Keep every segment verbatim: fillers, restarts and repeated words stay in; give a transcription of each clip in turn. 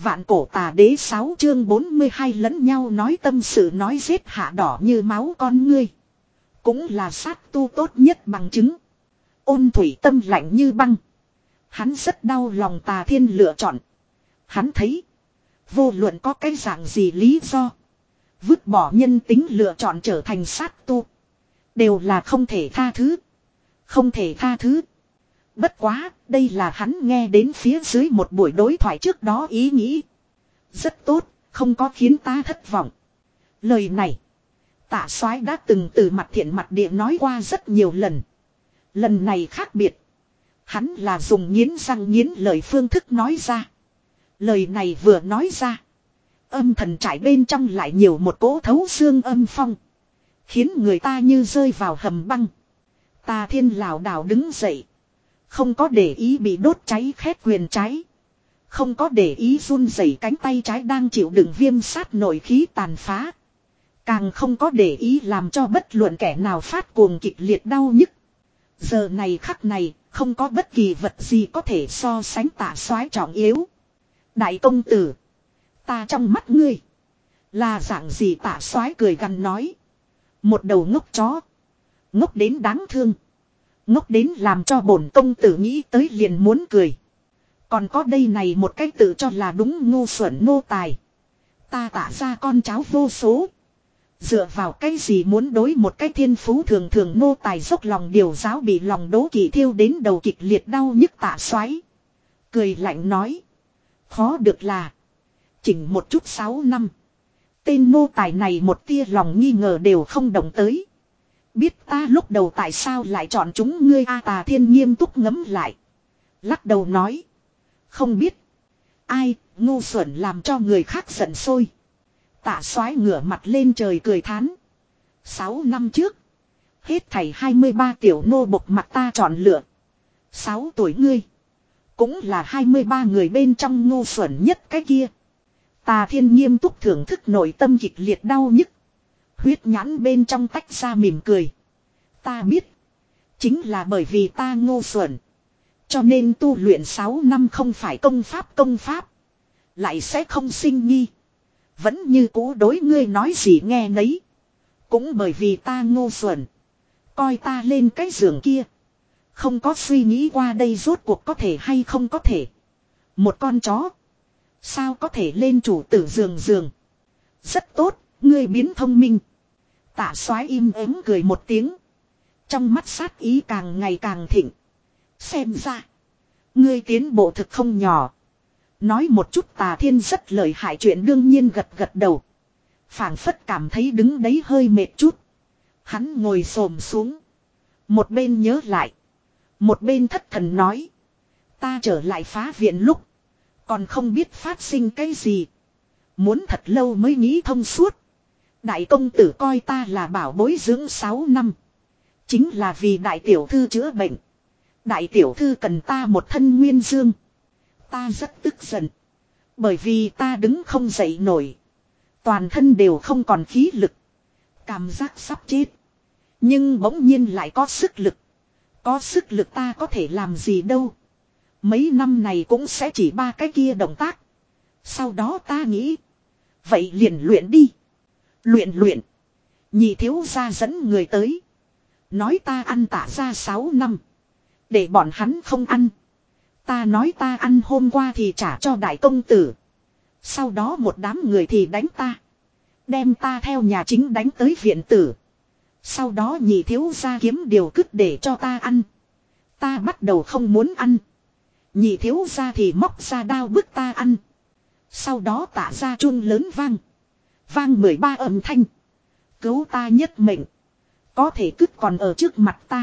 Vạn cổ tà đế sáu chương bốn mươi hai lẫn nhau nói tâm sự nói giết hạ đỏ như máu con ngươi. Cũng là sát tu tốt nhất bằng chứng. Ôn thủy tâm lạnh như băng. Hắn rất đau lòng Tà Thiên lựa chọn. Hắn thấy. Vô luận có cái dạng gì lý do. Vứt bỏ nhân tính lựa chọn trở thành sát tu. Đều là không thể tha thứ. Không thể tha thứ. Bất quá, đây là hắn nghe đến phía dưới một buổi đối thoại trước đó ý nghĩ. Rất tốt, không có khiến ta thất vọng. Lời này, Tạ Soái đã từng từ mặt thiện mặt địa nói qua rất nhiều lần. Lần này khác biệt. Hắn là dùng nghiến răng nghiến lời phương thức nói ra. Lời này vừa nói ra. Âm thần trải bên trong lại nhiều một cỗ thấu xương âm phong. Khiến người ta như rơi vào hầm băng. Tà Thiên lảo đảo đứng dậy. Không có để ý bị đốt cháy khét quyền trái. Không có để ý run rẩy cánh tay trái đang chịu đựng viêm sát nội khí tàn phá. Càng không có để ý làm cho bất luận kẻ nào phát cuồng kịch liệt đau nhức. Giờ này khắc này, không có bất kỳ vật gì có thể so sánh Tạ Soái trọng yếu. Đại công tử, ta trong mắt ngươi là dạng gì? Tạ Soái cười gằn nói. Một đầu ngốc chó. Ngốc đến đáng thương. Ngốc đến làm cho bổn công tử nghĩ tới liền muốn cười. Còn có đây này một cách tự cho là đúng ngu xuẩn nô tài. Ta Tạ ra con cháu vô số. Dựa vào cái gì muốn đối một cái thiên phú thường thường nô tài dốc lòng điều giáo bị lòng đố kỵ thiêu đến đầu kịch liệt đau nhức. Tạ Soái cười lạnh nói. Khó được là. Chỉnh một chút sáu năm. Tên nô tài này một tia lòng nghi ngờ đều không động tới. Biết ta lúc đầu tại sao lại chọn chúng ngươi? A Tà Thiên nghiêm túc ngẫm lại. Lắc đầu nói. Không biết. Ai, ngu xuẩn làm cho người khác giận sôi. Tạ Soái ngửa mặt lên trời cười thán. Sáu năm trước. Hết thảy hai mươi ba tiểu nô bộc mặt ta chọn lựa. Sáu tuổi ngươi. Cũng là hai mươi ba người bên trong ngu xuẩn nhất cái kia. Tà Thiên nghiêm túc thưởng thức nội tâm kịch liệt đau nhức. Huyết nhãn bên trong tách ra mỉm cười. Ta biết. Chính là bởi vì ta ngu xuẩn. Cho nên tu luyện sáu năm không phải công pháp công pháp. Lại sẽ không sinh nghi. Vẫn như cũ đối ngươi nói gì nghe nấy. Cũng bởi vì ta ngu xuẩn. Coi ta lên cái giường kia. Không có suy nghĩ qua đây rốt cuộc có thể hay không có thể. Một con chó. Sao có thể lên chủ tử giường giường. Rất tốt, ngươi biến thông minh. Tạ Soái im ắng cười một tiếng. Trong mắt sát ý càng ngày càng thịnh. Xem ra. Ngươi tiến bộ thực không nhỏ. Nói một chút Tà Thiên rất lợi hại chuyện đương nhiên gật gật đầu. Phảng phất cảm thấy đứng đấy hơi mệt chút. Hắn ngồi xổm xuống. Một bên nhớ lại. Một bên thất thần nói. Ta trở lại phá viện lúc. Còn không biết phát sinh cái gì. Muốn thật lâu mới nghĩ thông suốt. Đại công tử coi ta là bảo bối dưỡng sáu năm. Chính là vì đại tiểu thư chữa bệnh. Đại tiểu thư cần ta một thân nguyên dương. Ta rất tức giận. Bởi vì ta đứng không dậy nổi. Toàn thân đều không còn khí lực. Cảm giác sắp chết. Nhưng bỗng nhiên lại có sức lực. Có sức lực ta có thể làm gì đâu. Mấy năm này cũng sẽ chỉ ba cái kia động tác. Sau đó ta nghĩ. Vậy liền luyện đi. Luyện luyện. Nhị thiếu gia dẫn người tới. Nói ta ăn Tạ ra sáu năm. Để bọn hắn không ăn. Ta nói ta ăn hôm qua thì trả cho đại công tử. Sau đó một đám người thì đánh ta. Đem ta theo nhà chính đánh tới viện tử. Sau đó nhị thiếu gia kiếm điều cứt để cho ta ăn. Ta bắt đầu không muốn ăn. Nhị thiếu gia thì móc ra đao bức ta ăn. Sau đó Tạ ra chuông lớn vang. Vang mười ba âm thanh. Cứu ta nhất mệnh. Có thể cứt còn ở trước mặt ta.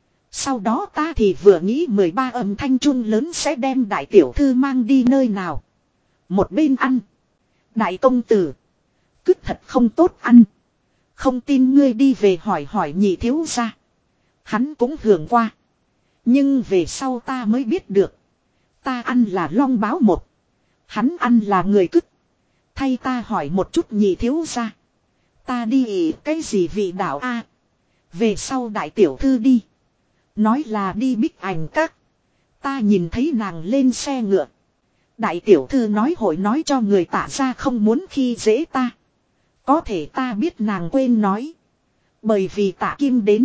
Sau đó ta thì vừa nghĩ mười ba âm thanh chuông lớn sẽ đem đại tiểu thư mang đi nơi nào. Một bên ăn. Đại công tử. Cứt thật không tốt ăn. Không tin ngươi đi về hỏi hỏi nhị thiếu gia. Hắn cũng hưởng qua. Nhưng về sau ta mới biết được. Ta ăn là long báo một. Hắn ăn là người cứt. Thay ta hỏi một chút nhị thiếu gia. Ta đi ý cái gì vị đạo a? Về sau đại tiểu thư đi. Nói là đi Bích Ảnh Các. Ta nhìn thấy nàng lên xe ngựa. Đại tiểu thư nói hội nói cho người Tạ ra không muốn khi dễ ta. Có thể ta biết nàng quên nói. Bởi vì Tạ Kim đến.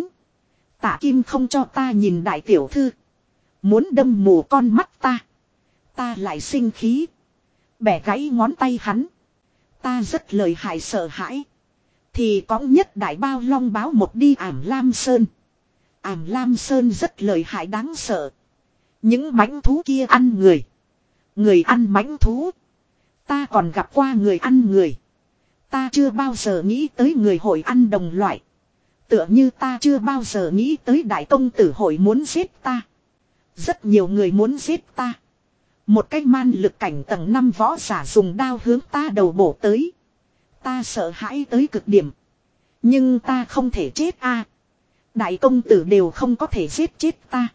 Tạ Kim không cho ta nhìn đại tiểu thư. Muốn đâm mù con mắt ta. Ta lại sinh khí. Bẻ gãy ngón tay hắn. Ta rất lợi hại sợ hãi. Thì có nhất đại bao long báo một đi ảm Lam Sơn. Ảm Lam Sơn rất lợi hại đáng sợ. Những mãnh thú kia ăn người. Người ăn mãnh thú. Ta còn gặp qua người ăn người. Ta chưa bao giờ nghĩ tới người hội ăn đồng loại. Tựa như ta chưa bao giờ nghĩ tới đại công tử hội muốn giết ta. Rất nhiều người muốn giết ta. Một cái man lực cảnh tầng năm võ giả dùng đao hướng ta đầu bổ tới. Ta sợ hãi tới cực điểm. Nhưng ta không thể chết a. Đại công tử đều không có thể giết chết ta.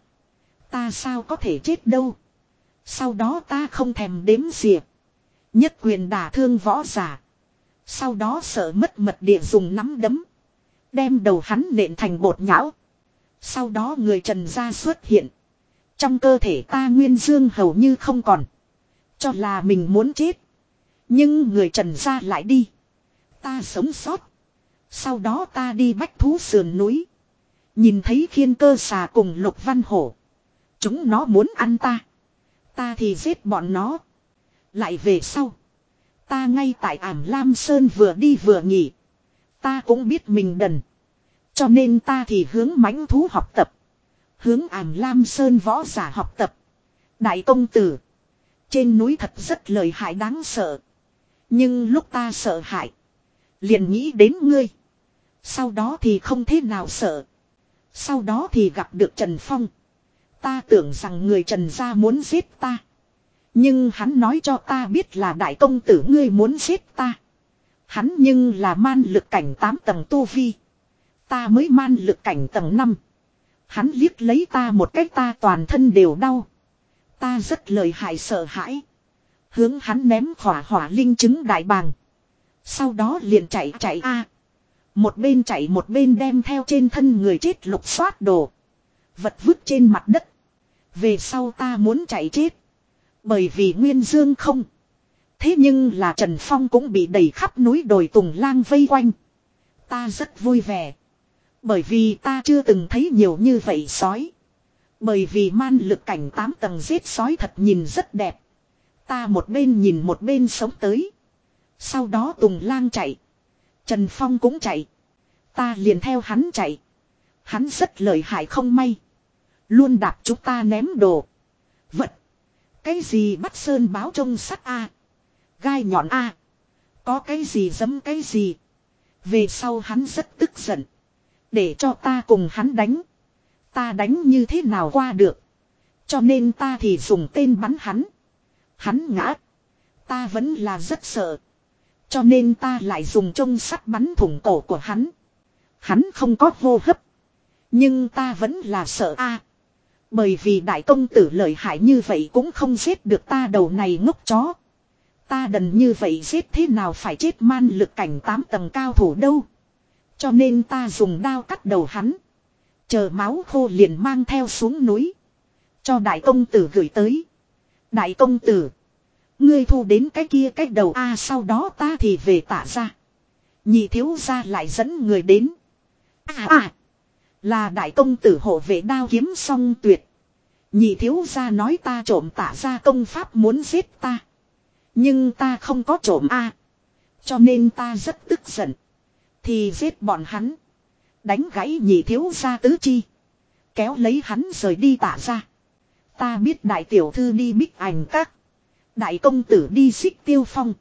Ta sao có thể chết đâu. Sau đó ta không thèm đếm xỉa. Nhất quyền đả thương võ giả. Sau đó sợ mất mật địa dùng nắm đấm. Đem đầu hắn nện thành bột nhão. Sau đó người Trần gia xuất hiện. Trong cơ thể ta nguyên dương hầu như không còn. Cho là mình muốn chết. Nhưng người Trần gia lại đi. Ta sống sót. Sau đó ta đi bách thú sườn núi. Nhìn thấy khiên cơ xà cùng lục văn hổ. Chúng nó muốn ăn ta. Ta thì giết bọn nó. Lại về sau. Ta ngay tại ảm Lam Sơn vừa đi vừa nghỉ. Ta cũng biết mình đần. Cho nên ta thì hướng mãnh thú học tập. Hướng ảm Lam Sơn võ giả học tập. Đại công tử. Trên núi thật rất lợi hại đáng sợ. Nhưng lúc ta sợ hãi. Liền nghĩ đến ngươi. Sau đó thì không thế nào sợ. Sau đó thì gặp được Trần Phong. Ta tưởng rằng người Trần gia muốn giết ta. Nhưng hắn nói cho ta biết là đại công tử ngươi muốn giết ta. Hắn nhưng là man lực cảnh tám tầng tu vi. Ta mới man lực cảnh tầng năm. Hắn liếc lấy ta một cách ta toàn thân đều đau. Ta rất lợi hại sợ hãi. Hướng hắn ném hỏa hỏa linh chứng đại bàng. Sau đó liền chạy chạy a. Một bên chạy một bên đem theo trên thân người chết lục soát đồ. Vật vứt trên mặt đất. Về sau ta muốn chạy chết. Bởi vì Nguyên Dương không. Thế nhưng là Trần Phong cũng bị đẩy khắp núi đồi tùng lang vây quanh. Ta rất vui vẻ. Bởi vì ta chưa từng thấy nhiều như vậy sói. Bởi vì man lực cảnh tám tầng giết sói thật nhìn rất đẹp. Ta một bên nhìn một bên sống tới. Sau đó tùng lang chạy. Trần Phong cũng chạy. Ta liền theo hắn chạy. Hắn rất lợi hại không may. Luôn đạp chúng ta ném đồ. Vật. Cái gì bắt sơn báo trông sắt a, gai nhọn a, có cái gì giấm cái gì. Về sau hắn rất tức giận. Để cho ta cùng hắn đánh. Ta đánh như thế nào qua được. Cho nên ta thì dùng tên bắn hắn. Hắn ngã. Ta vẫn là rất sợ. Cho nên ta lại dùng trông sắt bắn thủng cổ của hắn. Hắn không có hô hấp. Nhưng ta vẫn là sợ a. Bởi vì đại công tử lợi hại như vậy cũng không giết được ta đầu này ngốc chó. Ta đần như vậy giết thế nào phải chết man lực cảnh tám tầng cao thủ đâu. Cho nên ta dùng đao cắt đầu hắn. Chờ máu khô liền mang theo xuống núi. Cho đại công tử gửi tới. Đại công tử. Ngươi thu đến cái kia cái đầu a. Sau đó ta thì về Tạ ra. Nhị thiếu gia lại dẫn người đến. À à. Là đại công tử hộ vệ đao kiếm song tuyệt. Nhị thiếu gia nói ta trộm Tạ ra công pháp muốn giết ta. Nhưng ta không có trộm a. Cho nên ta rất tức giận. Thì giết bọn hắn. Đánh gãy nhị thiếu gia tứ chi. Kéo lấy hắn rời đi Tạ ra. Ta biết đại tiểu thư đi Bích Ảnh Các. Đại công tử đi Xích Tiêu Phong.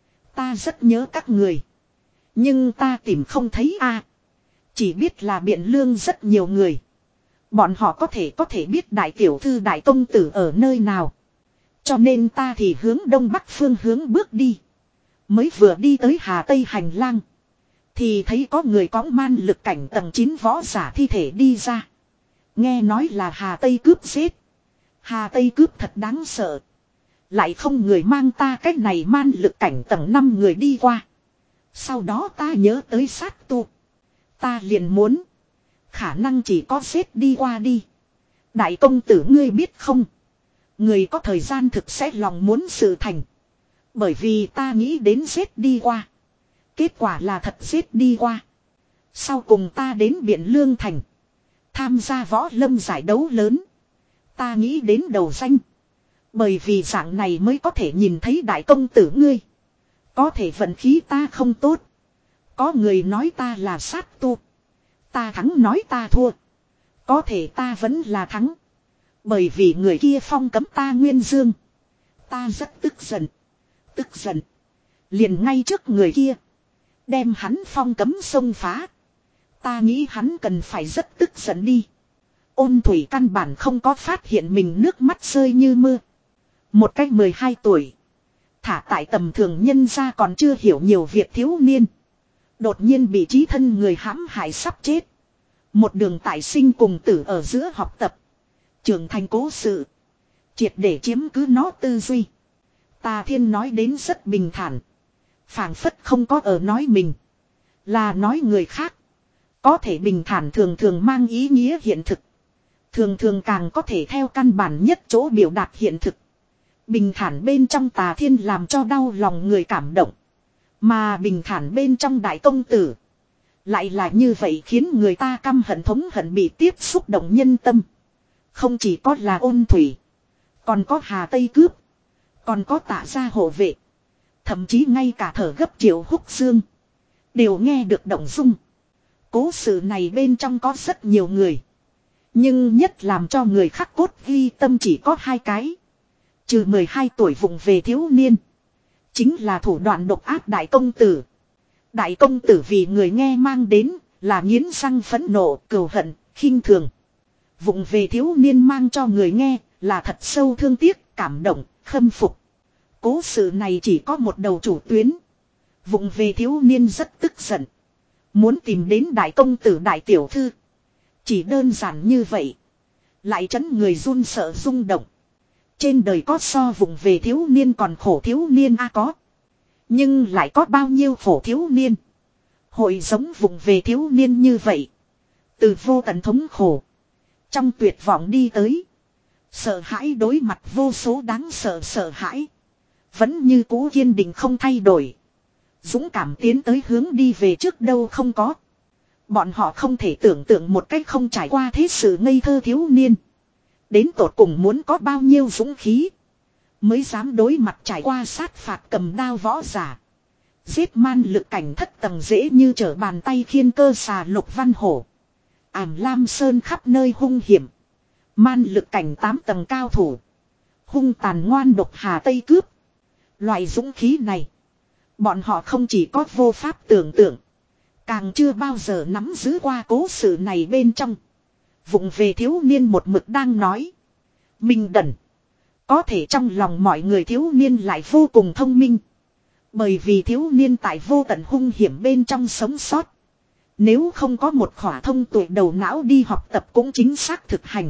Ta rất nhớ các người. Nhưng ta tìm không thấy a. Chỉ biết là Biện Lương rất nhiều người. Bọn họ có thể có thể biết đại tiểu thư đại công tử ở nơi nào. Cho nên ta thì hướng đông bắc phương hướng bước đi. Mới vừa đi tới Hà Tây hành lang. Thì thấy có người cõng man lực cảnh tầng chín võ giả thi thể đi ra. Nghe nói là Hà Tây cướp giết. Hà Tây cướp thật đáng sợ. Lại không người mang ta cách này man lực cảnh tầng năm người đi qua. Sau đó ta nhớ tới sát tu. Ta liền muốn. Khả năng chỉ có giết đi qua đi. Đại công tử ngươi biết không. Người có thời gian thực sẽ lòng muốn sự thành. Bởi vì ta nghĩ đến giết đi qua. Kết quả là thật giết đi qua. Sau cùng ta đến Biện Lương Thành. Tham gia võ lâm giải đấu lớn. Ta nghĩ đến đầu danh. Bởi vì dạng này mới có thể nhìn thấy đại công tử ngươi. Có thể vận khí ta không tốt. Có người nói ta là sát tu. Ta thắng nói ta thua. Có thể ta vẫn là thắng. Bởi vì người kia phong cấm ta nguyên dương. Ta rất tức giận. Tức giận. Liền ngay trước người kia. Đem hắn phong cấm xông phá. Ta nghĩ hắn cần phải rất tức giận đi. Ôn thủy căn bản không có phát hiện mình nước mắt rơi như mưa. Một cách mười hai tuổi. Thả tại tầm thường nhân ra còn chưa hiểu nhiều việc thiếu niên. Đột nhiên bị trí thân người hãm hại sắp chết. Một đường tại sinh cùng tử ở giữa học tập. Trưởng thành cố sự. Triệt để chiếm cứ nó tư duy. Tà Thiên nói đến rất bình thản. Phảng phất không có ở nói mình. Là nói người khác. Có thể bình thản thường thường mang ý nghĩa hiện thực. Thường thường càng có thể theo căn bản nhất chỗ biểu đạt hiện thực. Bình thản bên trong Tà Thiên làm cho đau lòng người cảm động. Mà bình thản bên trong đại công tử. Lại là như vậy khiến người ta căm hận thống hận bị tiếp xúc động nhân tâm. Không chỉ có là Ôn thủy. Còn có Hà Tây Cướp. Còn có Tạ gia hộ vệ. Thậm chí ngay cả thở gấp Triệu Húc Dương. Đều nghe được động dung. Cố sự này bên trong có rất nhiều người. Nhưng nhất làm cho người khắc cốt ghi tâm chỉ có hai cái. Trừ mười hai tuổi vụng về thiếu niên. Chính là thủ đoạn độc ác đại công tử. Đại công tử vì người nghe mang đến là nghiến răng phẫn nộ, cừu hận, khinh thường. Vụng về thiếu niên mang cho người nghe là thật sâu thương tiếc, cảm động, khâm phục. Cố sự này chỉ có một đầu chủ tuyến. Vụng về thiếu niên rất tức giận. Muốn tìm đến đại công tử đại tiểu thư. Chỉ đơn giản như vậy. Lại chấn người run sợ rung động. Trên đời có so vụng về thiếu niên còn khổ thiếu niên a à có. Nhưng lại có bao nhiêu khổ thiếu niên. Hội giống vụng về thiếu niên như vậy. Từ vô tận thống khổ. Trong tuyệt vọng đi tới. Sợ hãi đối mặt vô số đáng sợ sợ hãi. Vẫn như cũ kiên định không thay đổi. Dũng cảm tiến tới hướng đi về trước đâu không có. Bọn họ không thể tưởng tượng một cách không trải qua thế sự ngây thơ thiếu niên. Đến tột cùng muốn có bao nhiêu dũng khí. Mới dám đối mặt trải qua sát phạt cầm đao võ giả. Giết man lực cảnh thất tầng dễ như trở bàn tay khiên cơ xà lục văn hổ. Ảm lam sơn khắp nơi hung hiểm. Man lực cảnh tám tầng cao thủ. Hung tàn ngoan độc Hà Tây Cướp. Loại dũng khí này. Bọn họ không chỉ có vô pháp tưởng tượng. Càng chưa bao giờ nắm giữ qua cố sự này bên trong. Vụng về thiếu niên một mực đang nói. Minh đần. Có thể trong lòng mọi người thiếu niên lại vô cùng thông minh. Bởi vì thiếu niên tại vô tận hung hiểm bên trong sống sót. Nếu không có một khỏa thông tuệ đầu não đi học tập cũng chính xác thực hành.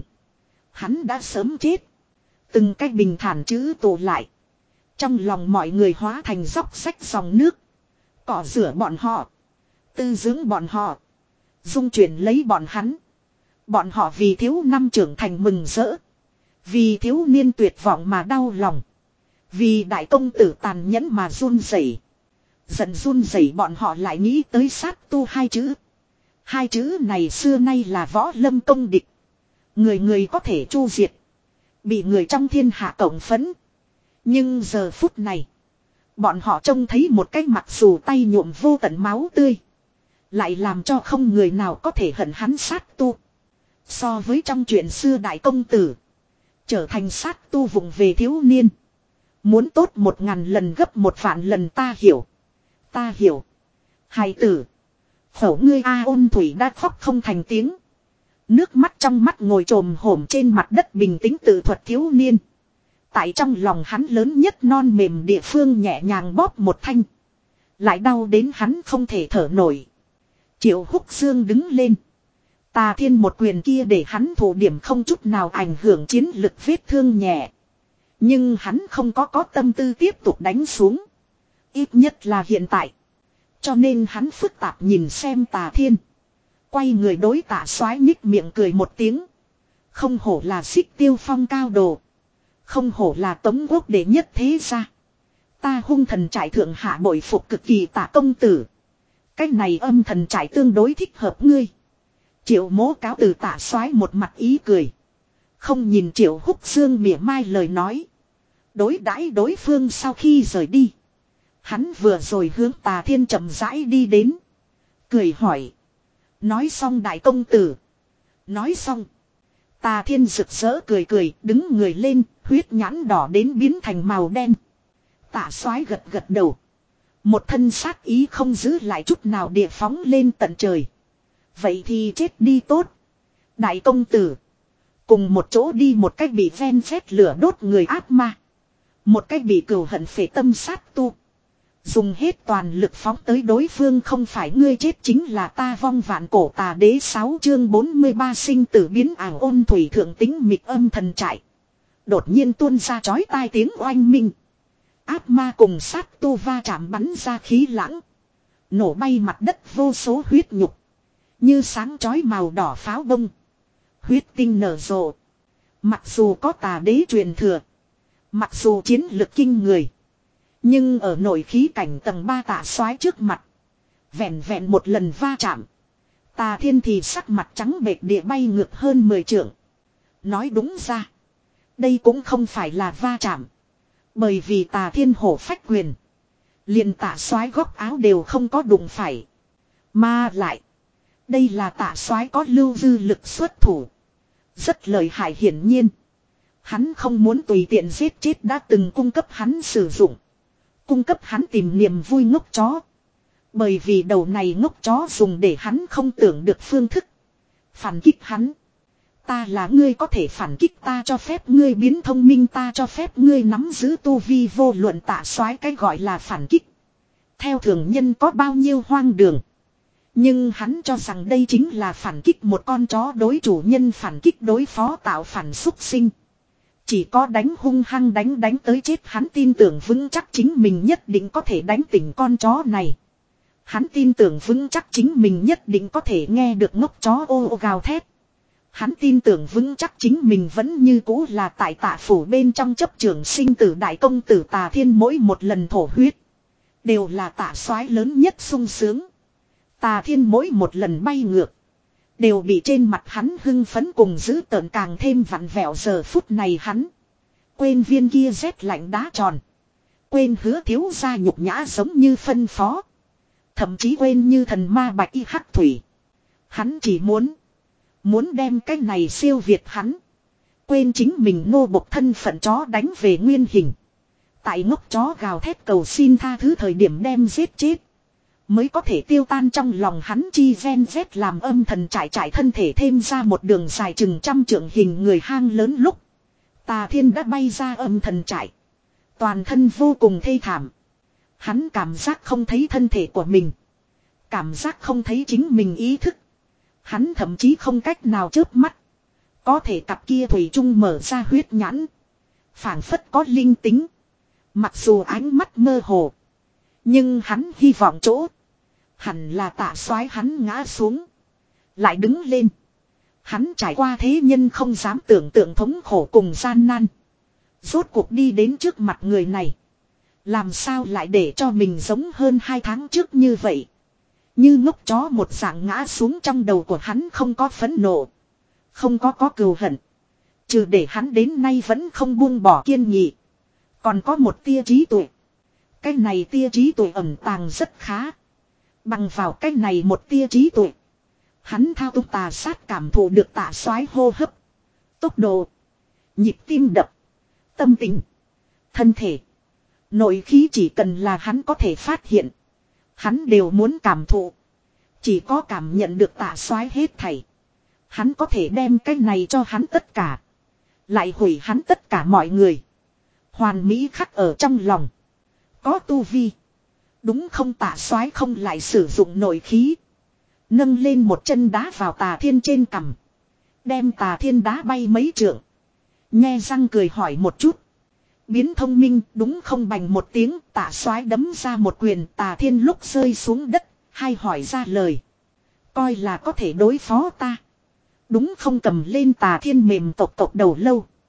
Hắn đã sớm chết. Từng cái bình thản chữ tụ lại. Trong lòng mọi người hóa thành dốc sách dòng nước. Cỏ rửa bọn họ. Tư dưỡng bọn họ. Dung chuyển lấy bọn hắn. Bọn họ vì thiếu năm trưởng thành mừng rỡ. Vì thiếu niên tuyệt vọng mà đau lòng. Vì đại công tử tàn nhẫn mà run rẩy. Giận run rẩy bọn họ lại nghĩ tới sát tu hai chữ. Hai chữ này xưa nay là võ lâm công địch. Người người có thể chu diệt. Bị người trong thiên hạ cộng phấn. Nhưng giờ phút này. Bọn họ trông thấy một cái mặc dù tay nhuộm vô tận máu tươi. Lại làm cho không người nào có thể hận hắn sát tu. So với trong chuyện xưa đại công tử. Trở thành sát tu vùng về thiếu niên. Muốn tốt một ngàn lần gấp một vạn lần ta hiểu. Ta hiểu. Hài tử. Khẩu ngươi A Ôn thủy đã khóc không thành tiếng. Nước mắt trong mắt ngồi trồm hổm trên mặt đất bình tĩnh tự thuật thiếu niên. Tại trong lòng hắn lớn nhất non mềm địa phương nhẹ nhàng bóp một thanh. Lại đau đến hắn không thể thở nổi. Triệu Húc Dương đứng lên. Tà Thiên một quyền kia để hắn thủ điểm không chút nào ảnh hưởng chiến lực vết thương nhẹ. Nhưng hắn không có có tâm tư tiếp tục đánh xuống. Ít nhất là hiện tại. Cho nên hắn phức tạp nhìn xem Tà Thiên. Quay người đối Tạ Soái nhích miệng cười một tiếng. Không hổ là Xích Tiêu Phong cao đồ. Không hổ là Tống quốc đệ nhất thế gia. Ta hung thần trại thượng hạ bội phục cực kỳ Tạ công tử. Cái này âm thần trại tương đối thích hợp ngươi. Triệu Mỗ cáo từ Tạ soái một mặt ý cười. Không nhìn Triệu Húc Dương mỉa mai lời nói. Đối đãi đối phương sau khi rời đi. Hắn vừa rồi hướng Tà Thiên chậm rãi đi đến. Cười hỏi. Nói xong đại công tử. Nói xong. Tà Thiên rực rỡ cười cười đứng người lên. Huyết nhãn đỏ đến biến thành màu đen. Tạ soái gật gật đầu. Một thân sát ý không giữ lại chút nào địa phóng lên tận trời. Vậy thì chết đi tốt. Đại công tử. Cùng một chỗ đi một cách bị ven vét lửa đốt người ác ma. Một cách bị cừu hận phệ tâm sát tu. Dùng hết toàn lực phóng tới đối phương không phải ngươi chết chính là ta vong vạn cổ tà đế sáu chương bốn mươi ba sinh tử biến ảo ôn thủy thượng tính mịt âm thần trại. Đột nhiên tuôn ra chói tai tiếng oanh minh. Ác ma cùng sát tu va chạm bắn ra khí lãng. Nổ bay mặt đất vô số huyết nhục. Như sáng chói màu đỏ pháo bông. Huyết tinh nở rộ. Mặc dù có tà đế truyền thừa. Mặc dù chiến lực kinh người. Nhưng ở nội khí cảnh tầng ba Tạ soái trước mặt. Vẹn vẹn một lần va chạm. Tà Thiên thì sắc mặt trắng bệch địa bay ngược hơn mười trượng. Nói đúng ra. Đây cũng không phải là va chạm. Bởi vì Tà Thiên hổ phách quyền. Liền Tạ soái góc áo đều không có đụng phải. Mà lại. Đây là Tạ soái có lưu dư lực xuất thủ. Rất lợi hại hiển nhiên. Hắn không muốn tùy tiện giết chết đã từng cung cấp hắn sử dụng. Cung cấp hắn tìm niềm vui ngốc chó. Bởi vì đầu này ngốc chó dùng để hắn không tưởng được phương thức. Phản kích hắn. Ta là ngươi có thể phản kích ta cho phép ngươi biến thông minh ta cho phép ngươi nắm giữ tu vi vô luận Tạ soái cái gọi là phản kích. Theo thường nhân có bao nhiêu hoang đường. Nhưng hắn cho rằng đây chính là phản kích một con chó đối chủ nhân phản kích đối phó tạo phản xúc sinh. Chỉ có đánh hung hăng đánh đánh tới chết hắn tin tưởng vững chắc chính mình nhất định có thể đánh tỉnh con chó này. Hắn tin tưởng vững chắc chính mình nhất định có thể nghe được ngốc chó ô ô gào thét. Hắn tin tưởng vững chắc chính mình vẫn như cũ là tại Tạ phủ bên trong chấp trưởng sinh tử đại công tử Tà Thiên mỗi một lần thổ huyết. Đều là Tạ soái lớn nhất sung sướng. Tà Thiên mỗi một lần bay ngược. Đều bị trên mặt hắn hưng phấn cùng giữ tợn càng thêm vặn vẹo giờ phút này hắn. Quên viên kia rét lạnh đá tròn. Quên hứa thiếu gia nhục nhã giống như phân phó. Thậm chí quên như thần ma bạch y hắc thủy. Hắn chỉ muốn. Muốn đem cái này siêu việt hắn. Quên chính mình nô bộc thân phận chó đánh về nguyên hình. Tại ngốc chó gào thét cầu xin tha thứ thời điểm đem giết chết. Mới có thể tiêu tan trong lòng hắn chi ven vét làm âm thần trải trải thân thể thêm ra một đường dài chừng trăm trượng hình người hang lớn lúc. Tà Thiên đã bay ra âm thần trải. Toàn thân vô cùng thê thảm. Hắn cảm giác không thấy thân thể của mình. Cảm giác không thấy chính mình ý thức. Hắn thậm chí không cách nào chớp mắt. Có thể cặp kia thủy chung mở ra huyết nhãn. Phảng phất có linh tính. Mặc dù ánh mắt mơ hồ. Nhưng hắn hy vọng chỗ. Hẳn là Tạ soái hắn ngã xuống. Lại đứng lên. Hắn trải qua thế nhân không dám tưởng tượng thống khổ cùng gian nan. Rốt cuộc đi đến trước mặt người này. Làm sao lại để cho mình giống hơn hai tháng trước như vậy. Như ngốc chó một dạng ngã xuống trong đầu của hắn không có phẫn nộ. Không có có cừu hận. Trừ để hắn đến nay vẫn không buông bỏ kiên nghị. Còn có một tia trí tuệ. Cái này tia trí tuệ ẩn tàng rất khá. Bằng vào cái này một tia trí tuệ. Hắn thao túng tà sát cảm thụ được Tạ soái hô hấp. Tốc độ. Nhịp tim đập. Tâm tình. Thân thể. Nội khí chỉ cần là hắn có thể phát hiện. Hắn đều muốn cảm thụ. Chỉ có cảm nhận được Tạ soái hết thảy. Hắn có thể đem cái này cho hắn tất cả. Lại hủy hắn tất cả mọi người. Hoàn mỹ khắc ở trong lòng. Có tu vi. Đúng không Tạ soái không lại sử dụng nội khí. Nâng lên một chân đá vào Tà Thiên trên cằm. Đem Tà Thiên đá bay mấy trượng. Nhe răng cười hỏi một chút. Biến thông minh đúng không bành một tiếng Tạ soái đấm ra một quyền Tà Thiên lúc rơi xuống đất. Hay hỏi ra lời. Coi là có thể đối phó ta. Đúng không cầm lên Tà Thiên mềm tộc tộc đầu lâu.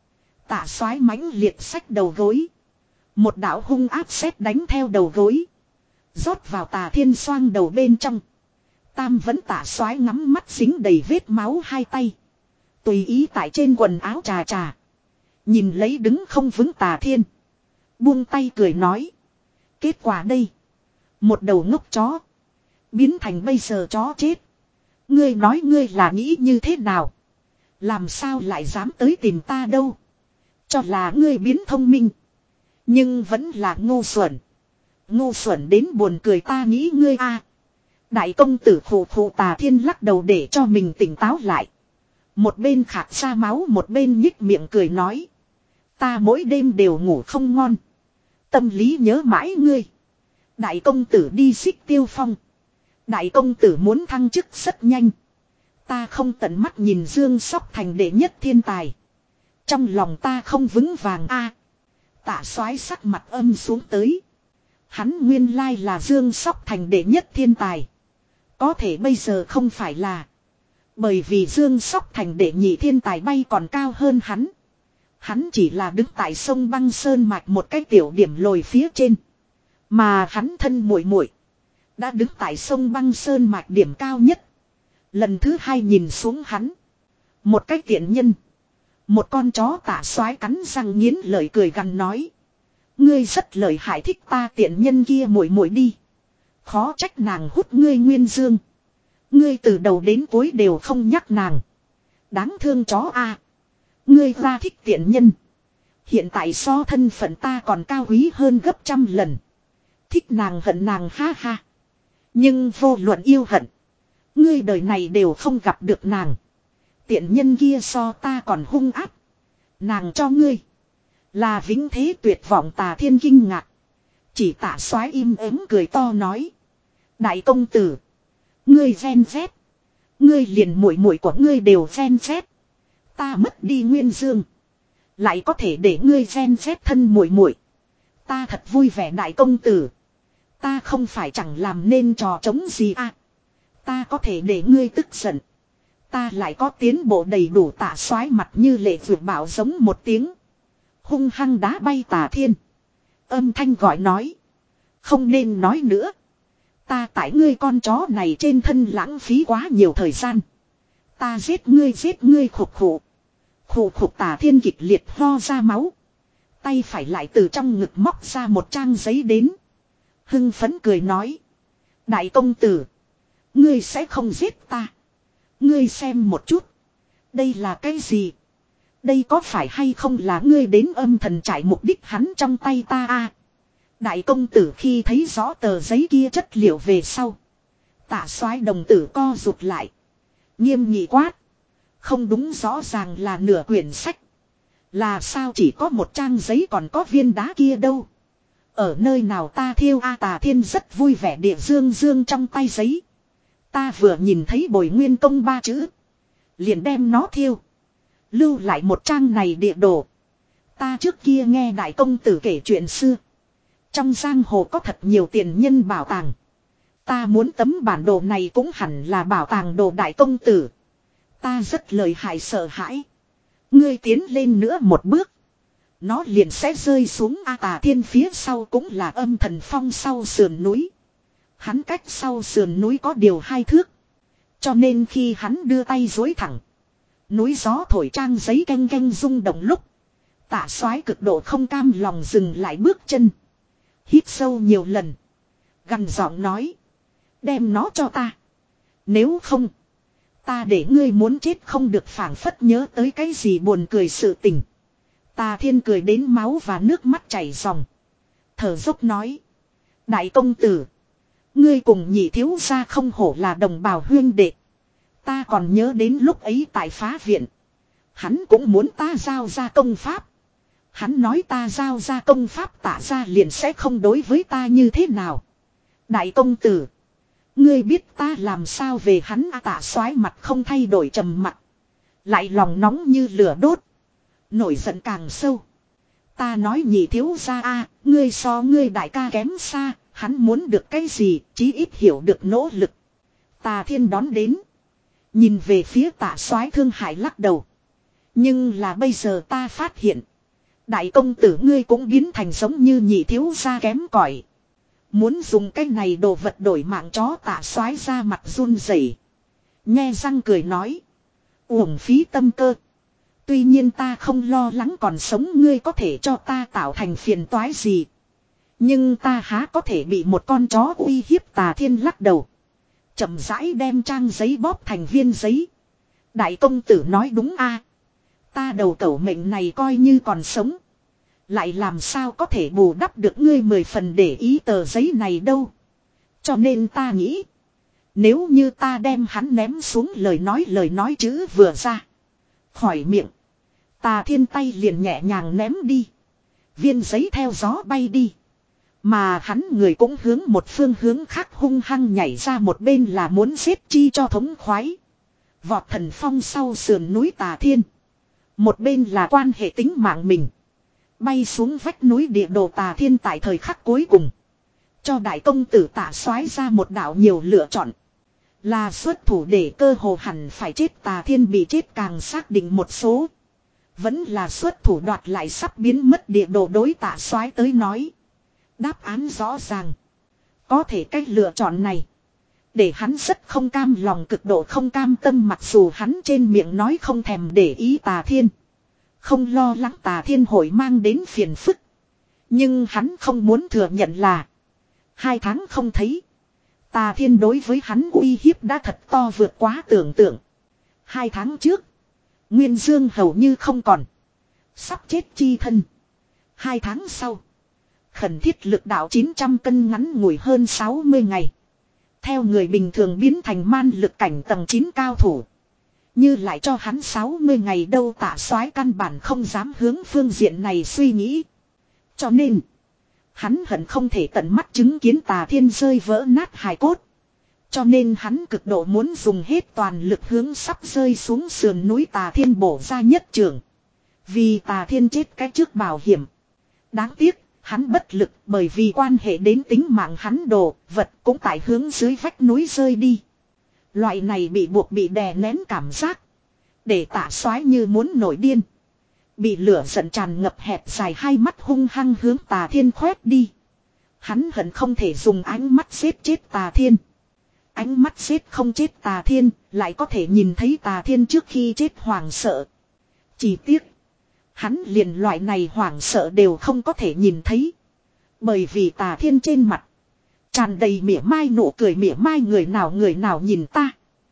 Tạ soái mãnh liệt xách đầu gối. Một đạo hung áp sét đánh theo đầu gối. Rót vào Tà Thiên xoang đầu bên trong. Tam vẫn Tạ soái ngắm mắt dính đầy vết máu hai tay. Tùy ý tại trên quần áo trà trà. Nhìn lấy đứng không vững Tà Thiên. Buông tay cười nói. Kết quả đây. Một đầu ngốc chó. Biến thành bây giờ chó chết. Ngươi nói ngươi là nghĩ như thế nào? Làm sao lại dám tới tìm ta đâu? Cho là ngươi biến thông minh. Nhưng vẫn là ngu xuẩn. Ngu xuẩn đến buồn cười ta nghĩ ngươi a. Đại công tử khổ khổ Tà Thiên lắc đầu để cho mình tỉnh táo lại. Một bên khạc ra máu một bên nhích miệng cười nói. Ta mỗi đêm đều ngủ không ngon. Tâm lý nhớ mãi ngươi. Đại công tử đi Xích Tiêu Phong. Đại công tử muốn thăng chức rất nhanh. Ta không tận mắt nhìn Dương Sóc thành đệ nhất thiên tài. Trong lòng ta không vững vàng a. Tạ soái sắc mặt âm xuống tới. Hắn nguyên lai là Dương Sóc thành đệ nhất thiên tài. Có thể bây giờ không phải là. Bởi vì Dương Sóc thành đệ nhị thiên tài bay còn cao hơn hắn. Hắn chỉ là đứng tại sông Băng Sơn Mạch một cái tiểu điểm lồi phía trên. Mà hắn thân muội muội đã đứng tại sông Băng Sơn Mạch điểm cao nhất. Lần thứ hai nhìn xuống hắn. Một cái tiện nhân. Một con chó Tạ soái cắn răng nghiến lợi cười gằn nói. Ngươi rất lợi hại thích ta tiện nhân kia muội muội đi. Khó trách nàng hút ngươi nguyên dương. Ngươi từ đầu đến cuối đều không nhắc nàng. Đáng thương chó a. Ngươi ra thích tiện nhân. Hiện tại so thân phận ta còn cao quý hơn gấp trăm lần. Thích nàng hận nàng ha ha. Nhưng vô luận yêu hận. Ngươi đời này đều không gặp được nàng. Tiện nhân kia so ta còn hung ác. Nàng cho ngươi. Là vĩnh thế tuyệt vọng Tà Thiên kinh ngạc. Chỉ Tạ soái im ắng cười to nói. Đại công tử. Ngươi ven vét. Ngươi liền muội muội của ngươi đều ven vét. Ta mất đi nguyên dương. Lại có thể để ngươi ven vét thân muội muội. Ta thật vui vẻ đại công tử. Ta không phải chẳng làm nên trò trống gì à. Ta có thể để ngươi tức giận. Ta lại có tiến bộ đầy đủ. Tạ soái mặt như lệ vượt bảo giống một tiếng. Hung hăng đá bay Tà Thiên. Âm thanh gọi nói. Không nên nói nữa. Ta tại ngươi con chó này trên thân lãng phí quá nhiều thời gian. Ta giết ngươi giết ngươi khục khụ. Khụ khục Tà Thiên kịch liệt ho ra máu. Tay phải lại từ trong ngực móc ra một trang giấy đến. Hưng phấn cười nói. Đại công tử. Ngươi sẽ không giết ta. Ngươi xem một chút. Đây là cái gì? Đây có phải hay không là ngươi đến âm thần trải mục đích hắn trong tay ta a? Đại công tử khi thấy rõ tờ giấy kia chất liệu về sau. Tạ soái đồng tử co rụt lại. Nghiêm nghị quát. Không đúng rõ ràng là nửa quyển sách. Là sao chỉ có một trang giấy còn có viên đá kia đâu. Ở nơi nào ta thiêu a? Tà Thiên rất vui vẻ địa dương dương trong tay giấy. Ta vừa nhìn thấy bồi nguyên công ba chữ. Liền đem nó thiêu. Lưu lại một trang này địa đồ. Ta trước kia nghe đại công tử kể chuyện xưa. Trong giang hồ có thật nhiều tiền nhân bảo tàng. Ta muốn tấm bản đồ này cũng hẳn là bảo tàng đồ đại công tử. Ta rất lợi hại sợ hãi. Ngươi tiến lên nữa một bước. Nó liền sẽ rơi xuống A. Tà Thiên phía sau cũng là âm thần phong sau sườn núi. Hắn cách sau sườn núi có điều hai thước. Cho nên khi hắn đưa tay dối thẳng. Núi gió thổi trang giấy canh canh rung động lúc. Tạ soái cực độ không cam lòng dừng lại bước chân. Hít sâu nhiều lần. Gằn giọng nói. Đem nó cho ta. Nếu không. Ta để ngươi muốn chết không được phảng phất nhớ tới cái gì buồn cười sự tình. Tà Thiên cười đến máu và nước mắt chảy ròng. Thở dốc nói. Đại công tử. Ngươi cùng nhị thiếu gia không hổ là đồng bào huyên đệ. Ta còn nhớ đến lúc ấy tại phá viện. Hắn cũng muốn ta giao ra công pháp. Hắn nói ta giao ra công pháp Tạ ra liền sẽ không đối với ta như thế nào. Đại công tử. Ngươi biết ta làm sao về hắn a? Tạ soái mặt không thay đổi trầm mặt. Lại lòng nóng như lửa đốt. Nổi giận càng sâu. Ta nói nhị thiếu gia a, ngươi so ngươi đại ca kém xa. Hắn muốn được cái gì chí ít hiểu được nỗ lực. Tà Thiên đón đến. Nhìn về phía Tạ soái thương hại lắc đầu. Nhưng là bây giờ ta phát hiện. Đại công tử ngươi cũng biến thành giống như nhị thiếu gia kém cỏi. Muốn dùng cái này đồ vật đổi mạng chó Tạ Soái ra mặt run rẩy, nhe răng cười nói. Uổng phí tâm cơ. Tuy nhiên ta không lo lắng còn sống ngươi có thể cho ta tạo thành phiền toái gì. Nhưng ta há có thể bị một con chó uy hiếp. Tà Thiên lắc đầu, chậm rãi đem trang giấy bóp thành viên giấy. Đại công tử nói đúng a, ta đầu cẩu mệnh này coi như còn sống, lại làm sao có thể bù đắp được ngươi mười phần để ý tờ giấy này đâu. Cho nên ta nghĩ, nếu như ta đem hắn ném xuống, lời nói lời nói chữ vừa ra khỏi miệng, Tà Thiên tay liền nhẹ nhàng ném đi. Viên giấy theo gió bay đi. Mà hắn người cũng hướng một phương hướng khác hung hăng nhảy ra, một bên là muốn giết chi cho thống khoái, vọt thần phong sau sườn núi Tà Thiên. Một bên là quan hệ tính mạng mình, bay xuống vách núi địa đồ. Tà Thiên tại thời khắc cuối cùng cho đại công tử Tạ Soái ra một đạo nhiều lựa chọn. Là xuất thủ để cơ hồ hẳn phải chết Tà Thiên bị chết càng xác định một số, vẫn là xuất thủ đoạt lại sắp biến mất địa đồ. Đối Tạ Soái tới nói, đáp án rõ ràng. Có thể cách lựa chọn này để hắn rất không cam lòng, cực độ không cam tâm. Mặc dù hắn trên miệng nói không thèm để ý Tà Thiên, không lo lắng Tà Thiên hội mang đến phiền phức, nhưng hắn không muốn thừa nhận là hai tháng không thấy, Tà Thiên đối với hắn uy hiếp đã thật to vượt quá tưởng tượng. Hai tháng trước, Nguyên Dương hầu như không còn, sắp chết chi thân. Hai tháng sau, khẩn thiết lực đạo chín trăm cân, ngắn ngủi hơn sáu mươi ngày. Theo người bình thường biến thành man lực cảnh tầng chín cao thủ. Như lại cho hắn sáu mươi ngày đâu. Tạ Soái căn bản không dám hướng phương diện này suy nghĩ. Cho nên, hắn hận không thể tận mắt chứng kiến Tà Thiên rơi vỡ nát hài cốt. Cho nên hắn cực độ muốn dùng hết toàn lực hướng sắp rơi xuống sườn núi Tà Thiên bổ ra nhất trường. Vì Tà Thiên chết cái trước bảo hiểm. Đáng tiếc, hắn bất lực, bởi vì quan hệ đến tính mạng hắn đồ vật cũng tại hướng dưới vách núi rơi đi. Loại này bị buộc bị đè nén cảm giác, để Tạ Soái như muốn nổi điên. Bị lửa giận tràn ngập, hẹp dài hai mắt hung hăng hướng Tà Thiên khoét đi. Hắn hận không thể dùng ánh mắt giết chết Tà Thiên. Ánh mắt giết không chết Tà Thiên, lại có thể nhìn thấy Tà Thiên trước khi chết hoảng sợ. Chỉ tiếc, hắn liền loại này hoảng sợ đều không có thể nhìn thấy. Bởi vì Tà Thiên trên mặt tràn đầy mỉa mai nụ cười. Mỉa mai người nào người nào nhìn ta.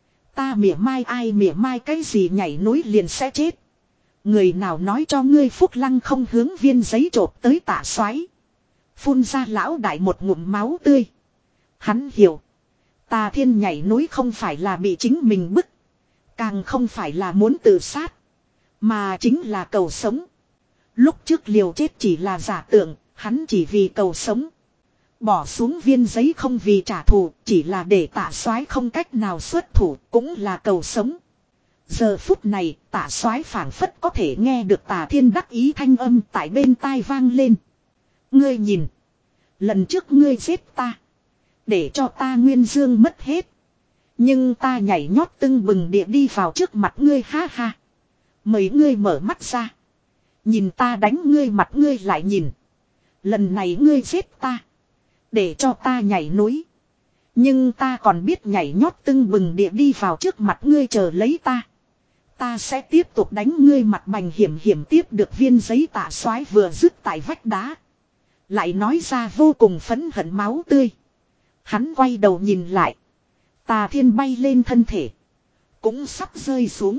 Ta mỉa mai ai, mỉa mai cái gì, nhảy núi liền sẽ chết. Người nào nói cho ngươi Phúc Lăng không hướng viên giấy chộp tới. Tạ Soái phun ra lão đại một ngụm máu tươi. Hắn hiểu, Tà Thiên nhảy núi không phải là bị chính mình bức, càng không phải là muốn tự sát, mà chính là cầu sống. Lúc trước liều chết chỉ là giả tượng, hắn chỉ vì cầu sống. Bỏ xuống viên giấy không vì trả thù, chỉ là để Tạ Soái không cách nào xuất thủ, cũng là cầu sống. Giờ phút này, Tạ Soái phảng phất có thể nghe được Tà Thiên đắc ý thanh âm tại bên tai vang lên. Ngươi nhìn, lần trước ngươi giết ta, để cho ta Nguyên Dương mất hết. Nhưng ta nhảy nhót tưng bừng địa đi vào trước mặt ngươi, ha ha. Mấy ngươi mở mắt ra, nhìn ta đánh ngươi, mặt ngươi lại nhìn. Lần này ngươi giết ta, để cho ta nhảy núi. Nhưng ta còn biết nhảy nhót tưng bừng địa đi vào trước mặt ngươi chờ lấy ta. Ta sẽ tiếp tục đánh ngươi mặt bành hiểm hiểm tiếp được viên giấy. Tạ Soái vừa dứt tại vách đá, lại nói ra vô cùng phẫn hận máu tươi. Hắn quay đầu nhìn lại, Tà Thiên bay lên thân thể, cũng sắp rơi xuống.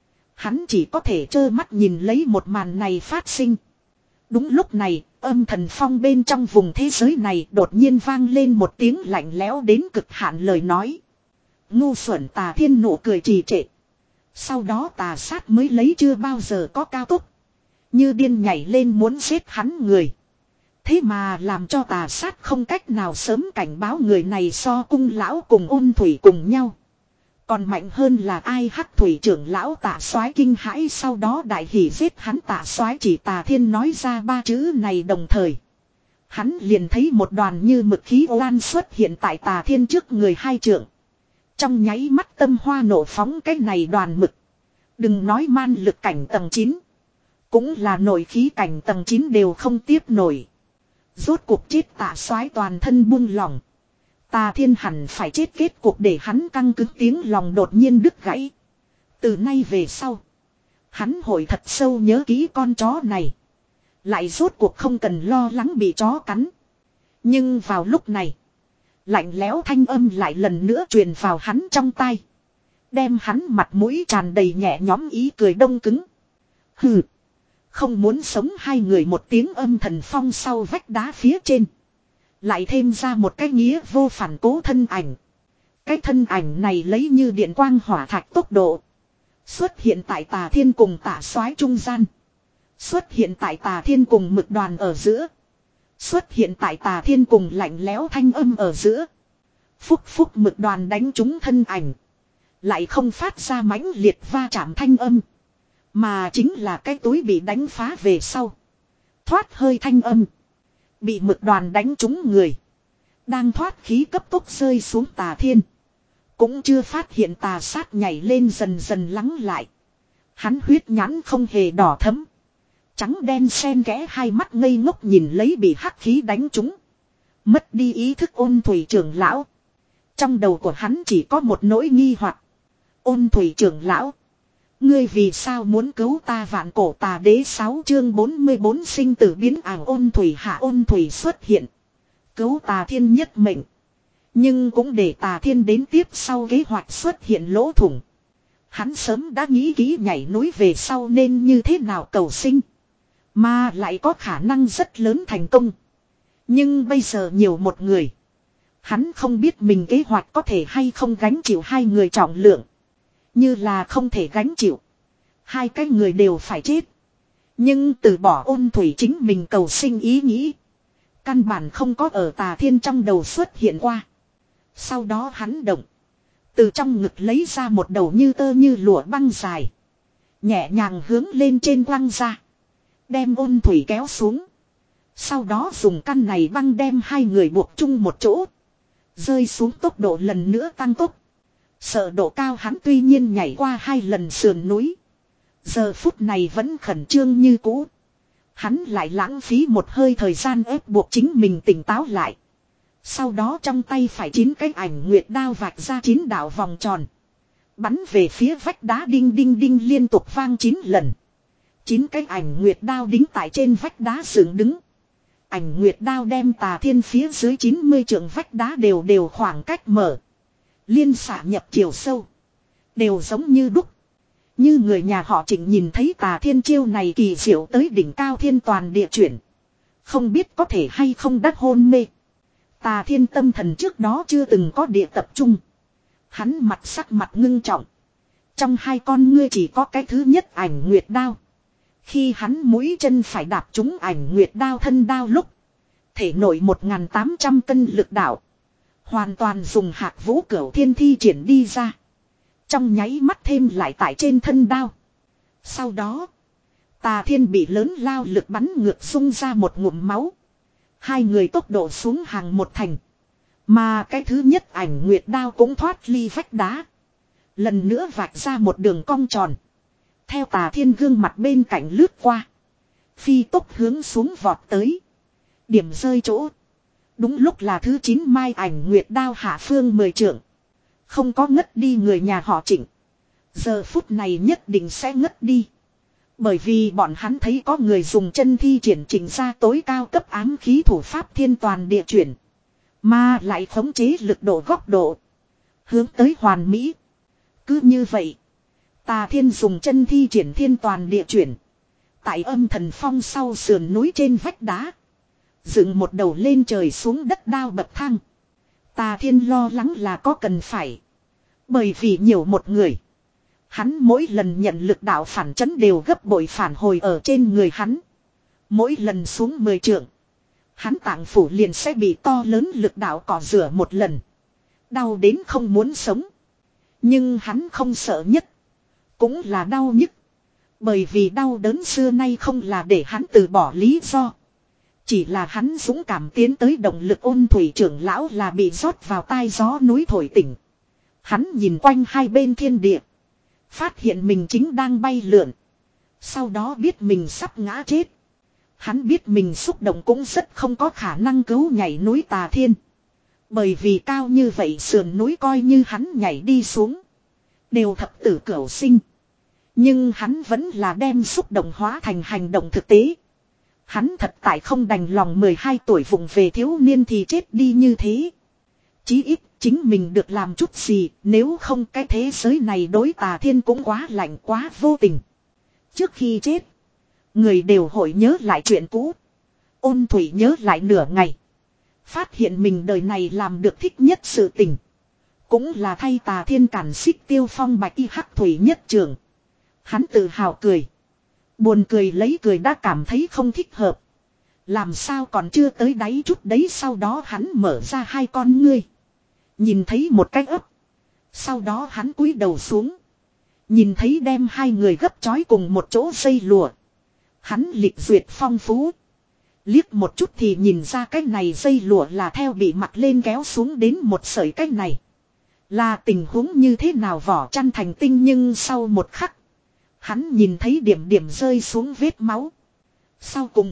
Hắn chỉ có thể trơ mắt nhìn lấy một màn này phát sinh. Đúng lúc này, âm thần phong bên trong vùng thế giới này đột nhiên vang lên một tiếng lạnh lẽo đến cực hạn lời nói. Ngu xuẩn. Tà Thiên nụ cười trì trệ. Sau đó tà sát mới lấy chưa bao giờ có cao tốc, như điên nhảy lên muốn giết hắn người. Thế mà làm cho tà sát không cách nào sớm cảnh báo người này so cung lão cùng ôn thủy cùng nhau. Còn mạnh hơn là ai? Hắc thủy trưởng lão Tạ Soái kinh hãi, sau đó đại hỉ giết hắn. Tạ Soái chỉ Tà Thiên nói ra ba chữ này đồng thời, hắn liền thấy một đoàn như mực khí oan xuất hiện tại Tà Thiên trước người hai trượng. Trong nháy mắt tâm hoa nổ phóng. Cái này đoàn mực, đừng nói man lực cảnh tầng chín, Cũng là nổi khí cảnh tầng chín đều không tiếp nổi. Rốt cuộc chết Tạ Soái toàn thân buông lỏng. Tà Thiên hẳn phải chết kết cuộc để hắn căng cứng tiếng lòng đột nhiên đứt gãy. Từ nay về sau. Hắn hội thật sâu nhớ kỹ con chó này. Lại rốt cuộc không cần lo lắng bị chó cắn. Nhưng vào lúc này. Lạnh lẽo thanh âm lại lần nữa truyền vào hắn trong tai. Đem hắn mặt mũi tràn đầy nhẹ nhõm ý cười đông cứng. Hừ. Không muốn sống hai người một tiếng âm thần phong sau vách đá phía trên. Lại thêm ra một cái nghĩa vô phản cố thân ảnh. Cái thân ảnh này lấy như điện quang hỏa thạch tốc độ. Xuất hiện tại Tà Thiên cùng Tạ Soái trung gian. Xuất hiện tại Tà Thiên cùng Mực Đoàn ở giữa. Xuất hiện tại Tà Thiên cùng lạnh lẽo thanh âm ở giữa. Phúc phúc Mực Đoàn đánh trúng thân ảnh. Lại không phát ra mãnh liệt va chạm thanh âm. Mà chính là cái túi bị đánh phá về sau. Thoát hơi thanh âm. Bị Mực Đoàn đánh trúng người. Đang thoát khí cấp tốc rơi xuống Tà Thiên. Cũng chưa phát hiện tà sát nhảy lên dần dần lắng lại. Hắn huyết nhãn không hề đỏ thấm. Trắng đen xen kẽ hai mắt ngây ngốc nhìn lấy bị hắc khí đánh trúng. Mất đi ý thức Ôn Thủy trưởng lão. Trong đầu của hắn chỉ có một nỗi nghi hoặc. Ôn Thủy trưởng lão. Ngươi vì sao muốn cứu ta Vạn Cổ Tà Đế sáu chương bốn mươi bốn sinh tử biến ảo Ôn Thủy hạ Ôn Thủy xuất hiện. Cứu Tà Thiên nhất mệnh. Nhưng cũng để Tà Thiên đến tiếp sau kế hoạch xuất hiện lỗ thủng. Hắn sớm đã nghĩ kỹ nhảy núi về sau nên như thế nào cầu sinh. Mà lại có khả năng rất lớn thành công. Nhưng bây giờ nhiều một người. Hắn không biết mình kế hoạch có thể hay không gánh chịu hai người trọng lượng. Như là không thể gánh chịu. Hai cái người đều phải chết. Nhưng từ bỏ Ôn Thủy chính mình cầu sinh ý nghĩ. Căn bản không có ở Tà Thiên trong đầu xuất hiện qua. Sau đó hắn động. Từ trong ngực lấy ra một đầu như tơ như lụa băng dài. Nhẹ nhàng hướng lên trên quăng ra. Đem Ôn Thủy kéo xuống. Sau đó dùng căn này băng đem hai người buộc chung một chỗ. Rơi xuống tốc độ lần nữa tăng tốc. Sợ độ cao hắn tuy nhiên nhảy qua hai lần sườn núi. Giờ phút này vẫn khẩn trương như cũ. Hắn lại lãng phí một hơi thời gian ép buộc chính mình tỉnh táo lại. Sau đó trong tay phải chín cái ảnh nguyệt đao vạch ra chín đạo vòng tròn. Bắn về phía vách đá đinh đinh đinh liên tục vang chín lần. Chín cái ảnh nguyệt đao đính tại trên vách đá dựng đứng. Ảnh nguyệt đao đem Tà Thiên phía dưới chín mươi trượng vách đá đều đều khoảng cách mở. Liên xạ nhập chiều sâu. Đều giống như đúc. Như người nhà họ Trịnh nhìn thấy Tà Thiên chiêu này kỳ diệu tới đỉnh cao thiên toàn địa chuyển. Không biết có thể hay không đắc hôn mê. Tà Thiên tâm thần trước đó chưa từng có địa tập trung. Hắn mặt sắc mặt ngưng trọng. Trong hai con ngươi chỉ có cái thứ nhất ảnh nguyệt đao. Khi hắn mũi chân phải đạp trúng ảnh nguyệt đao thân đao lúc. Thể nổi một nghìn tám trăm cân lực đạo. Hoàn toàn dùng Hạc Vũ Cửu Thiên thi triển đi ra. Trong nháy mắt thêm lại tại trên thân đao. Sau đó. Tà Thiên bị lớn lao lực bắn ngược xung ra một ngụm máu. Hai người tốc độ xuống hàng một thành. Mà cái thứ nhất ảnh nguyệt đao cũng thoát ly vách đá. Lần nữa vạch ra một đường cong tròn. Theo Tà Thiên gương mặt bên cạnh lướt qua. Phi tốc hướng xuống vọt tới. Điểm rơi chỗ. Đúng lúc là thứ chín mai ảnh nguyệt đao hạ phương mười trượng. Không có ngất đi người nhà họ Trịnh. Giờ phút này nhất định sẽ ngất đi. Bởi vì bọn hắn thấy có người dùng chân thi triển chỉnh ra tối cao cấp ám khí thủ pháp thiên toàn địa chuyển. Mà lại khống chế lực độ góc độ. Hướng tới hoàn mỹ. Cứ như vậy. Tà Thiên dùng chân thi triển thiên toàn địa chuyển. Tại âm thần phong sau sườn núi trên vách đá. Dựng một đầu lên trời xuống đất đao bậc thang. Tà Thiên lo lắng là có cần phải. Bởi vì nhiều một người. Hắn mỗi lần nhận lực đạo phản chấn đều gấp bội phản hồi ở trên người hắn. Mỗi lần xuống mười trượng. Hắn tạng phủ liền sẽ bị to lớn lực đạo cỏ rửa một lần. Đau đến không muốn sống. Nhưng hắn không sợ nhất. Cũng là đau nhức. Bởi vì đau đớn xưa nay không là để hắn từ bỏ lý do. Chỉ là hắn dũng cảm tiến tới động lực Ôn Thủy trưởng lão là bị rót vào tai gió núi thổi tỉnh. Hắn nhìn quanh hai bên thiên địa. Phát hiện mình chính đang bay lượn. Sau đó biết mình sắp ngã chết. Hắn biết mình xúc động cũng rất không có khả năng cứu nhảy núi Tà Thiên. Bởi vì cao như vậy sườn núi coi như hắn nhảy đi xuống. Đều thập tử cửu sinh. Nhưng hắn vẫn là đem xúc động hóa thành hành động thực tế. Hắn thật tại không đành lòng mười hai tuổi vụng về thiếu niên thì chết đi như thế. Chí ít chính mình được làm chút gì, nếu không cái thế giới này đối Tà Thiên cũng quá lạnh quá vô tình. Trước khi chết, người đều hội nhớ lại chuyện cũ. Ôn Thủy nhớ lại nửa ngày. Phát hiện mình đời này làm được thích nhất sự tình. Cũng là thay Tà Thiên cản xích Tiêu Phong bạch y hắc thủy nhất trường. Hắn tự hào cười. Buồn cười lấy cười đã cảm thấy không thích hợp. Làm sao còn chưa tới đáy chút đấy, sau đó hắn mở ra hai con ngươi. Nhìn thấy một cái ấp. Sau đó hắn cúi đầu xuống. Nhìn thấy đem hai người gấp chói cùng một chỗ dây lụa. Hắn lịch duyệt phong phú. Liếc một chút thì nhìn ra cái này dây lụa là theo bị mặt lên kéo xuống đến một sợi cái này. Là tình huống như thế nào vỏ chăn thành tinh, nhưng sau một khắc. Hắn nhìn thấy điểm điểm rơi xuống vết máu. Sau cùng.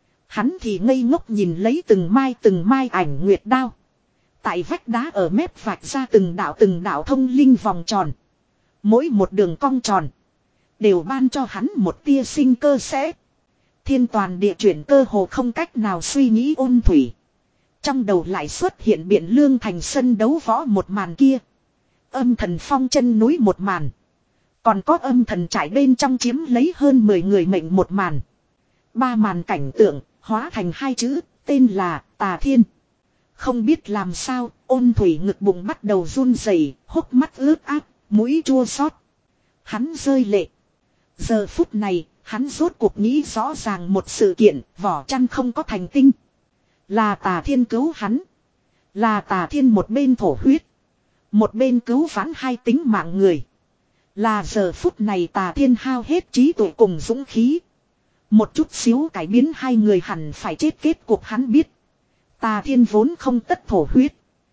Hắn thì ngây ngốc nhìn lấy từng mai từng mai ảnh nguyệt đao. Tại vách đá ở mép vạch ra từng đạo từng đạo thông linh vòng tròn. Mỗi một đường cong tròn. Đều ban cho hắn một tia sinh cơ sẽ. Thiên toàn địa chuyển cơ hồ không cách nào suy nghĩ Ôn Thủy. Trong đầu lại xuất hiện Biện Lương thành sân đấu võ một màn kia. Âm thần phong chân núi một màn. Còn có âm thần trải bên trong chiếm lấy hơn mười người mệnh một màn. Ba màn cảnh tượng hóa thành hai chữ, tên là Tà Thiên. Không biết làm sao, Ôn Thủy ngực bụng bắt đầu run rẩy, hốc mắt ướt át, mũi chua xót. Hắn rơi lệ. Giờ phút này, hắn rốt cuộc nghĩ rõ ràng một sự kiện, vỏ chăn không có thành tinh. Là Tà Thiên cứu hắn. Là Tà Thiên một bên thổ huyết. Một bên cứu vãn hai tính mạng người. Là giờ phút này Tà Thiên hao hết trí tuệ cùng dũng khí. Một chút xíu cải biến hai người hẳn phải chết kết cục hắn biết. Tà Thiên vốn không tất thổ huyết.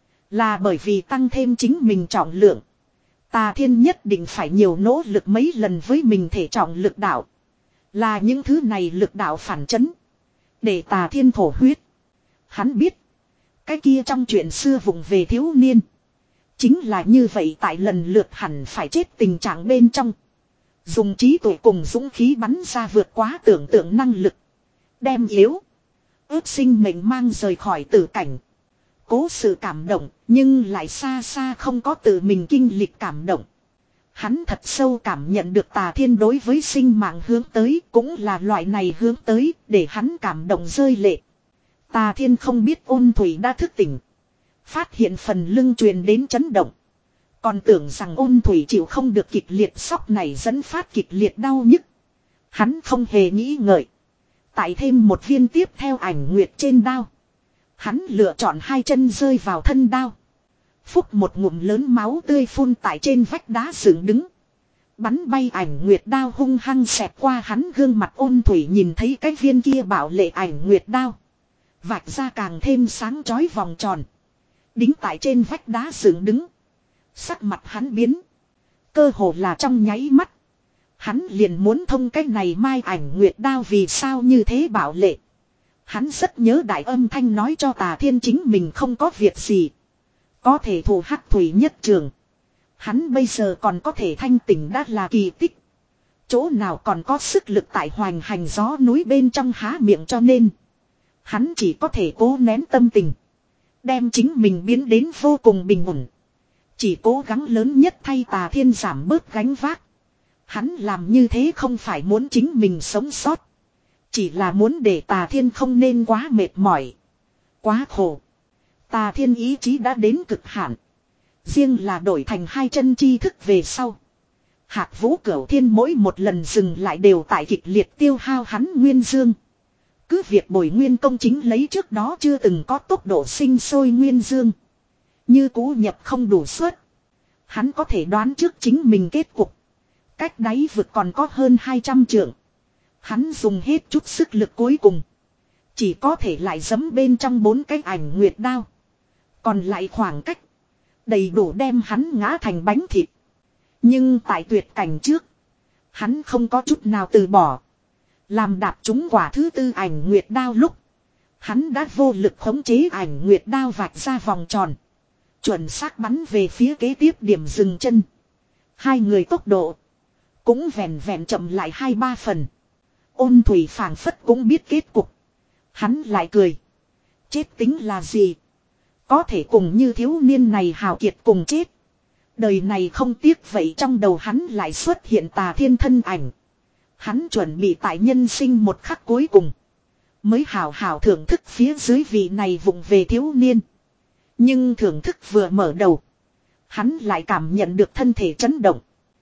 Là bởi vì tăng thêm chính mình trọng lượng. Tà Thiên nhất định phải nhiều nỗ lực mấy lần với mình thể trọng lực đạo. Là những thứ này lực đạo phản chấn. Để Tà Thiên thổ huyết. Hắn biết. Cái kia trong chuyện xưa vùng về thiếu niên. Chính là như vậy, tại lần lượt hẳn phải chết tình trạng bên trong. Dùng trí tuệ cùng dũng khí bắn ra vượt quá tưởng tượng năng lực. Đem yếu. Ước sinh mệnh mang rời khỏi tử cảnh. Cố sự cảm động, nhưng lại xa xa không có tự mình kinh lịch cảm động. Hắn thật sâu cảm nhận được Tà Thiên đối với sinh mạng hướng tới, cũng là loại này hướng tới, để hắn cảm động rơi lệ. Tà Thiên không biết Ôn Thủy đã thức tỉnh. Phát hiện phần lưng truyền đến chấn động. Còn tưởng rằng Ôn Thủy chịu không được kịch liệt sốc này dẫn phát kịch liệt đau nhức. Hắn không hề nghĩ ngợi. Tại thêm một viên tiếp theo ảnh nguyệt trên đao. Hắn lựa chọn hai chân rơi vào thân đao. Phúc một ngụm lớn máu tươi phun tại trên vách đá dựng đứng. Bắn bay ảnh nguyệt đao hung hăng xẹt qua hắn gương mặt. Ôn Thủy nhìn thấy cái viên kia bảo lệ ảnh nguyệt đao. Vạch ra càng thêm sáng chói vòng tròn. Đính tại trên vách đá dựng đứng. Sắc mặt hắn biến. Cơ hồ là trong nháy mắt. Hắn liền muốn thông cái này mai ảnh nguyệt đao vì sao như thế bảo lệ. Hắn rất nhớ đại âm thanh nói cho Tà Thiên chính mình không có việc gì. Có thể thủ hắc thủy nhất trường. Hắn bây giờ còn có thể thanh tỉnh đã là kỳ tích. Chỗ nào còn có sức lực tại hoành hành gió núi bên trong há miệng, cho nên. Hắn chỉ có thể cố nén tâm tình. Đem chính mình biến đến vô cùng bình ổn. Chỉ cố gắng lớn nhất thay Tà Thiên giảm bớt gánh vác. Hắn làm như thế không phải muốn chính mình sống sót. Chỉ là muốn để Tà Thiên không nên quá mệt mỏi. Quá khổ. Tà Thiên ý chí đã đến cực hạn. Riêng là đổi thành hai chân chi thức về sau. Hạc Vũ Cửu Thiên mỗi một lần dừng lại đều tại kịch liệt tiêu hao hắn nguyên dương. Cứ việc bồi nguyên công chính lấy trước đó chưa từng có tốc độ sinh sôi nguyên dương. Như cũ nhập không đủ suất. Hắn có thể đoán trước chính mình kết cục. Cách đáy vực còn có hơn hai trăm trượng. Hắn dùng hết chút sức lực cuối cùng. Chỉ có thể lại giẫm bên trong bốn cái ảnh nguyệt đao. Còn lại khoảng cách. Đầy đủ đem hắn ngã thành bánh thịt. Nhưng tại tuyệt cảnh trước. Hắn không có chút nào từ bỏ. Làm đạp trúng quả thứ tư ảnh nguyệt đao lúc. Hắn đã vô lực khống chế ảnh nguyệt đao vạch ra vòng tròn. Chuẩn xác bắn về phía kế tiếp điểm dừng chân. Hai người tốc độ. Cũng vẹn vẹn chậm lại hai ba phần. Ôn thủy phảng phất cũng biết kết cục. Hắn lại cười. Chết tính là gì? Có thể cùng như thiếu niên này hào kiệt cùng chết. Đời này không tiếc vậy, trong đầu hắn lại xuất hiện Tà Thiên thân ảnh. Hắn chuẩn bị tại nhân sinh một khắc cuối cùng. Mới hào hào thưởng thức phía dưới vị này vụng về thiếu niên. Nhưng thưởng thức vừa mở đầu. Hắn lại cảm nhận được thân thể chấn động.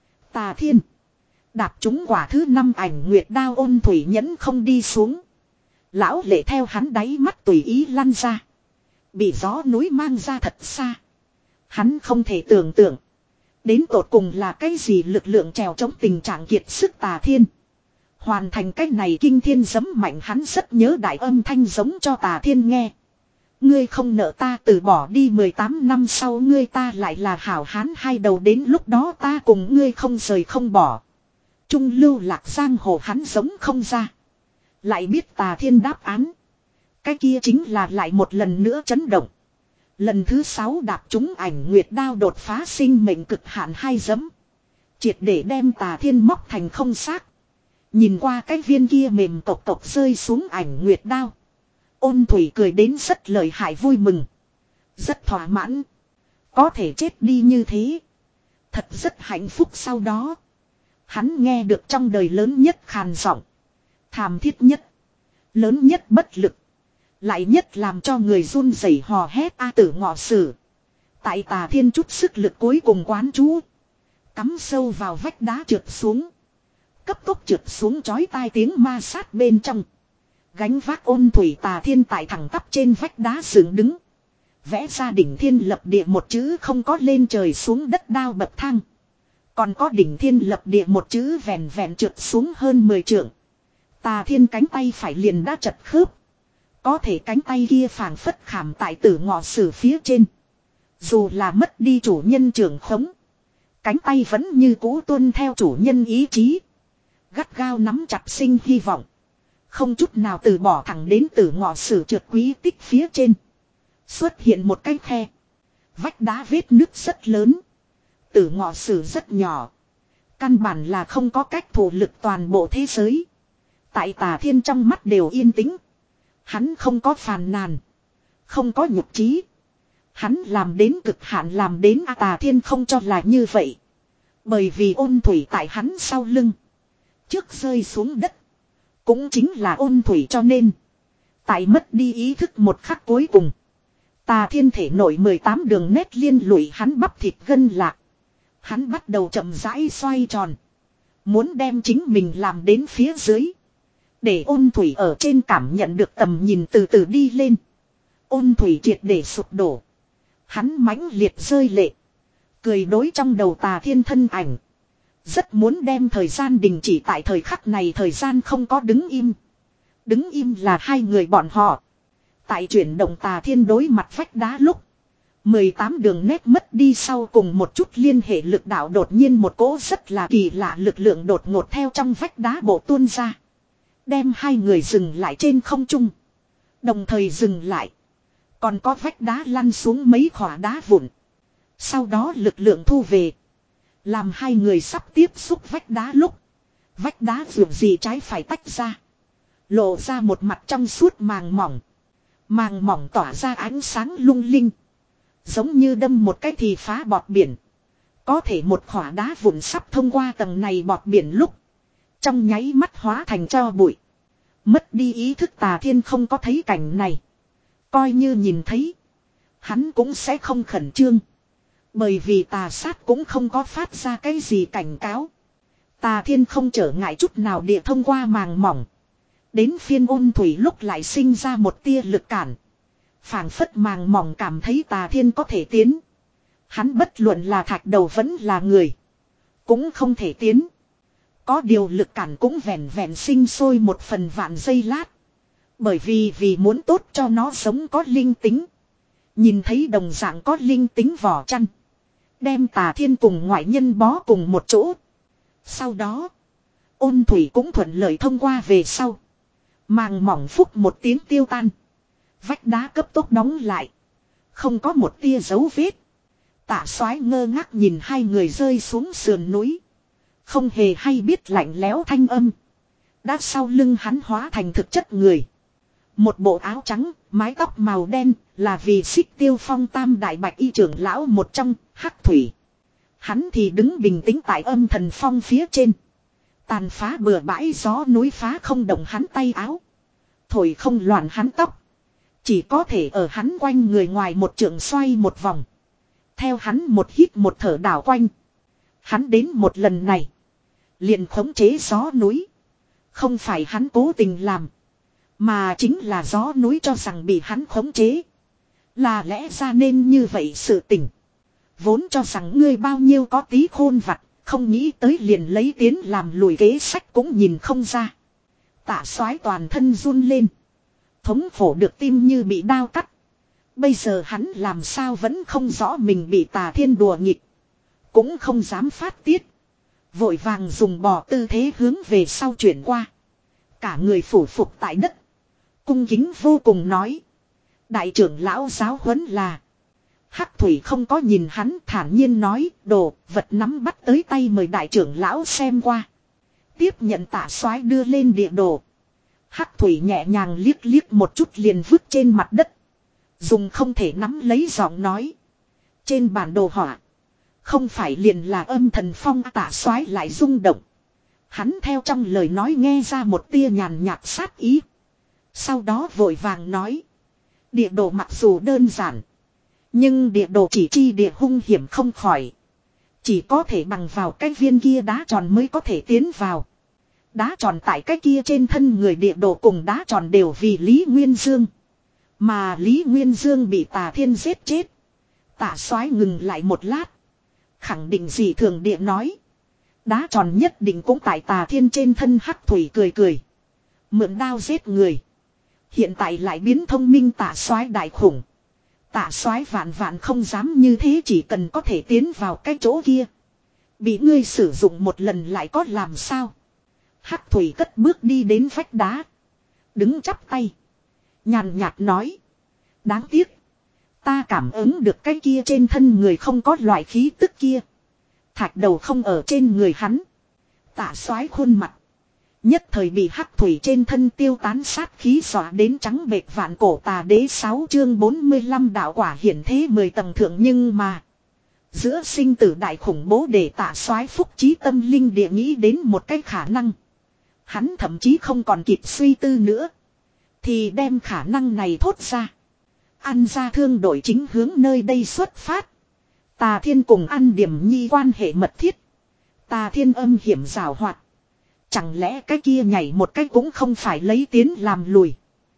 Tà Thiên. Đạp trúng quả thứ năm ảnh nguyệt đao, ôn thủy nhẫn không đi xuống. Lão lệ theo hắn đáy mắt tùy ý lăn ra. Bị gió núi mang ra thật xa. Hắn không thể tưởng tượng. Đến tột cùng là cái gì lực lượng trèo chống tình trạng kiệt sức Tà Thiên. Hoàn thành cái này kinh thiên giấm mạnh, hắn rất nhớ đại âm thanh giống cho Tà Thiên nghe. Ngươi không nợ ta, từ bỏ đi, mười tám năm sau ngươi ta lại là hảo hán hai đầu, đến lúc đó ta cùng ngươi không rời không bỏ. Trung lưu lạc giang hồ hắn giống không ra. Lại biết Tà Thiên đáp án. Cái kia chính là lại một lần nữa chấn động. Lần thứ sáu đạp trúng ảnh nguyệt đao, đột phá sinh mệnh cực hạn hai dẫm. Triệt để đem Tà Thiên móc thành không xác. Nhìn qua cái viên kia mềm tộc tộc rơi xuống ảnh nguyệt đao. Ôn thủy cười đến rất lợi hại, vui mừng. Rất thỏa mãn. Có thể chết đi như thế. Thật rất hạnh phúc. Sau đó. Hắn nghe được trong đời lớn nhất khàn giọng. Thảm thiết nhất. Lớn nhất bất lực. Lại nhất làm cho người run rẩy hò hét A Tử Ngọ Sử. Tại Tà Thiên chút sức lực cuối cùng quán chú. Cắm sâu vào vách đá trượt xuống. Cấp tốc trượt xuống chói tai tiếng ma sát bên trong. Gánh vác ôn thủy Tà Thiên tại thẳng tắp trên vách đá dựng đứng. Vẽ ra đỉnh thiên lập địa một chữ, không có lên trời xuống đất đao bậc thang. Còn có đỉnh thiên lập địa một chữ vẹn vẹn trượt xuống hơn mười trượng. Tà Thiên cánh tay phải liền đã chật khớp. Có thể cánh tay kia phảng phất khảm tại Tử Ngọ Sử phía trên. Dù là mất đi chủ nhân trưởng khống. Cánh tay vẫn như cũ tuân theo chủ nhân ý chí. Gắt gao nắm chặt sinh hy vọng. Không chút nào từ bỏ, thẳng đến Tử Ngọ Sử trượt quý tích phía trên. Xuất hiện một cái khe. Vách đá vết nứt rất lớn. Tử Ngọ Sử rất nhỏ. Căn bản là không có cách thủ lực toàn bộ thế giới. Tại Tà Thiên trong mắt đều yên tĩnh. Hắn không có phàn nàn. Không có nhục trí. Hắn làm đến cực hạn, làm đến A Tà Thiên không cho là như vậy. Bởi vì ôn thủy tại hắn sau lưng. Trước rơi xuống đất. Cũng chính là ôn thủy, cho nên. Tại mất đi ý thức một khắc cuối cùng. Tà Thiên thể nổi mười tám đường nét liên lụy hắn bắp thịt gân lạc. Hắn bắt đầu chậm rãi xoay tròn. Muốn đem chính mình làm đến phía dưới. Để ôn thủy ở trên cảm nhận được tầm nhìn từ từ đi lên. Ôn thủy triệt để sụp đổ. Hắn mãnh liệt rơi lệ. Cười đối trong đầu Tà Thiên thân ảnh. Rất muốn đem thời gian đình chỉ tại thời khắc này, thời gian không có đứng im. Đứng im là hai người bọn họ. Tại chuyển động Tà Thiên đối mặt vách đá lúc. mười tám đường nét mất đi sau cùng một chút liên hệ lực đạo, đột nhiên một cỗ rất là kỳ lạ lực lượng đột ngột theo trong vách đá bộ tuôn ra. Đem hai người dừng lại trên không trung. Đồng thời dừng lại. Còn có vách đá lăn xuống mấy khỏa đá vụn. Sau đó lực lượng thu về. Làm hai người sắp tiếp xúc vách đá lúc. Vách đá vượt gì trái phải tách ra. Lộ ra một mặt trong suốt màng mỏng. Màng mỏng tỏa ra ánh sáng lung linh. Giống như đâm một cái thì phá bọt biển. Có thể một khỏa đá vụn sắp thông qua tầng này bọt biển lúc. Trong nháy mắt hóa thành tro bụi. Mất đi ý thức Tà Thiên không có thấy cảnh này. Coi như nhìn thấy. Hắn cũng sẽ không khẩn trương. Bởi vì tà sát cũng không có phát ra cái gì cảnh cáo. Tà Thiên không trở ngại chút nào địa thông qua màng mỏng. Đến phiên ôn thủy lúc lại sinh ra một tia lực cản. Phảng phất màng mỏng cảm thấy Tà Thiên có thể tiến. Hắn bất luận là thạch đầu vẫn là người. Cũng không thể tiến. Có điều lực cản cũng vẹn vẹn sinh sôi một phần vạn giây lát. Bởi vì vì muốn tốt cho nó sống có linh tính. Nhìn thấy đồng dạng có linh tính vỏ chăn. Đem Tà Thiên cùng ngoại nhân bó cùng một chỗ. Sau đó. Ôn thủy cũng thuận lợi thông qua về sau. Màng mỏng phúc một tiếng tiêu tan. Vách đá cấp tốc đóng lại. Không có một tia dấu vết. Tạ Soái ngơ ngác nhìn hai người rơi xuống sườn núi. Không hề hay biết lạnh lẽo thanh âm. Đã sau lưng hắn hóa thành thực chất người. Một bộ áo trắng, mái tóc màu đen, là vì Xích Tiêu Phong tam đại bạch y trưởng lão một trong, Hắc Thủy. Hắn thì đứng bình tĩnh tại âm thần phong phía trên. Tàn phá bừa bãi gió núi phá không động hắn tay áo. Thổi không loạn hắn tóc. Chỉ có thể ở hắn quanh người ngoài một trượng xoay một vòng. Theo hắn một hít một thở đảo quanh. Hắn đến một lần này. Liền khống chế gió núi. Không phải hắn cố tình làm. Mà chính là gió núi cho rằng bị hắn khống chế. Là lẽ ra nên như vậy sự tình. Vốn cho rằng ngươi bao nhiêu có tí khôn vặt. Không nghĩ tới liền lấy tiến làm lùi kế sách cũng nhìn không ra. Tạ Soái toàn thân run lên. Thống khổ được tim như bị đao cắt. Bây giờ hắn làm sao vẫn không rõ mình bị Tà Thiên đùa nghịch. Cũng không dám phát tiết. Vội vàng dùng bò tư thế hướng về sau chuyển qua. Cả người phủ phục tại đất. Cung kính vô cùng nói. Đại trưởng lão giáo huấn là. Hắc Thủy không có nhìn hắn, thản nhiên nói, đồ vật nắm bắt tới tay mời đại trưởng lão xem qua. Tiếp nhận Tạ Soái đưa lên địa đồ. Hắc Thủy nhẹ nhàng liếc liếc một chút liền vứt trên mặt đất. Dùng không thể nắm lấy giọng nói. Trên bản đồ họa. Không phải liền là âm thần phong. Tạ Soái lại rung động. Hắn theo trong lời nói nghe ra một tia nhàn nhạt sát ý. Sau đó vội vàng nói. Địa đồ mặc dù đơn giản. Nhưng địa đồ chỉ chi địa hung hiểm không khỏi. Chỉ có thể bằng vào cái viên kia đá tròn mới có thể tiến vào. Đá tròn tại cái kia trên thân người địa đồ cùng đá tròn đều vì Lý Nguyên Dương. Mà Lý Nguyên Dương bị Tà Thiên giết chết. Tạ Soái ngừng lại một lát. Khẳng định gì thường địa nói. Đá tròn nhất định cũng tại Tà Thiên trên thân. Hắc Thủy cười cười. Mượn đao giết người. Hiện tại lại biến thông minh. Tạ Soái đại khủng. Tạ Soái vạn vạn không dám như thế, chỉ cần có thể tiến vào cái chỗ kia. Bị ngươi sử dụng một lần lại có làm sao. Hắc Thủy cất bước đi đến vách đá. Đứng chắp tay. Nhàn nhạt nói. Đáng tiếc. Ta cảm ứng được cái kia trên thân người không có loại khí tức kia. Thạch đầu không ở trên người hắn. Tạ Soái khuôn mặt. Nhất thời bị Hắc Thủy trên thân tiêu tán sát khí xóa đến trắng bệch. Vạn cổ tà đế sáu chương bốn mươi lăm đạo quả hiển thế mười tầng thượng. Nhưng mà. Giữa sinh tử đại khủng bố để Tạ Soái phúc trí tâm linh địa nghĩ đến một cái khả năng. Hắn thậm chí không còn kịp suy tư nữa. Thì đem khả năng này thốt ra. Ăn ra thương đổi chính hướng nơi đây xuất phát. Tà Thiên cùng An Điểm Nhi quan hệ mật thiết. Tà Thiên âm hiểm giảo hoạt. Chẳng lẽ cái kia nhảy một cái cũng không phải lấy tiến làm lùi.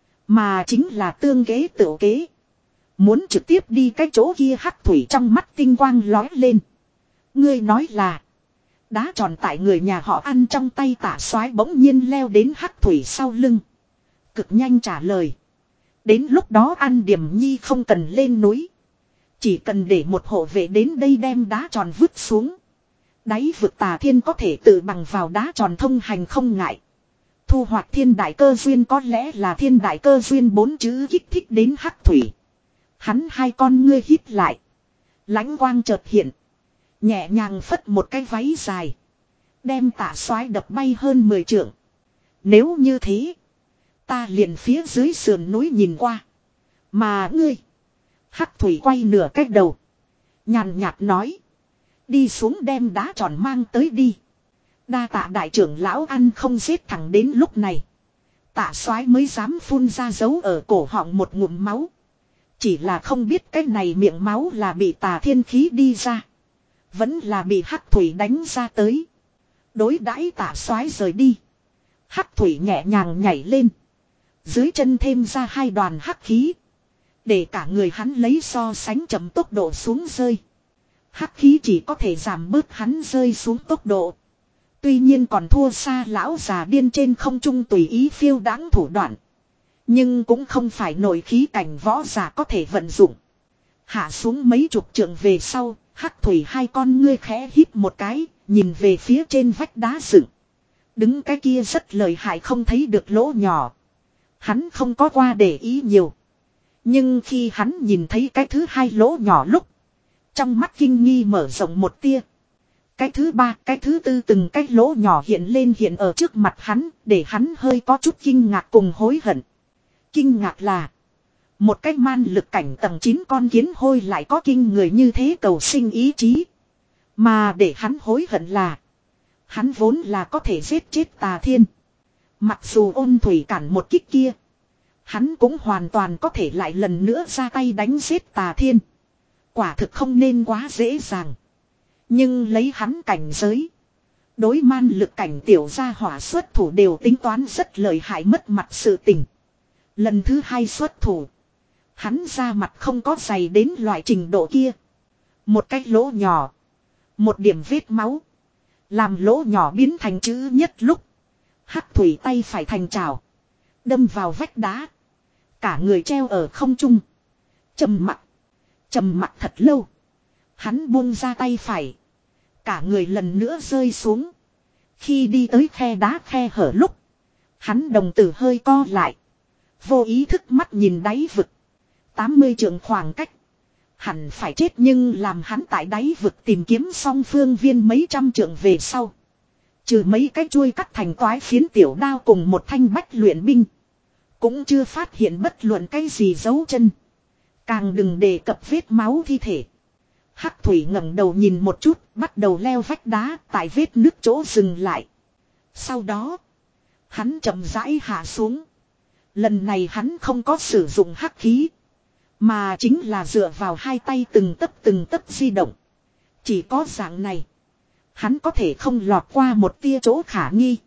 Mà chính là tương kế tự kế. Muốn trực tiếp đi cái chỗ kia. Hắc Thủy trong mắt tinh quang lói lên. Ngươi nói là. Đá tròn tại người nhà họ Ăn trong tay. Tạ Soái bỗng nhiên leo đến Hắc Thủy sau lưng. Cực nhanh trả lời. Đến lúc đó An Điểm Nhi không cần lên núi. Chỉ cần để một hộ vệ đến đây đem đá tròn vứt xuống. Đáy vực Tà Thiên có thể tự bằng vào đá tròn thông hành không ngại. Thu hoạch thiên đại cơ duyên. Có lẽ là thiên đại cơ duyên bốn chữ kích thích đến Hắc Thủy. Hắn hai con ngươi hít lại. Lãnh quang chợt hiện. Nhẹ nhàng phất một cái váy dài. Đem Tạ Soái đập bay hơn mười trượng. Nếu như thế. Ta liền phía dưới sườn núi nhìn qua. Mà ngươi. Hắc Thủy quay nửa cách đầu. Nhàn nhạt nói. Đi xuống đem đá tròn mang tới đi. Đa tạ đại trưởng lão Ăn không giết. Thẳng đến lúc này. Tạ Soái mới dám phun ra dấu ở cổ họng một ngụm máu. Chỉ là không biết cái này miệng máu là bị Tà Thiên khí đi ra. Vẫn là bị Hắc Thủy đánh ra tới. Đối đãi Tạ Soái rời đi. Hắc Thủy nhẹ nhàng nhảy lên. Dưới chân thêm ra hai đoàn hắc khí. Để cả người hắn lấy so sánh chậm tốc độ xuống rơi. Hắc khí chỉ có thể giảm bớt hắn rơi xuống tốc độ. Tuy nhiên còn thua xa lão già điên trên không trung tùy ý phiêu đãng thủ đoạn. Nhưng cũng không phải nội khí cảnh võ giả có thể vận dụng. Hạ xuống mấy chục trượng về sau, Hắc Thủy hai con ngươi khẽ hít một cái, nhìn về phía trên vách đá dựng. Đứng cái kia rất lợi hại không thấy được lỗ nhỏ. Hắn không có qua để ý nhiều. Nhưng khi hắn nhìn thấy cái thứ hai lỗ nhỏ lúc. Trong mắt kinh nghi mở rộng một tia. Cái thứ ba, cái thứ tư từng cái lỗ nhỏ hiện lên hiện ở trước mặt hắn. Để hắn hơi có chút kinh ngạc cùng hối hận. Kinh ngạc là. Một cái man lực cảnh tầng chín con kiến hôi lại có kinh người như thế cầu sinh ý chí. Mà để hắn hối hận là. Hắn vốn là có thể giết chết Tà Thiên. Mặc dù Ôn Thủy cản một kích kia. Hắn cũng hoàn toàn có thể lại lần nữa ra tay đánh giết Tà Thiên. Quả thực không nên quá dễ dàng. Nhưng lấy hắn cảnh giới. Đối man lực cảnh tiểu gia hỏa xuất thủ đều tính toán rất lợi hại mất mặt sự tình. Lần thứ hai xuất thủ. Hắn ra mặt không có dày đến loại trình độ kia. Một cái lỗ nhỏ. Một điểm vết máu. Làm lỗ nhỏ biến thành chữ nhất lúc. Hắc thủy tay phải thành trào. Đâm vào vách đá. Cả người treo ở không trung. Trầm mặc. Trầm mặc thật lâu. Hắn buông ra tay phải. Cả người lần nữa rơi xuống. Khi đi tới khe đá khe hở lúc. Hắn đồng tử hơi co lại. Vô ý thức mắt nhìn đáy vực. tám mươi trượng khoảng cách. Hẳn phải chết nhưng làm hắn tại đáy vực tìm kiếm xong phương viên mấy trăm trượng về sau. Trừ mấy cái chuôi cắt thành toái phiến tiểu đao cùng một thanh bách luyện binh. Cũng chưa phát hiện bất luận cái gì dấu chân. Càng đừng đề cập vết máu thi thể. Hắc thủy ngẩng đầu nhìn một chút, bắt đầu leo vách đá tại vết nước chỗ dừng lại. Sau đó, hắn chậm rãi hạ xuống. Lần này hắn không có sử dụng hắc khí. Mà chính là dựa vào hai tay từng tấc từng tấc di động. Chỉ có dạng này. Hắn có thể không lọt qua một tia chỗ khả nghi.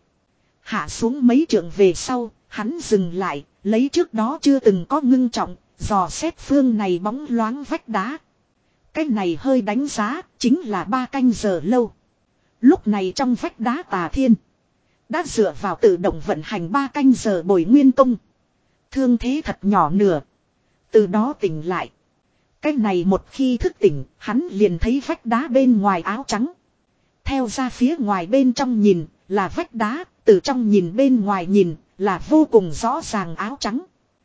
Hạ xuống mấy trượng về sau. Hắn dừng lại. Lấy trước đó chưa từng có ngưng trọng. Dò xét phương này bóng loáng vách đá. Cái này hơi đánh giá. Chính là ba canh giờ lâu. Lúc này trong vách đá Tà Thiên. Đã dựa vào tự động vận hành ba canh giờ bồi nguyên công. Thương thế thật nhỏ nửa. Từ đó tỉnh lại. Cái này một khi thức tỉnh, hắn liền thấy vách đá bên ngoài áo trắng. Theo ra phía ngoài bên trong nhìn, là vách đá, từ trong nhìn bên ngoài nhìn, là vô cùng rõ ràng áo trắng.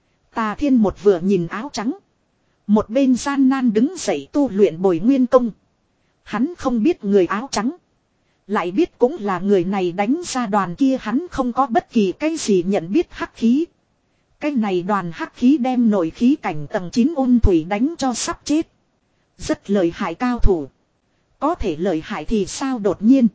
Tà Thiên một vừa nhìn áo trắng. Một bên gian nan đứng dậy tu luyện bồi nguyên công. Hắn không biết người áo trắng. Lại biết cũng là người này đánh ra đoàn kia hắn không có bất kỳ cái gì nhận biết hắc khí. Cái này đoàn hắc khí đem nội khí cảnh tầng chín Ôn Thủy đánh cho sắp chết. Rất lợi hại cao thủ. Có thể lợi hại thì sao đột nhiên.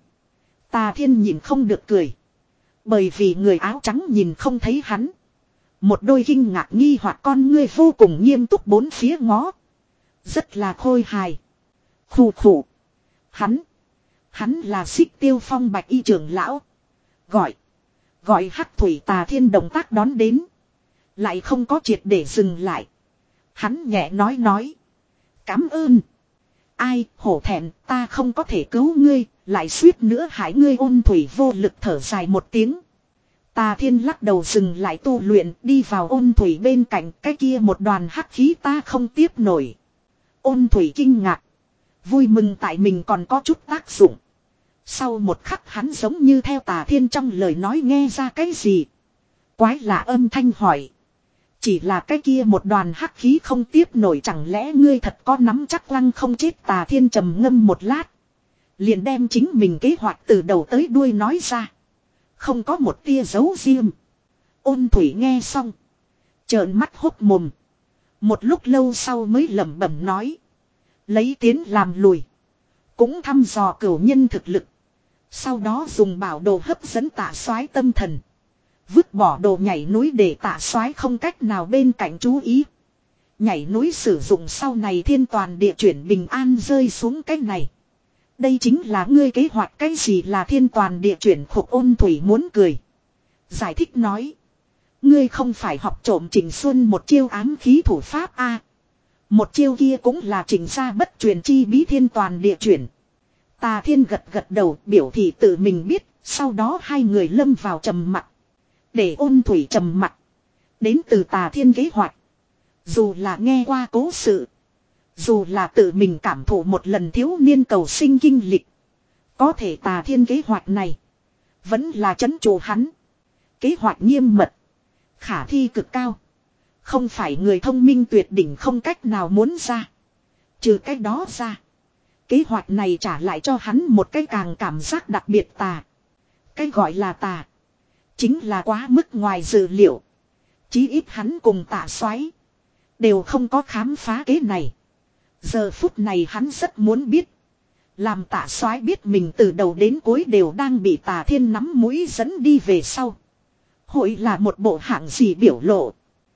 Tà Thiên nhìn không được cười. Bởi vì người áo trắng nhìn không thấy hắn. Một đôi kinh ngạc nghi hoặc con ngươi vô cùng nghiêm túc bốn phía ngó. Rất là khôi hài. Khủ khủ. Hắn. Hắn là Xích Tiêu Phong bạch y trưởng lão. Gọi. Gọi Hắc Thủy. Tà Thiên động tác đón đến. Lại không có triệt để dừng lại. Hắn nhẹ nói nói. Cảm ơn. Ai hổ thẹn ta không có thể cứu ngươi. Lại suýt nữa hại ngươi. Ôn Thủy vô lực thở dài một tiếng. Tà Thiên lắc đầu dừng lại tu luyện. Đi vào Ôn Thủy bên cạnh. Cái kia một đoàn hắc khí ta không tiếp nổi. Ôn Thủy kinh ngạc. Vui mừng tại mình còn có chút tác dụng. Sau một khắc hắn giống như theo Tà Thiên trong lời nói nghe ra cái gì. Quái lạ âm thanh hỏi. Chỉ là cái kia một đoàn hắc khí không tiếp nổi chẳng lẽ ngươi thật có nắm chắc lăng không chết. Tà Thiên trầm ngâm một lát. Liền đem chính mình kế hoạch từ đầu tới đuôi nói ra. Không có một tia giấu riêng. Ôn Thủy nghe xong. Trợn mắt hốc mồm. Một lúc lâu sau mới lẩm bẩm nói. Lấy tiến làm lùi. Cũng thăm dò cửu nhân thực lực. Sau đó dùng bảo đồ hấp dẫn Tạ Soái tâm thần. Vứt bỏ đồ nhảy núi để Tạ Soái không cách nào bên cạnh chú ý. Nhảy núi sử dụng sau này thiên toàn địa chuyển bình an rơi xuống cái này. Đây chính là ngươi kế hoạch. Cái gì là thiên toàn địa chuyển? Khục. Ôn Thủy muốn cười. Giải thích nói. Ngươi không phải học trộm Trình Xuân một chiêu ám khí thủ pháp a à, một chiêu kia cũng là Trình gia bất truyền chi bí thiên toàn địa chuyển. Tà Thiên gật gật đầu biểu thị tự mình biết. Sau đó hai người lâm vào trầm mặc. Để Ôn Thủy trầm mặc. Đến từ Tà Thiên kế hoạch. Dù là nghe qua cố sự. Dù là tự mình cảm thụ một lần thiếu niên cầu sinh kinh lịch. Có thể Tà Thiên kế hoạch này. Vẫn là trấn trụ hắn. Kế hoạch nghiêm mật. Khả thi cực cao. Không phải người thông minh tuyệt đỉnh không cách nào muốn ra. Trừ cái đó ra. Kế hoạch này trả lại cho hắn một cái càng cảm giác đặc biệt tà. Cái gọi là tà. Chính là quá mức ngoài dự liệu. Chí ít hắn cùng Tạ Soái đều không có khám phá kế này. Giờ phút này hắn rất muốn biết. Làm Tạ Soái biết mình từ đầu đến cuối đều đang bị Tà Thiên nắm mũi dẫn đi về sau. Hội là một bộ hạng gì biểu lộ.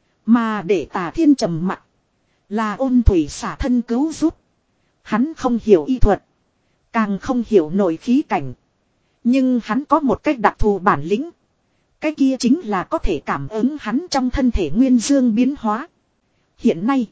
Mà để Tà Thiên trầm mặc. Là Ôn Thủy xả thân cứu giúp. Hắn không hiểu y thuật. Càng không hiểu nội khí cảnh. Nhưng hắn có một cách đặc thù bản lĩnh. Cái kia chính là có thể cảm ứng hắn trong thân thể nguyên dương biến hóa. Hiện nay.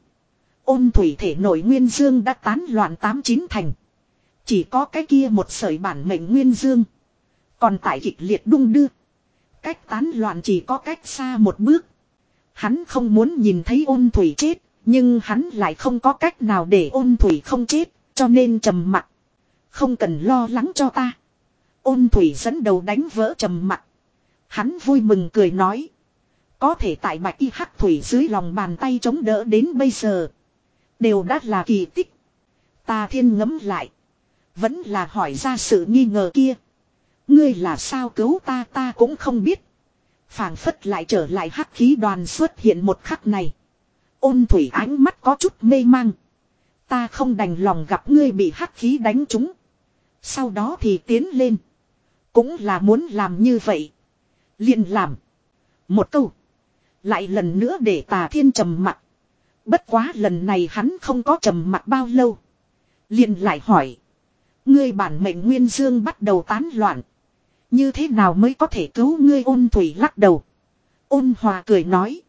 Ôn Thủy thể nội nguyên dương đã tán loạn tám chín thành. Chỉ có cái kia một sợi bản mệnh nguyên dương. Còn tại kịch liệt đung đưa. Cách tán loạn chỉ có cách xa một bước. Hắn không muốn nhìn thấy Ôn Thủy chết. Nhưng hắn lại không có cách nào để Ôn Thủy không chết. Cho nên trầm mặc. Không cần lo lắng cho ta. Ôn Thủy dẫn đầu đánh vỡ trầm mặc. Hắn vui mừng cười nói. Có thể tại Bạch Y Hắc Thủy dưới lòng bàn tay chống đỡ đến bây giờ. Đều đã là kỳ tích. Tà Thiên ngẫm lại. Vẫn là hỏi ra sự nghi ngờ kia. Ngươi là sao cứu ta ta cũng không biết. Phảng phất lại trở lại hắc khí đoàn xuất hiện một khắc này. Ôn Thủy ánh mắt có chút mê mang. Ta không đành lòng gặp ngươi bị hắc khí đánh trúng. Sau đó thì tiến lên. Cũng là muốn làm như vậy. Liền làm. Một câu. Lại lần nữa để Tà Thiên trầm mặc. Bất quá lần này hắn không có trầm mặc bao lâu. Liền lại hỏi. Ngươi bản mệnh nguyên dương bắt đầu tán loạn. Như thế nào mới có thể cứu ngươi? Ôn Thủy lắc đầu. Ôn Hòa cười nói.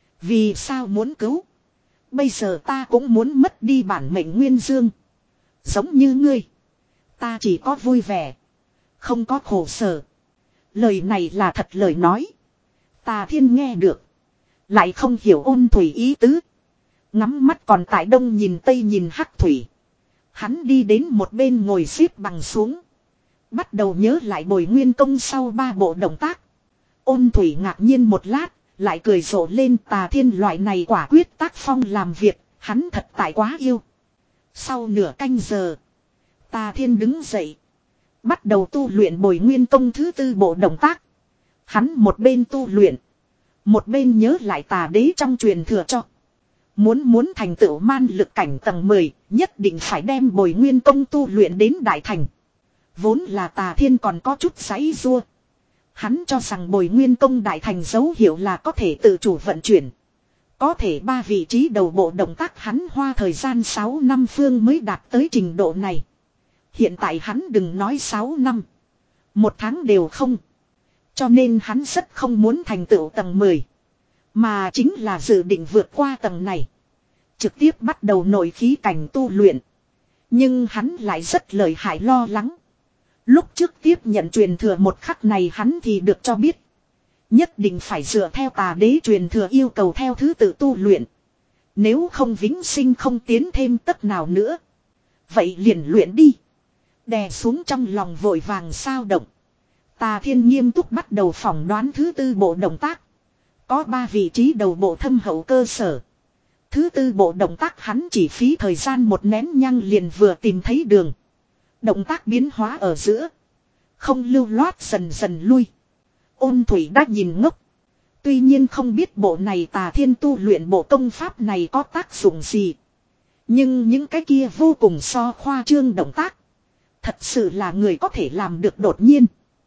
Vì sao muốn cứu? Bây giờ ta cũng muốn mất đi bản mệnh nguyên dương. Giống như ngươi. Ta chỉ có vui vẻ. Không có khổ sở. Lời này là thật lời nói. Tà Thiên nghe được. Lại không hiểu Ôn Thủy ý tứ. Ngắm mắt còn tại đông nhìn tây nhìn Hắc Thủy. Hắn đi đến một bên ngồi xếp bằng xuống. Bắt đầu nhớ lại Bồi Nguyên Công sau ba bộ động tác. Ôn Thủy ngạc nhiên một lát. Lại cười rộ lên. Tà Thiên loại này quả quyết tác phong làm việc. Hắn thật tại quá yêu. Sau nửa canh giờ. Tà Thiên đứng dậy. Bắt đầu tu luyện Bồi Nguyên Công thứ tư bộ động tác. Hắn một bên tu luyện. Một bên nhớ lại Tà Đế trong truyền thừa cho. Muốn muốn thành tựu man lực cảnh tầng mười, nhất định phải đem Bồi Nguyên Công tu luyện đến đại thành. Vốn là Tà Thiên còn có chút giãy giụa. Hắn cho rằng Bồi Nguyên Công đại thành dấu hiệu là có thể tự chủ vận chuyển. Có thể ba vị trí đầu bộ động tác hắn hoa thời gian sáu năm phương mới đạt tới trình độ này. Hiện tại hắn đừng nói sáu năm. Một tháng đều không. Cho nên hắn rất không muốn thành tựu tầng mười. Mà chính là dự định vượt qua tầng này. Trực tiếp bắt đầu nội khí cảnh tu luyện. Nhưng hắn lại rất lợi hại lo lắng. Lúc trước tiếp nhận truyền thừa một khắc này hắn thì được cho biết. Nhất định phải dựa theo Tà Đế truyền thừa yêu cầu theo thứ tự tu luyện. Nếu không vĩnh sinh không tiến thêm tấc nào nữa. Vậy liền luyện đi. Đè xuống trong lòng vội vàng sao động. Tà Thiên nghiêm túc bắt đầu phỏng đoán thứ tư bộ động tác. Có ba vị trí đầu bộ thâm hậu cơ sở. Thứ tư bộ động tác hắn chỉ phí thời gian một nén nhăng liền vừa tìm thấy đường. Động tác biến hóa ở giữa. Không lưu loát dần dần lui. Ôn Thủy đã nhìn ngốc. Tuy nhiên không biết bộ này Tà Thiên tu luyện bộ công pháp này có tác dụng gì. Nhưng những cái kia vô cùng so khoa trương động tác. Thật sự là người có thể làm được đột nhiên.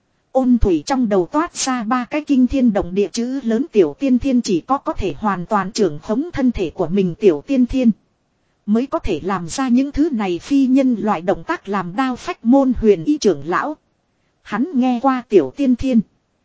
Ôn Thủy trong đầu toát ra ba cái kinh thiên động địa chữ lớn tiểu tiên thiên chỉ có có thể hoàn toàn trưởng khống thân thể của mình tiểu tiên thiên. Mới có thể làm ra những thứ này phi nhân loại động tác làm đao phách môn huyền y trưởng lão. Hắn nghe qua tiểu tiên thiên.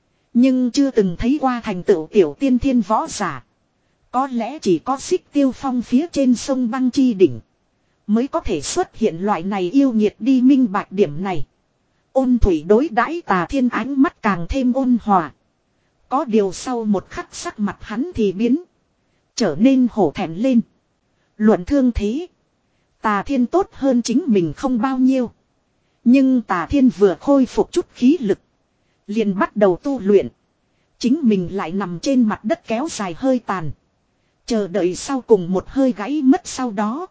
Nhưng chưa từng thấy qua thành tựu tiểu tiên thiên võ giả. Có lẽ chỉ có Xích Tiêu Phong phía trên sông Băng Chi đỉnh. Mới có thể xuất hiện loại này yêu nhiệt đi minh bạch điểm này. Ôn Thủy đối đãi Tà Thiên ánh mắt càng thêm ôn hòa. Có điều sau một khắc sắc mặt hắn thì biến. Trở nên hổ thẹn lên. Luận thương thế. Tà Thiên tốt hơn chính mình không bao nhiêu. Nhưng Tà Thiên vừa khôi phục chút khí lực. liền bắt đầu tu luyện. Chính mình lại nằm trên mặt đất kéo dài hơi tàn. Chờ đợi sau cùng một hơi gãy mất sau đó.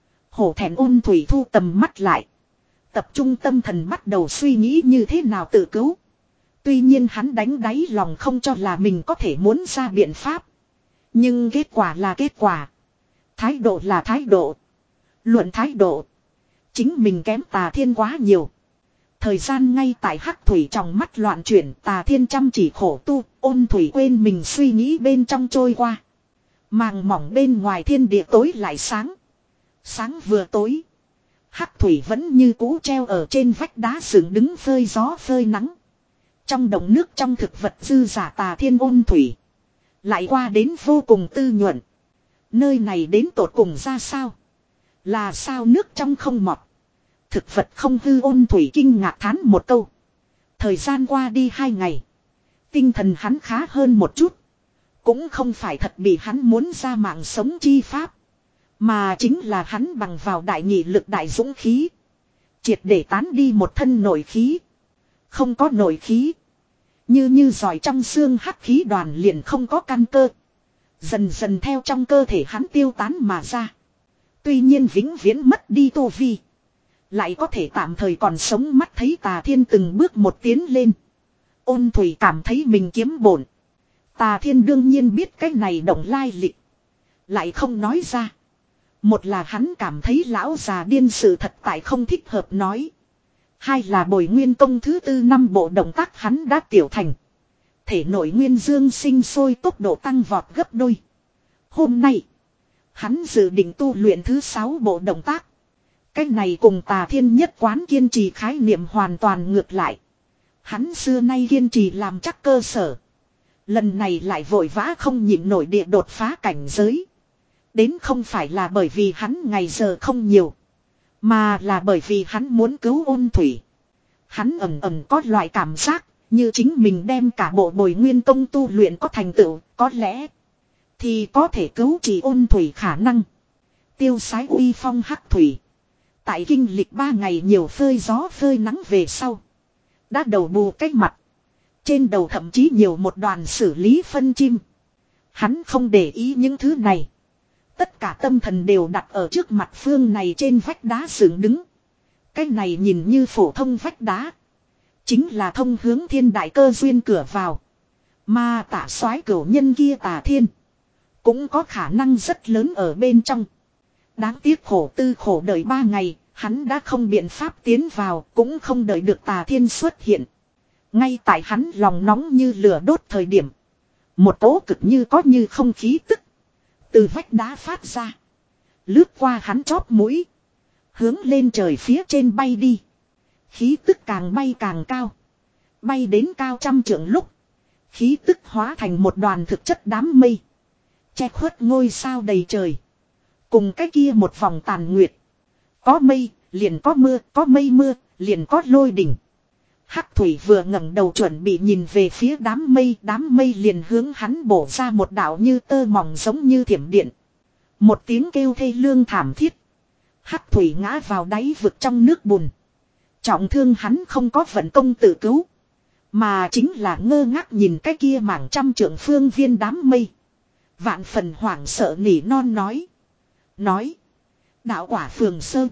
Hổ thẹn Ôn Thủy thu tầm mắt lại. Tập trung tâm thần bắt đầu suy nghĩ như thế nào tự cứu. Tuy nhiên hắn đánh đáy lòng không cho là mình có thể muốn ra biện pháp. Nhưng kết quả là kết quả. Thái độ là thái độ. Luận thái độ. Chính mình kém Tà Thiên quá nhiều. Thời gian ngay tại Hắc Thủy trong mắt loạn chuyển, Tà Thiên chăm chỉ khổ tu, Ôn Thủy quên mình suy nghĩ bên trong trôi qua. Màng mỏng bên ngoài thiên địa tối lại sáng. Sáng vừa tối. Hắc Thủy vẫn như cũ treo ở trên vách đá dựng đứng phơi gió phơi nắng. Trong đồng nước trong thực vật dư giả Tà Thiên Ôn Thủy. Lại qua đến vô cùng tư nhuận. Nơi này đến tột cùng ra sao? Là sao nước trong không mọt? Thực vật không hư Ôn Thủy kinh ngạc thán một câu. Thời gian qua đi hai ngày. Tinh thần hắn khá hơn một chút. Cũng không phải thật bị hắn muốn ra mạng sống chi pháp. Mà chính là hắn bằng vào đại nghị lực đại dũng khí. Triệt để tán đi một thân nội khí. Không có nội khí. Như như giỏi trong xương hắc khí đoàn liền không có căn cơ. Dần dần theo trong cơ thể hắn tiêu tán mà ra. Tuy nhiên vĩnh viễn mất đi tu vi. Lại có thể tạm thời còn sống mắt thấy Tà Thiên từng bước một tiến lên. Ôn Thủy cảm thấy mình kiếm bổn. Tà Thiên đương nhiên biết cái này động lai lịch. Lại không nói ra. Một là hắn cảm thấy lão già điên sự thật tại không thích hợp nói. Hai là bồi nguyên công thứ tư năm bộ động tác hắn đã tiểu thành. Thể nội nguyên dương sinh sôi tốc độ tăng vọt gấp đôi. Hôm nay, hắn dự định tu luyện thứ sáu bộ động tác. Cái này cùng Tà Thiên nhất quán kiên trì khái niệm hoàn toàn ngược lại. Hắn xưa nay kiên trì làm chắc cơ sở. Lần này lại vội vã không nhịn nổi địa đột phá cảnh giới. Đến không phải là bởi vì hắn ngày giờ không nhiều. Mà là bởi vì hắn muốn cứu Ôn Thủy. Hắn ẩn ẩn có loại cảm giác như chính mình đem cả bộ bồi nguyên công tu luyện có thành tựu, có lẽ thì có thể cứu trị Ôn Thủy khả năng. Tiêu sái uy phong Hắc Thủy. Tại kinh lịch ba ngày nhiều phơi gió phơi nắng về sau. Đã đầu bù cái mặt. Trên đầu thậm chí nhiều một đoàn xử lý phân chim. Hắn không để ý những thứ này. Tất cả tâm thần đều đặt ở trước mặt phương này trên vách đá dựng đứng. Cái này nhìn như phổ thông vách đá. Chính là thông hướng thiên đại cơ duyên cửa vào. Mà Tả soái cửu nhân kia Tà Thiên. Cũng có khả năng rất lớn ở bên trong. Đáng tiếc khổ tư khổ đợi ba ngày. Hắn đã không biện pháp tiến vào. Cũng không đợi được Tà Thiên xuất hiện. Ngay tại hắn lòng nóng như lửa đốt thời điểm. Một tố cực như có như không khí tức. Từ vách đá phát ra. Lướt qua hắn chóp mũi. Hướng lên trời phía trên bay đi. Khí tức càng bay càng cao. Bay đến cao trăm trượng lúc. Khí tức hóa thành một đoàn thực chất đám mây. Che khuất ngôi sao đầy trời. Cùng cái kia một vòng tàn nguyệt. Có mây, liền có mưa, có mây mưa, liền có lôi đỉnh. Hắc Thủy vừa ngẩng đầu chuẩn bị nhìn về phía đám mây, đám mây liền hướng hắn bổ ra một đạo như tơ mỏng giống như thiểm điện. Một tiếng kêu thê lương thảm thiết. Hắc Thủy ngã vào đáy vực trong nước bùn. Trọng thương hắn không có vận công tự cứu. Mà chính là ngơ ngác nhìn cái kia mảng trăm trượng phương viên đám mây. Vạn phần hoảng sợ nỉ non nói. Nói. Đạo quả phường sơ.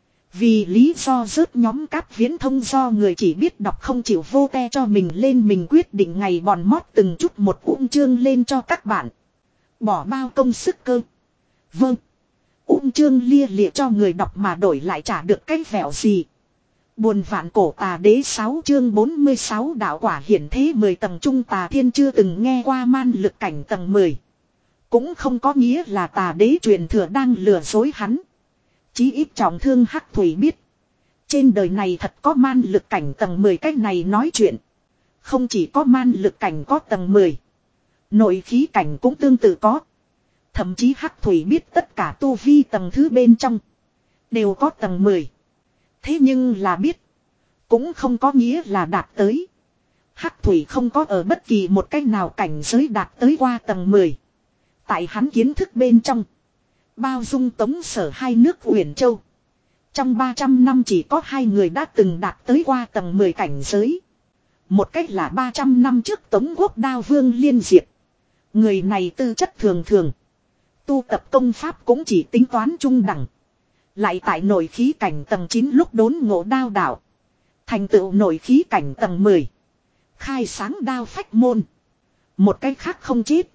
Vì lý do rớt nhóm cáp viễn thông do người chỉ biết đọc không chịu vô te cho mình lên mình quyết định ngày bòn mót từng chút một ung chương lên cho các bạn. Bỏ bao công sức cơ. Vâng. Ung chương lia lịa cho người đọc mà đổi lại trả được cái vẹo gì. Buồn vạn cổ tà đế sáu chương bốn mươi sáu đạo quả hiển thế mười tầng trung Tà Thiên chưa từng nghe qua man lực cảnh tầng mười. Cũng không có nghĩa là tà đế truyền thừa đang lừa dối hắn. Chí ít trọng thương Hắc Thủy biết. Trên đời này thật có man lực cảnh tầng mười cách này nói chuyện. Không chỉ có man lực cảnh có tầng mười. Nội khí cảnh cũng tương tự có. Thậm chí Hắc Thủy biết tất cả tu vi tầng thứ bên trong. Đều có tầng mười. Thế nhưng là biết. Cũng không có nghĩa là đạt tới. Hắc Thủy không có ở bất kỳ một cách nào cảnh giới đạt tới qua tầng mười. Tại hắn kiến thức bên trong. Bao dung tống sở hai nước Uyển Châu. Trong ba trăm năm chỉ có hai người đã từng đạt tới qua tầng mười cảnh giới. Một cách là ba trăm năm trước Tống Quốc Đao Vương Liên Diệp. Người này tư chất thường thường. Tu tập công pháp cũng chỉ tính toán trung đẳng. Lại tại nội khí cảnh tầng chín lúc đốn ngộ đao đạo. Thành tựu nội khí cảnh tầng mười. Khai sáng đao phách môn. Một cách khác không chết.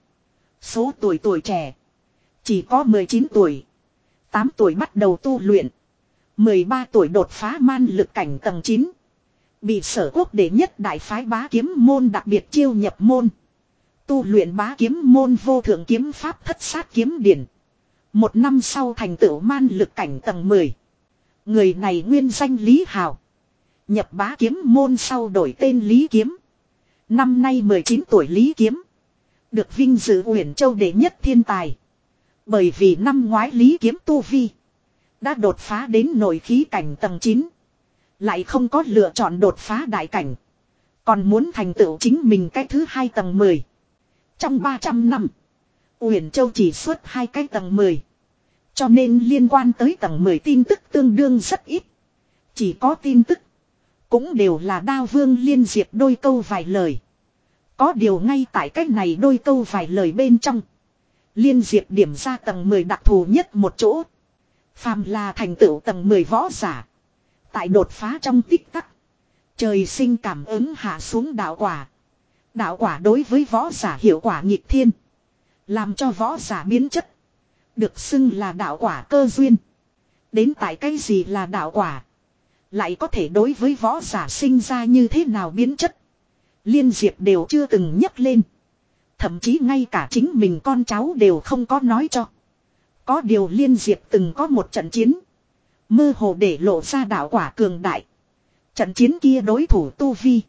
Số tuổi tuổi trẻ. Chỉ có mười chín tuổi. tám tuổi bắt đầu tu luyện. mười ba tuổi đột phá man lực cảnh tầng chín. Bị Sở Quốc đệ nhất đại phái bá kiếm môn đặc biệt chiêu nhập môn. Tu luyện bá kiếm môn vô thượng kiếm pháp thất sát kiếm điển. Một năm sau thành tựu man lực cảnh tầng mười. Người này nguyên danh Lý Hào. Nhập bá kiếm môn sau đổi tên Lý Kiếm. Năm nay mười chín tuổi Lý Kiếm. Được vinh dự Uyển Châu đệ nhất thiên tài. Bởi vì năm ngoái Lý Kiếm tu vi. Đã đột phá đến nội khí cảnh tầng chín. Lại không có lựa chọn đột phá đại cảnh. Còn muốn thành tựu chính mình cái thứ hai tầng mười. Trong ba trăm năm. Uyển Châu chỉ xuất hai cái tầng mười. Cho nên liên quan tới tầng mười tin tức tương đương rất ít. Chỉ có tin tức. Cũng đều là Đao Vương Liên Diệp đôi câu vài lời. Có điều ngay tại cách này đôi câu vài lời bên trong. Liên Diệp điểm ra tầng mười đặc thù nhất một chỗ. Phàm là thành tựu tầng mười võ giả. Tại đột phá trong tích tắc. Trời sinh cảm ứng hạ xuống đạo quả. Đạo quả đối với võ giả hiệu quả nghịch thiên. Làm cho võ giả biến chất. Được xưng là đạo quả cơ duyên. Đến tại cái gì là đạo quả. Lại có thể đối với võ giả sinh ra như thế nào biến chất. Liên Diệp đều chưa từng nhắc lên. Thậm chí ngay cả chính mình con cháu đều không có nói cho. Có điều Liên Diệp từng có một trận chiến. Mơ hồ để lộ ra đạo quả cường đại. Trận chiến kia đối thủ tu vi.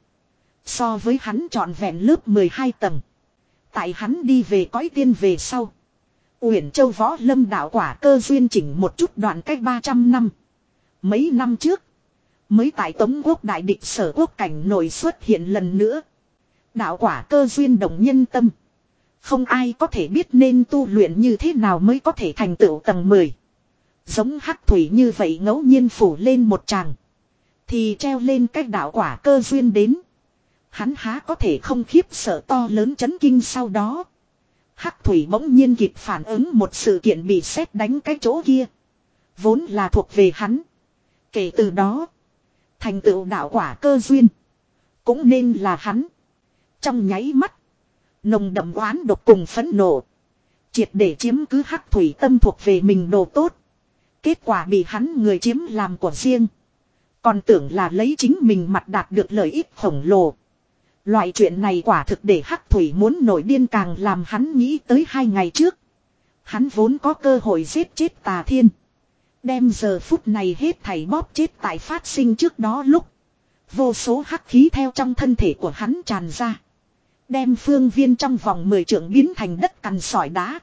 So với hắn trọn vẹn lớp mười hai tầng. Tại hắn đi về cõi tiên về sau. Uyển Châu võ lâm đạo quả cơ duyên chỉnh một chút đoạn cách ba trăm năm. Mấy năm trước. Mới tại Tống Quốc đại địch Sở Quốc cảnh nổi xuất hiện lần nữa. Đạo quả cơ duyên động nhân tâm. Không ai có thể biết nên tu luyện như thế nào mới có thể thành tựu tầng mười. Giống hắc thủy như vậy ngẫu nhiên phủ lên một tràng. Thì treo lên cách đạo quả cơ duyên đến. Hắn há có thể không khiếp sợ to lớn chấn kinh sau đó. Hắc thủy bỗng nhiên kịp phản ứng một sự kiện bị sét đánh cái chỗ kia. Vốn là thuộc về hắn. Kể từ đó. Thành tựu đạo quả cơ duyên. Cũng nên là hắn. Trong nháy mắt. Nồng đậm oán độc cùng phẫn nộ. Triệt để chiếm cứ hắc thủy tâm thuộc về mình đồ tốt. Kết quả bị hắn người chiếm làm của riêng. Còn tưởng là lấy chính mình mặt đạt được lợi ích khổng lồ. Loại chuyện này quả thực để hắc thủy muốn nổi điên càng làm hắn nghĩ tới hai ngày trước. Hắn vốn có cơ hội giết chết Tà Thiên. Đem giờ phút này hết thảy bóp chết tại phát sinh trước đó lúc. Vô số hắc khí theo trong thân thể của hắn tràn ra. Đem phương viên trong vòng mười trượng biến thành đất cằn sỏi đá.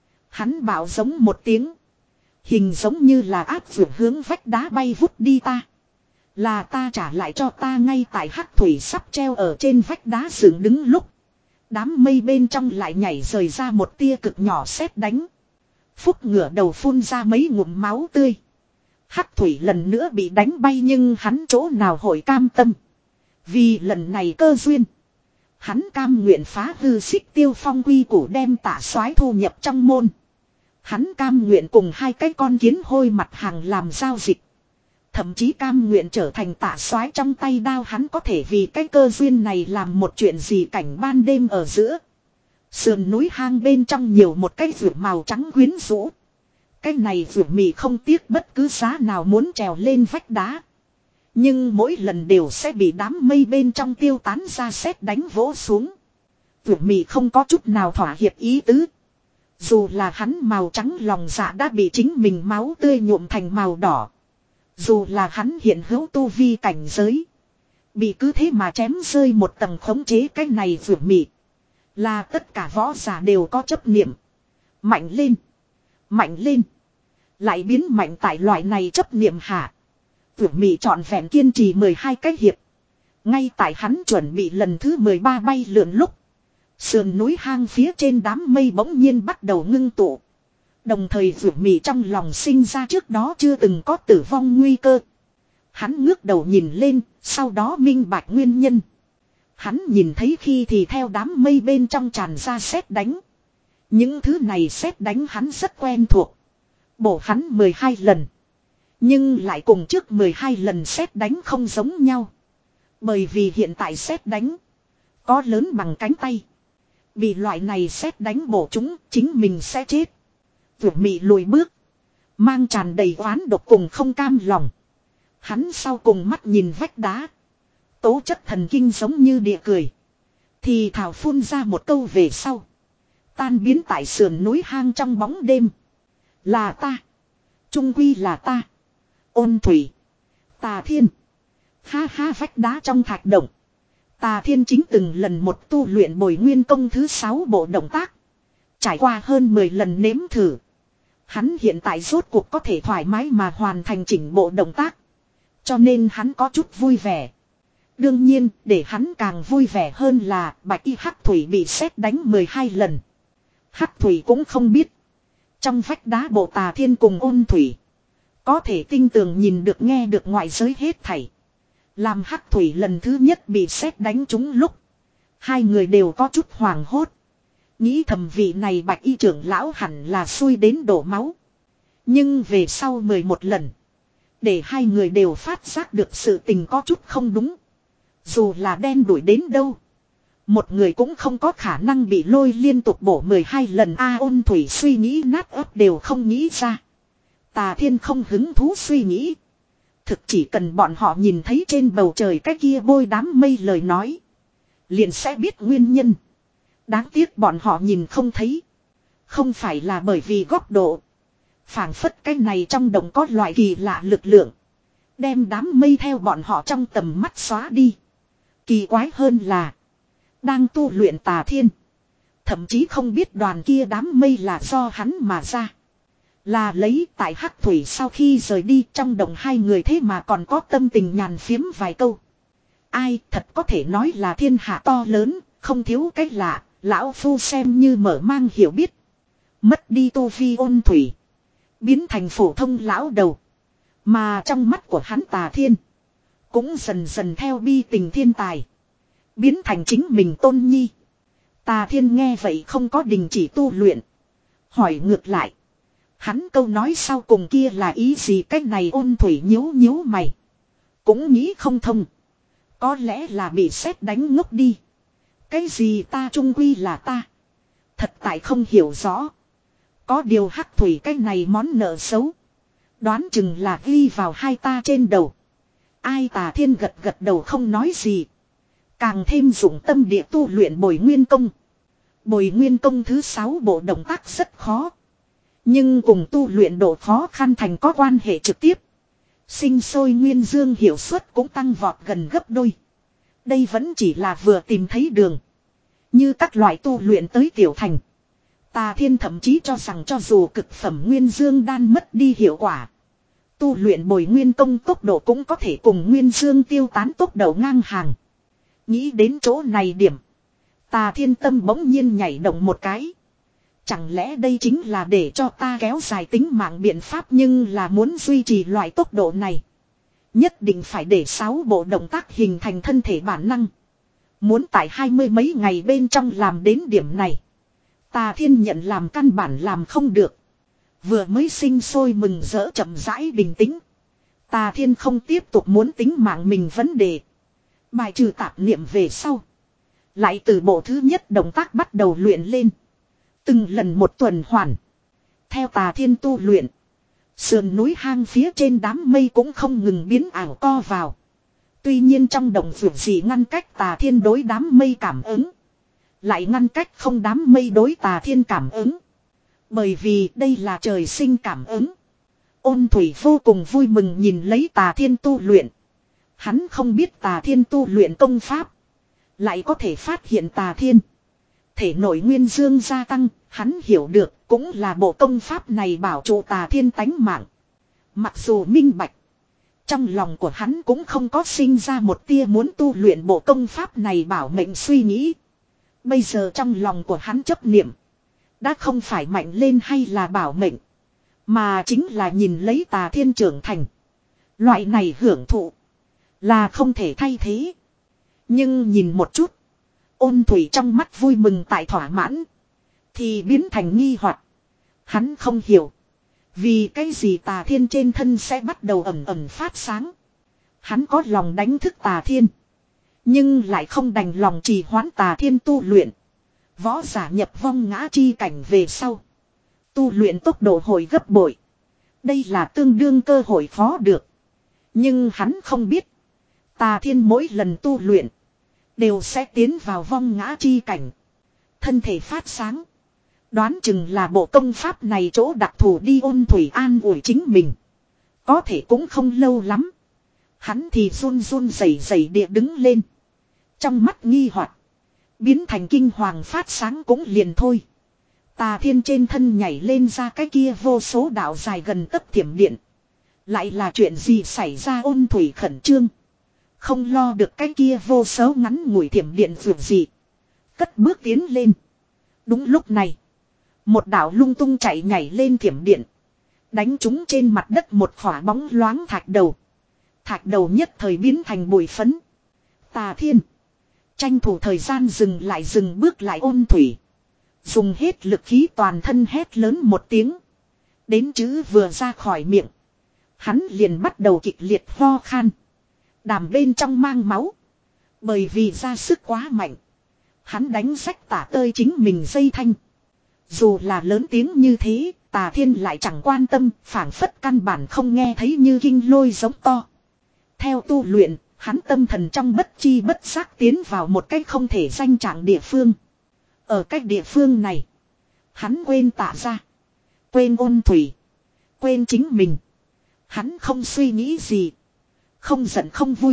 Hắn bảo giống một tiếng. Hình giống như là áp vượt hướng vách đá bay vút đi ta. Là ta trả lại cho ta ngay tại hắc thủy sắp treo ở trên vách đá dựng đứng lúc. Đám mây bên trong lại nhảy rời ra một tia cực nhỏ sét đánh. Phúc ngửa đầu phun ra mấy ngụm máu tươi. Hắc thủy lần nữa bị đánh bay nhưng hắn chỗ nào hội cam tâm. Vì lần này cơ duyên. Hắn cam nguyện phá hư xích tiêu phong quy củ đem Tạ Soái thu nhập trong môn. Hắn cam nguyện cùng hai cái con kiến hôi mặt hàng làm giao dịch. Thậm chí cam nguyện trở thành Tạ Soái trong tay đao hắn có thể vì cái cơ duyên này làm một chuyện gì cảnh ban đêm ở giữa. Sườn núi hang bên trong nhiều một cái vượt màu trắng quyến rũ. Cái này vượt mì không tiếc bất cứ giá nào muốn trèo lên vách đá. Nhưng mỗi lần đều sẽ bị đám mây bên trong tiêu tán ra sét đánh vỗ xuống. Vượt mì không có chút nào thỏa hiệp ý tứ. Dù là hắn màu trắng lòng dạ đã bị chính mình máu tươi nhuộm thành màu đỏ. Dù là hắn hiện hữu tu vi cảnh giới. Bị cứ thế mà chém rơi một tầng khống chế cái này vượt mì. Là tất cả võ giả đều có chấp niệm. Mạnh lên. Mạnh lên. Lại biến mạnh tại loại này chấp niệm hạ. Vượt mì trọn vẹn kiên trì mười hai cái hiệp. Ngay tại hắn chuẩn bị lần thứ mười ba bay lượn lúc. Sườn núi hang phía trên đám mây bỗng nhiên bắt đầu ngưng tụ. Đồng thời vượt mì trong lòng sinh ra trước đó chưa từng có tử vong nguy cơ. Hắn ngước đầu nhìn lên, sau đó minh bạch nguyên nhân. Hắn nhìn thấy khi thì theo đám mây bên trong tràn ra sét đánh. Những thứ này sét đánh hắn rất quen thuộc. Bổ hắn mười hai lần. Nhưng lại cùng trước mười hai lần sét đánh không giống nhau. Bởi vì hiện tại sét đánh có lớn bằng cánh tay. Bị loại này sét đánh bổ chúng chính mình sẽ chết. Vượt mị lùi bước. Mang tràn đầy oán độc cùng không cam lòng. Hắn sau cùng mắt nhìn vách đá. Tố chất thần kinh giống như địa cười. Thì thảo phun ra một câu về sau. Tan biến tại sườn núi hang trong bóng đêm. Là ta. Trung quy là ta. Ôn thủy. Tà thiên. Ha ha vách đá trong thạch động. Tà thiên chính từng lần một tu luyện bồi nguyên công thứ sáu bộ động tác. Trải qua hơn mười lần nếm thử. Hắn hiện tại rốt cuộc có thể thoải mái mà hoàn thành chỉnh bộ động tác. Cho nên hắn có chút vui vẻ. Đương nhiên, để hắn càng vui vẻ hơn là bạch y hắc thủy bị sét đánh mười hai lần. Hắc thủy cũng không biết. Trong vách đá bộ tà thiên cùng ôn thủy. Có thể tinh tường nhìn được nghe được ngoại giới hết thảy. Làm hắc thủy lần thứ nhất bị sét đánh trúng lúc. Hai người đều có chút hoảng hốt. Nghĩ thầm vị này bạch y trưởng lão hẳn là xui đến đổ máu. Nhưng về sau mười một lần. Để hai người đều phát giác được sự tình có chút không đúng. Dù là đen đuổi đến đâu. Một người cũng không có khả năng bị lôi liên tục bổ mười hai lần. A ôn thủy suy nghĩ nát ấp đều không nghĩ ra. Tà thiên không hứng thú suy nghĩ. Thực chỉ cần bọn họ nhìn thấy trên bầu trời cái kia bôi đám mây lời nói. Liền sẽ biết nguyên nhân. Đáng tiếc bọn họ nhìn không thấy. Không phải là bởi vì góc độ. Phảng phất cái này trong đồng có loại kỳ lạ lực lượng. Đem đám mây theo bọn họ trong tầm mắt xóa đi. Kỳ quái hơn là. Đang tu luyện tà thiên. Thậm chí không biết đoàn kia đám mây là do hắn mà ra. Là lấy tại hắc thủy sau khi rời đi trong đồng hai người thế mà còn có tâm tình nhàn phiếm vài câu. Ai thật có thể nói là thiên hạ to lớn, không thiếu cái lạ, lão phu xem như mở mang hiểu biết. Mất đi tu vi ôn thủy. Biến thành phổ thông lão đầu. Mà trong mắt của hắn tà thiên. Cũng dần dần theo bi tình thiên tài. Biến thành chính mình tôn nhi. Tà thiên nghe vậy không có đình chỉ tu luyện. Hỏi ngược lại. Hắn câu nói sau cùng kia là ý gì cách này ôn thủy nhíu nhíu mày. Cũng nghĩ không thông. Có lẽ là bị sét đánh ngốc đi. Cái gì ta trung quy là ta. Thật tại không hiểu rõ. Có điều hắc thủy cái này món nợ xấu. Đoán chừng là ghi vào hai ta trên đầu. Ai tà thiên gật gật đầu không nói gì. Càng thêm dụng tâm địa tu luyện bồi nguyên công. Bồi nguyên công thứ sáu bộ động tác rất khó. Nhưng cùng tu luyện độ khó khăn thành có quan hệ trực tiếp. Sinh sôi nguyên dương hiệu suất cũng tăng vọt gần gấp đôi. Đây vẫn chỉ là vừa tìm thấy đường. Như các loại tu luyện tới tiểu thành. Tà thiên thậm chí cho rằng cho dù cực phẩm nguyên dương đan mất đi hiệu quả. Tu luyện bồi nguyên công tốc độ cũng có thể cùng nguyên dương tiêu tán tốc độ ngang hàng. Nghĩ đến chỗ này điểm. Tà thiên tâm bỗng nhiên nhảy động một cái. Chẳng lẽ đây chính là để cho ta kéo dài tính mạng biện pháp nhưng là muốn duy trì loại tốc độ này. Nhất định phải để sáu bộ động tác hình thành thân thể bản năng. Muốn tại hai mươi mấy ngày bên trong làm đến điểm này. Tà thiên nhận làm căn bản làm không được. Vừa mới sinh sôi mừng rỡ chậm rãi bình tĩnh. Tà thiên không tiếp tục muốn tính mạng mình vấn đề. Bài trừ tạp niệm về sau. Lại từ bộ thứ nhất động tác bắt đầu luyện lên. Từng lần một tuần hoàn. Theo tà thiên tu luyện. Sườn núi hang phía trên đám mây cũng không ngừng biến ảo co vào. Tuy nhiên trong động vượt gì ngăn cách tà thiên đối đám mây cảm ứng. Lại ngăn cách không đám mây đối tà thiên cảm ứng. Bởi vì đây là trời sinh cảm ứng. Ôn thủy vô cùng vui mừng nhìn lấy tà thiên tu luyện. Hắn không biết tà thiên tu luyện công pháp. Lại có thể phát hiện tà thiên. Thể nội nguyên dương gia tăng, hắn hiểu được cũng là bộ công pháp này bảo trụ tà thiên tánh mạng. Mặc dù minh bạch. Trong lòng của hắn cũng không có sinh ra một tia muốn tu luyện bộ công pháp này bảo mệnh suy nghĩ. Bây giờ trong lòng của hắn chấp niệm. Đã không phải mạnh lên hay là bảo mệnh. Mà chính là nhìn lấy tà thiên trưởng thành. Loại này hưởng thụ. Là không thể thay thế. Nhưng nhìn một chút. Ôn thủy trong mắt vui mừng tại thỏa mãn. Thì biến thành nghi hoặc. Hắn không hiểu. Vì cái gì tà thiên trên thân sẽ bắt đầu ẩm ẩm phát sáng. Hắn có lòng đánh thức tà thiên. Nhưng lại không đành lòng trì hoãn tà thiên tu luyện. Võ giả nhập vong ngã chi cảnh về sau. Tu luyện tốc độ hồi gấp bội. Đây là tương đương cơ hội khó được. Nhưng hắn không biết. Tà thiên mỗi lần tu luyện. Đều sẽ tiến vào vong ngã chi cảnh. Thân thể phát sáng. Đoán chừng là bộ công pháp này chỗ đặc thù đi. Ôn thủy an ủi chính mình. Có thể cũng không lâu lắm. Hắn thì run run rẩy rẩy địa đứng lên. Trong mắt nghi hoặc biến thành kinh hoàng phát sáng cũng liền thôi. Tà thiên trên thân nhảy lên ra cái kia vô số đạo dài gần tấc thiểm điện. Lại là chuyện gì xảy ra? Ôn thủy khẩn trương. Không lo được cái kia vô số ngắn ngủi thiểm điện vượt gì. Cất bước tiến lên. Đúng lúc này. Một đạo lung tung chạy nhảy lên thiểm điện. Đánh trúng trên mặt đất một khỏa bóng loáng thạch đầu. Thạch đầu nhất thời biến thành bụi phấn. Tà thiên. Tranh thủ thời gian dừng lại dừng bước lại. Ôn thủy. Dùng hết lực khí toàn thân hét lớn một tiếng. Đến chữ vừa ra khỏi miệng. Hắn liền bắt đầu kịch liệt ho khan. Đàm bên trong mang máu. Bởi vì ra sức quá mạnh. Hắn đánh rách tả tơi chính mình dây thanh. Dù là lớn tiếng như thế, tà thiên lại chẳng quan tâm, phảng phất căn bản không nghe thấy như kinh lôi giống to. Theo tu luyện, hắn tâm thần trong bất chi bất giác tiến vào một cách không thể danh trạng địa phương. Ở cách địa phương này, hắn quên tạ ra. Quên ôn thủy. Quên chính mình. Hắn không suy nghĩ gì. Không giận không vui.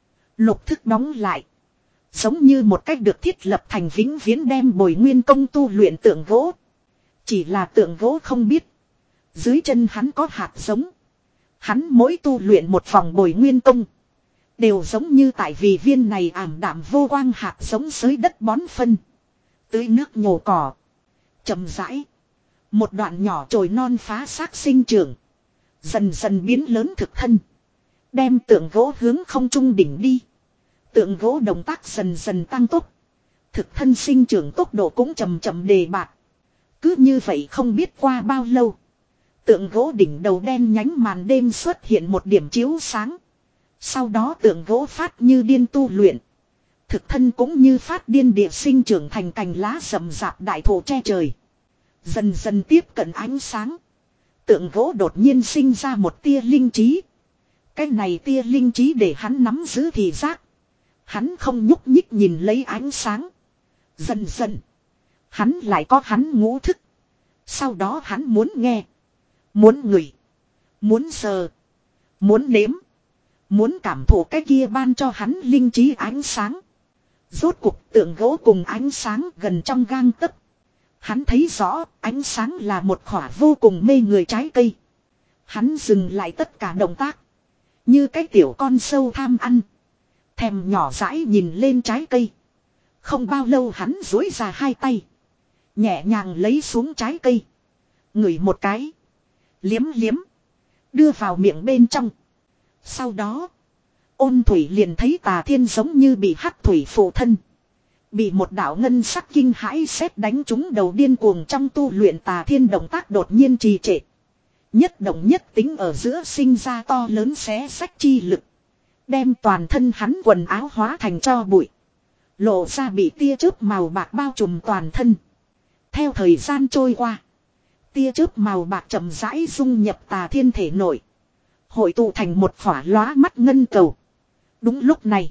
Lục thức đóng lại. Giống như một cách được thiết lập thành vĩnh viễn đem bồi nguyên công tu luyện tượng gỗ. Chỉ là tượng gỗ không biết. Dưới chân hắn có hạt giống. Hắn mỗi tu luyện một vòng bồi nguyên công. Đều giống như tại vì viên này ảm đạm vô quang hạt giống xới đất bón phân. Tưới nước nhổ cỏ. Chậm rãi. Một đoạn nhỏ chồi non phá xác sinh trưởng. Dần dần biến lớn thực thân. Đem tượng gỗ hướng không trung đỉnh đi. Tượng gỗ động tác dần dần tăng tốc. Thực thân sinh trưởng tốc độ cũng chậm chậm đề bạc. Cứ như vậy không biết qua bao lâu. Tượng gỗ đỉnh đầu đen nhánh màn đêm xuất hiện một điểm chiếu sáng. Sau đó tượng gỗ phát như điên tu luyện. Thực thân cũng như phát điên địa sinh trưởng thành cành lá rậm rạp đại thụ che trời. Dần dần tiếp cận ánh sáng. Tượng gỗ đột nhiên sinh ra một tia linh trí. Cái này tia linh trí để hắn nắm giữ thị giác. Hắn không nhúc nhích nhìn lấy ánh sáng. Dần dần. Hắn lại có hắn ngũ thức. Sau đó hắn muốn nghe. Muốn ngửi. Muốn sờ. Muốn nếm. Muốn cảm thụ cái kia ban cho hắn linh trí ánh sáng. Rốt cuộc tượng gỗ cùng ánh sáng gần trong gang tấc. Hắn thấy rõ ánh sáng là một khỏa vô cùng mê người trái cây. Hắn dừng lại tất cả động tác. Như cái tiểu con sâu tham ăn. Thèm nhỏ dãi nhìn lên trái cây. Không bao lâu hắn duỗi ra hai tay. Nhẹ nhàng lấy xuống trái cây. Ngửi một cái. Liếm liếm. Đưa vào miệng bên trong. Sau đó. Ôn thủy liền thấy tà thiên giống như bị hắc thủy phụ thân. Bị một đạo ngân sắc kinh hãi sét đánh trúng đầu điên cuồng trong tu luyện tà thiên động tác đột nhiên trì trệ. Nhất động nhất tính ở giữa sinh ra to lớn xé sách chi lực. Đem toàn thân hắn quần áo hóa thành tro bụi. Lộ ra bị tia chớp màu bạc bao trùm toàn thân. Theo thời gian trôi qua. Tia chớp màu bạc chậm rãi dung nhập tà thiên thể nội. Hội tụ thành một khỏa lóa mắt ngân cầu. Đúng lúc này.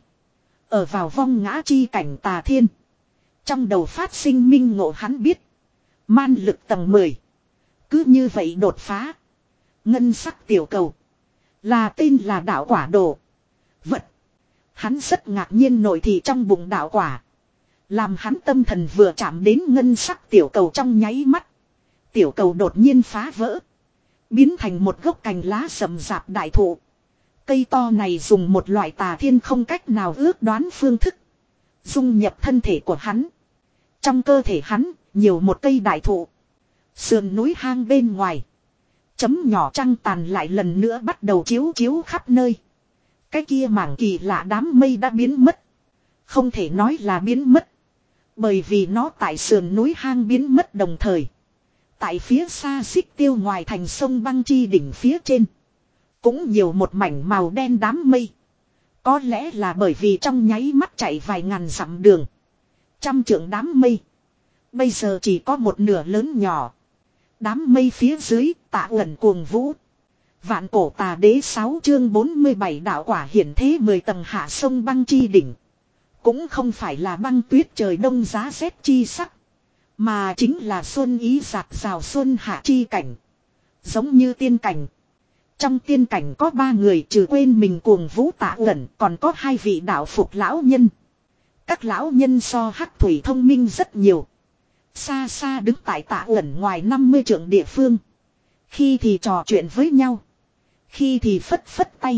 Ở vào vong ngã chi cảnh tà thiên. Trong đầu phát sinh minh ngộ hắn biết. Man lực tầng mười. Cứ như vậy đột phá. Ngân sắc tiểu cầu. Là tên là đạo quả đồ. Vật. Hắn rất ngạc nhiên nổi thị trong bụng đạo quả. Làm hắn tâm thần vừa chạm đến ngân sắc tiểu cầu trong nháy mắt. Tiểu cầu đột nhiên phá vỡ. Biến thành một gốc cành lá rậm rạp đại thụ. Cây to này dùng một loại tà thiên không cách nào ước đoán phương thức. Dung nhập thân thể của hắn. Trong cơ thể hắn, nhiều một cây đại thụ. Sườn núi hang bên ngoài. Chấm nhỏ trăng tàn lại lần nữa bắt đầu chiếu chiếu khắp nơi. Cái kia mảng kỳ lạ đám mây đã biến mất. Không thể nói là biến mất. Bởi vì nó tại sườn núi hang biến mất đồng thời. Tại phía xa xích tiêu ngoài thành sông băng chi đỉnh phía trên. Cũng nhiều một mảnh màu đen đám mây. Có lẽ là bởi vì trong nháy mắt chạy vài ngàn dặm đường. Trăm trượng đám mây. Bây giờ chỉ có một nửa lớn nhỏ. Đám mây phía dưới Tạ Uẩn cuồng vũ. Vạn cổ tà đế sáu chương bốn mươi bảy đạo quả hiển thế mười tầng hạ sông băng chi đỉnh. Cũng không phải là băng tuyết trời đông giá rét chi sắc. Mà chính là xuân ý giạt rào xuân hạ chi cảnh. Giống như tiên cảnh. Trong tiên cảnh có ba người trừ quên mình cuồng vũ Tạ Uẩn, còn có hai vị đạo phục lão nhân. Các lão nhân so hắc thủy thông minh rất nhiều. Xa xa đứng tại Tạ Uẩn ngoài năm mươi trượng địa phương. Khi thì trò chuyện với nhau. Khi thì phất phất tay.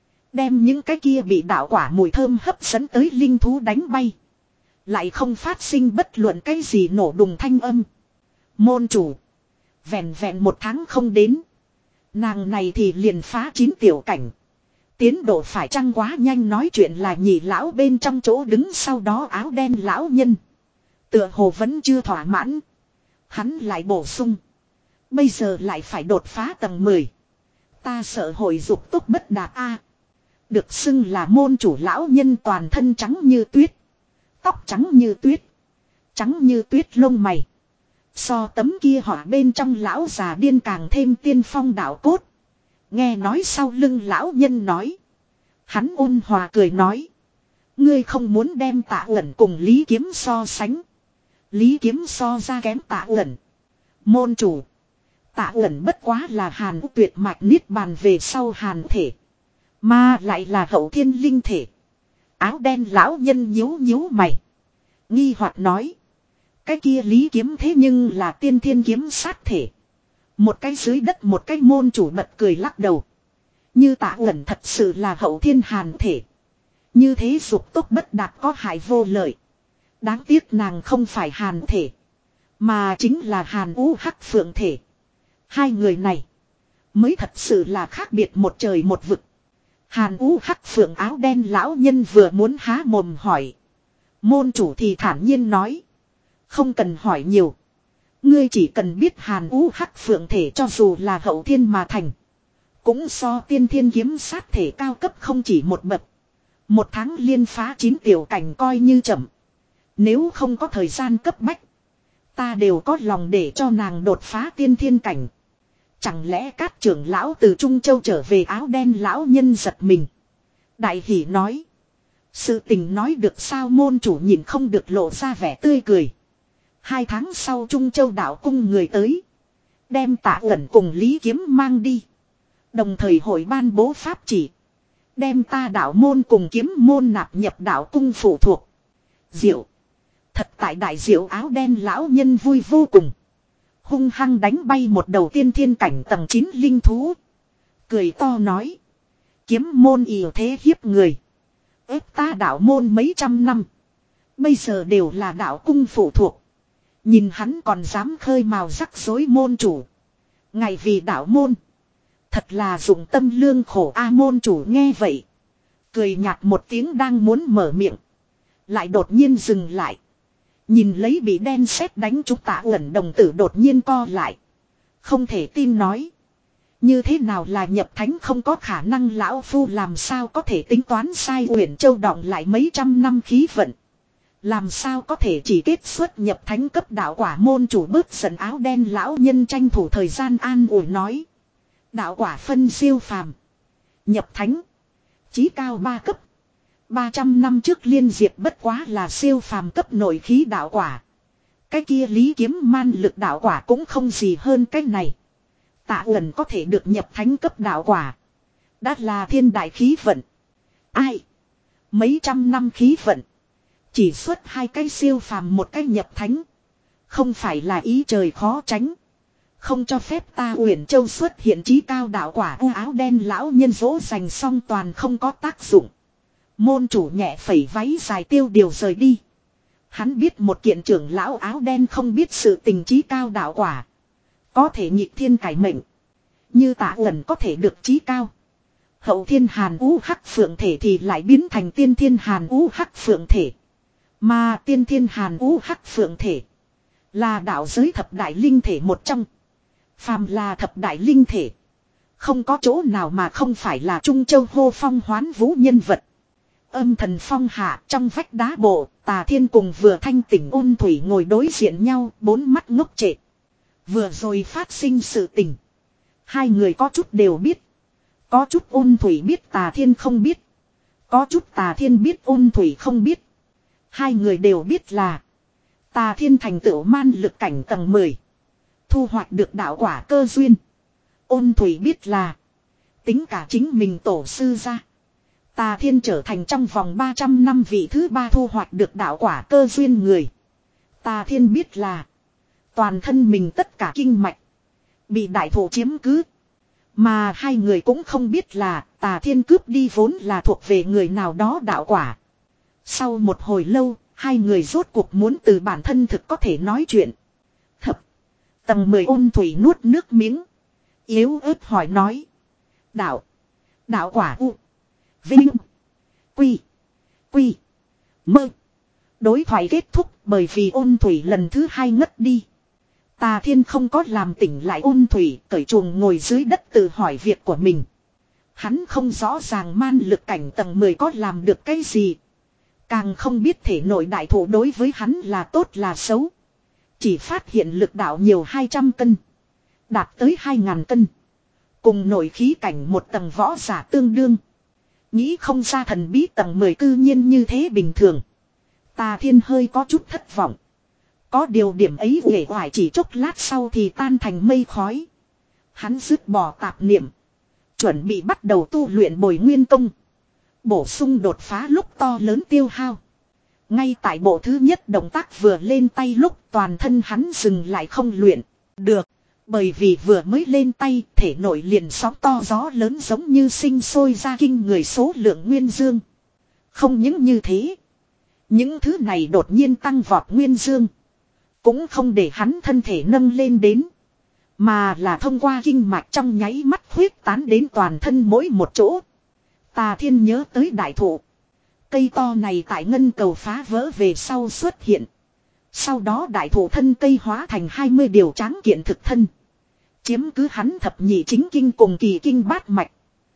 Đem những cái kia bị đạo quả mùi thơm hấp dẫn tới linh thú đánh bay. Lại không phát sinh bất luận cái gì nổ đùng thanh âm. Môn chủ. Vẹn vẹn một tháng không đến. Nàng này thì liền phá chín tiểu cảnh. Tiến độ phải chăng quá nhanh, nói chuyện là nhị lão bên trong chỗ đứng sau đó áo đen lão nhân. Tựa hồ vẫn chưa thỏa mãn. Hắn lại bổ sung. Bây giờ lại phải đột phá tầng mười. Ta sợ hội dục tốc bất đạt a. Được xưng là môn chủ lão nhân toàn thân trắng như tuyết. Tóc trắng như tuyết. Trắng như tuyết lông mày. So tấm kia họ bên trong lão già điên càng thêm tiên phong đạo cốt. Nghe nói sau lưng lão nhân nói. Hắn ôn hòa cười nói. Ngươi không muốn đem Tạ Uẩn cùng Lý Kiếm so sánh. Lý Kiếm so ra kém Tạ Uẩn. Môn chủ. Tạ Uẩn bất quá là hàn tuyệt mạch niết bàn về sau hàn thể. Mà lại là hậu thiên linh thể. Áo đen lão nhân nhíu nhíu mày. Nghi hoặc nói. Cái kia Lý Kiếm thế nhưng là tiên thiên kiếm sát thể. Một cái dưới đất một cái môn chủ bật cười lắc đầu. Như Tạ Uẩn thật sự là hậu thiên hàn thể. Như thế dục tốc bất đạt có hại vô lợi. Đáng tiếc nàng không phải hàn thể. Mà chính là hàn u hắc phượng thể. Hai người này mới thật sự là khác biệt một trời một vực. Hàn u hắc phượng áo đen lão nhân vừa muốn há mồm hỏi. Môn chủ thì thản nhiên nói. Không cần hỏi nhiều. Ngươi chỉ cần biết hàn u hắc phượng thể cho dù là hậu thiên mà thành. Cũng so tiên thiên kiếm sát thể cao cấp không chỉ một bậc. Một tháng liên phá chín tiểu cảnh coi như chậm. Nếu không có thời gian cấp bách. Ta đều có lòng để cho nàng đột phá tiên thiên cảnh. Chẳng lẽ các trưởng lão từ Trung Châu trở về, áo đen lão nhân giật mình. Đại hỷ nói. Sự tình nói được sao, môn chủ nhìn không được lộ ra vẻ tươi cười. Hai tháng sau Trung Châu đạo cung người tới. Đem Tạ Uẩn cùng Lý Kiếm mang đi. Đồng thời hội ban bố pháp chỉ. Đem ta đạo môn cùng kiếm môn nạp nhập đạo cung phụ thuộc. Diệu. Thật tại đại diệu, áo đen lão nhân vui vô cùng. Hung hăng đánh bay một đầu tiên thiên cảnh tầng chín linh thú. Cười to nói. Kiếm môn ỉa thế hiếp người. Ép ta đạo môn mấy trăm năm. Bây giờ đều là đạo cung phụ thuộc. Nhìn hắn còn dám khơi mào rắc rối, môn chủ. Ngày vì đạo môn. Thật là dụng tâm lương khổ a. Môn chủ nghe vậy. Cười nhạt một tiếng đang muốn mở miệng. Lại đột nhiên dừng lại. Nhìn lấy bị đen sét đánh trúng Tạ Uẩn, đồng tử đột nhiên co lại. Không thể tin nói. Như thế nào là nhập thánh, không có khả năng, lão phu làm sao có thể tính toán sai, Uyển Châu đọng lại mấy trăm năm khí vận. Làm sao có thể chỉ kết xuất nhập thánh cấp đạo quả. Môn chủ bớt giận, áo đen lão nhân tranh thủ thời gian an ủi nói. Đạo quả phân siêu phàm. Nhập thánh. Chí cao ba cấp. ba trăm năm trước liên diệt bất quá là siêu phàm cấp nội khí đạo quả. Cái kia Lý Kiếm man lực đạo quả cũng không gì hơn cái này. Tạ Uẩn có thể được nhập thánh cấp đạo quả. Đã là thiên đại khí vận. Ai? Mấy trăm năm khí vận. Chỉ xuất hai cái siêu phàm một cái nhập thánh. Không phải là ý trời khó tránh. Không cho phép ta Uyển Châu xuất hiện chí cao đạo quả. U áo đen lão nhân dỗ dành xong toàn không có tác dụng. Môn chủ nhẹ phẩy váy dài tiêu điều rời đi. Hắn biết một kiện trưởng lão áo đen không biết sự tình chí cao đạo quả. Có thể nhịp thiên cải mệnh. Như Tạ Uẩn có thể được chí cao. Hậu thiên hàn vũ hắc phượng thể thì lại biến thành tiên thiên hàn vũ hắc phượng thể. Mà tiên thiên hàn vũ hắc phượng thể là đạo giới thập đại linh thể một trong. Phàm là thập đại linh thể, không có chỗ nào mà không phải là Trung Châu hô phong hoán vũ nhân vật. Âm thần phong hạ trong vách đá bộ, Tà Thiên cùng vừa thanh tỉnh Ôn Thủy ngồi đối diện nhau, bốn mắt ngốc trệ. Vừa rồi phát sinh sự tình, hai người có chút đều biết. Có chút Ôn Thủy biết Tà Thiên không biết. Có chút Tà Thiên biết Ôn Thủy không biết. Hai người đều biết là Tà Thiên thành tựu man lực cảnh tầng mười, thu hoạch được đạo quả cơ duyên. Ôn Thủy biết là tính cả chính mình tổ sư ra, Tà Thiên trở thành trong vòng ba trăm năm vị thứ ba thu hoạch được đạo quả cơ duyên người. Tà Thiên biết là toàn thân mình tất cả kinh mạch bị đại thổ chiếm cứ. Mà hai người cũng không biết là Tà Thiên cướp đi vốn là thuộc về người nào đó đạo quả. Sau một hồi lâu, hai người rốt cuộc muốn từ bản thân thực có thể nói chuyện. Thập tầng mười Ôn Thủy nuốt nước miếng, yếu ớt hỏi nói. Đạo, đạo quả u, vinh, quy, quy, mơ. Đối thoại kết thúc bởi vì Ôn Thủy lần thứ hai ngất đi. Tà Thiên không có làm tỉnh lại Ôn Thủy, cởi chuồng ngồi dưới đất tự hỏi việc của mình. Hắn không rõ ràng man lực cảnh tầng mười có làm được cái gì. Càng không biết thể nội đại thủ đối với hắn là tốt là xấu. Chỉ phát hiện lực đạo nhiều hai trăm cân. Đạt tới hai ngàn cân. Cùng nội khí cảnh một tầng võ giả tương đương. Nghĩ không ra thần bí tầng mười cư nhiên như thế bình thường. Tà Thiên hơi có chút thất vọng. Có điều điểm ấy uể oải chỉ chốc lát sau thì tan thành mây khói. Hắn dứt bỏ tạp niệm, chuẩn bị bắt đầu tu luyện Bồi Nguyên Công. Bổ sung đột phá lúc to lớn tiêu hao. Ngay tại bộ thứ nhất động tác vừa lên tay lúc toàn thân hắn dừng lại không luyện được. Bởi vì vừa mới lên tay thể nội liền sóng to gió lớn giống như sinh sôi ra kinh người số lượng nguyên dương. Không những như thế, những thứ này đột nhiên tăng vọt nguyên dương cũng không để hắn thân thể nâng lên đến, mà là thông qua kinh mạch trong nháy mắt huyết tán đến toàn thân mỗi một chỗ. Tà Thiên nhớ tới đại thụ. Cây to này tại ngân cầu phá vỡ về sau xuất hiện. Sau đó đại thụ thân cây hóa thành hai mươi điều tráng kiện thực thân. Chiếm cứ hắn thập nhị chính kinh cùng kỳ kinh bát mạch.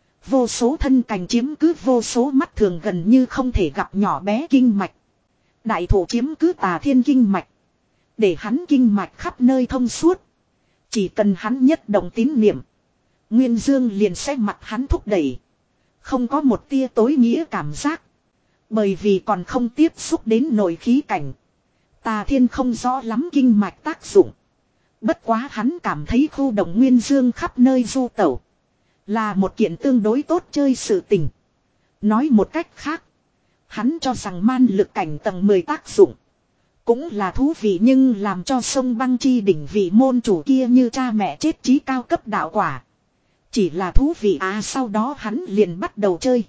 Vô số thân cành chiếm cứ vô số mắt thường gần như không thể gặp nhỏ bé kinh mạch. Đại thụ chiếm cứ Tà Thiên kinh mạch, để hắn kinh mạch khắp nơi thông suốt. Chỉ cần hắn nhất động tín niệm, nguyên dương liền sẽ mặt hắn thúc đẩy. Không có một tia tối nghĩa cảm giác. Bởi vì còn không tiếp xúc đến nội khí cảnh, Tà Thiên không rõ lắm kinh mạch tác dụng. Bất quá hắn cảm thấy khu động nguyên dương khắp nơi du tẩu là một kiện tương đối tốt chơi sự tình. Nói một cách khác, hắn cho rằng man lực cảnh tầng mười tác dụng cũng là thú vị, nhưng làm cho sông băng chi đỉnh vị môn chủ kia như cha mẹ chết trí cao cấp đạo quả. Chỉ là thú vị à. Sau đó hắn liền bắt đầu chơi.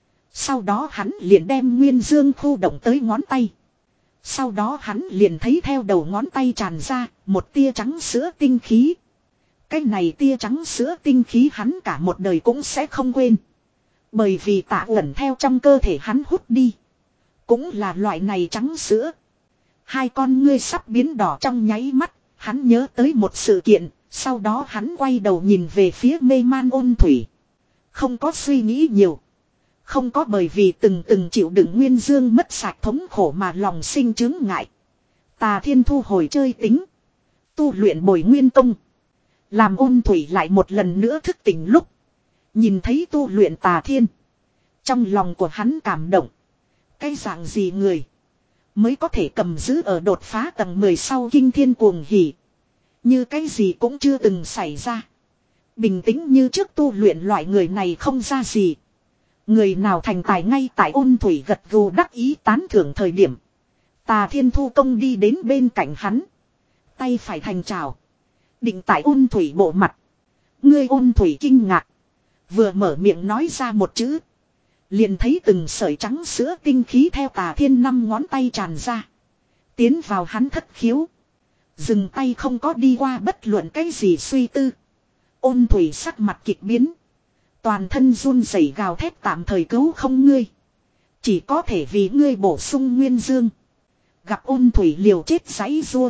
Sau đó hắn liền đem nguyên dương khu động tới ngón tay. Sau đó hắn liền thấy theo đầu ngón tay tràn ra một tia trắng sữa tinh khí. Cái này tia trắng sữa tinh khí hắn cả một đời cũng sẽ không quên. Bởi vì Tạ Uẩn theo trong cơ thể hắn hút đi cũng là loại này trắng sữa. Hai con ngươi sắp biến đỏ trong nháy mắt. Hắn nhớ tới một sự kiện. Sau đó hắn quay đầu nhìn về phía mê man Ôn Thủy. Không có suy nghĩ nhiều. Không có bởi vì từng từng chịu đựng nguyên dương mất sạch thống khổ mà lòng sinh chướng ngại. Tà Thiên thu hồi chơi tính, tu luyện Bồi Nguyên Công. Làm Ôn Thủy lại một lần nữa thức tỉnh lúc nhìn thấy tu luyện Tà Thiên, trong lòng của hắn cảm động. Cái dạng gì người mới có thể cầm giữ ở đột phá tầng mười sau kinh thiên cuồng hỉ. Như cái gì cũng chưa từng xảy ra. Bình tĩnh như trước tu luyện loại người này không ra gì. Người nào thành tài ngay tại Ôn Thủy gật gù đắc ý tán thưởng thời điểm. Tà Thiên thu công đi đến bên cạnh hắn. Tay phải thành trào. Định tại Ôn Thủy bộ mặt. Ngươi Ôn Thủy kinh ngạc. Vừa mở miệng nói ra một chữ. Liền thấy từng sợi trắng sữa tinh khí theo Tà Thiên năm ngón tay tràn ra. Tiến vào hắn thất khiếu. Dừng tay không có đi qua bất luận cái gì suy tư. Ôn Thủy sắc mặt kịch biến. Toàn thân run rẩy gào thét tạm thời cứu không ngươi. Chỉ có thể vì ngươi bổ sung nguyên dương. Gặp ôn thủy liều chết giãy rua.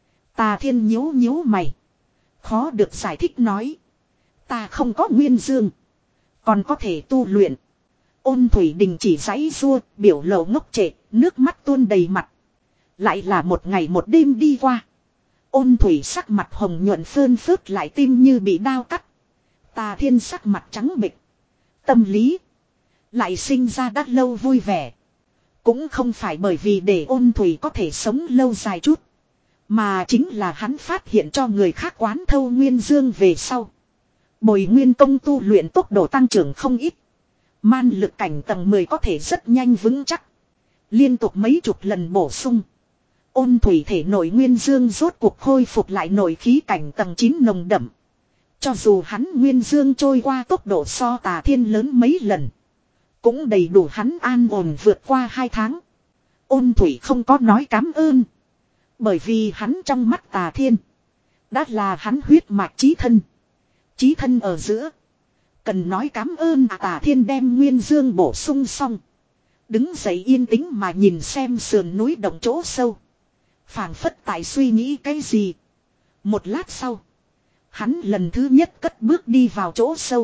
Tà Thiên nhíu nhíu mày. Khó được giải thích nói. Ta không có nguyên dương. Còn có thể tu luyện. Ôn thủy đình chỉ giãy rua, biểu lộ ngốc trệ, nước mắt tuôn đầy mặt. Lại là một ngày một đêm đi qua. Ôn thủy sắc mặt hồng nhuận phơn phớt lại tim như bị đao cắt. Tà Thiên sắc mặt trắng bệch. Tâm lý. Lại sinh ra đắt lâu vui vẻ. Cũng không phải bởi vì để ôn thủy có thể sống lâu dài chút. Mà chính là hắn phát hiện cho người khác quán thâu nguyên dương về sau. Bồi nguyên công tu luyện tốc độ tăng trưởng không ít. Man lực cảnh tầng mười có thể rất nhanh vững chắc. Liên tục mấy chục lần bổ sung. Ôn thủy thể nội nguyên dương rốt cuộc khôi phục lại nội khí cảnh tầng chín nồng đậm. Cho dù hắn nguyên dương trôi qua tốc độ so Tà Thiên lớn mấy lần. Cũng đầy đủ hắn an ổn vượt qua hai tháng. Ôn thủy không có nói cảm ơn. Bởi vì hắn trong mắt Tà Thiên. Đã là hắn huyết mạch chí thân. Chí thân ở giữa. Cần nói cảm ơn à, Tà Thiên đem nguyên dương bổ sung xong. Đứng dậy yên tĩnh mà nhìn xem sườn núi động chỗ sâu. Phảng phất tại suy nghĩ cái gì. Một lát sau. Hắn lần thứ nhất cất bước đi vào chỗ sâu.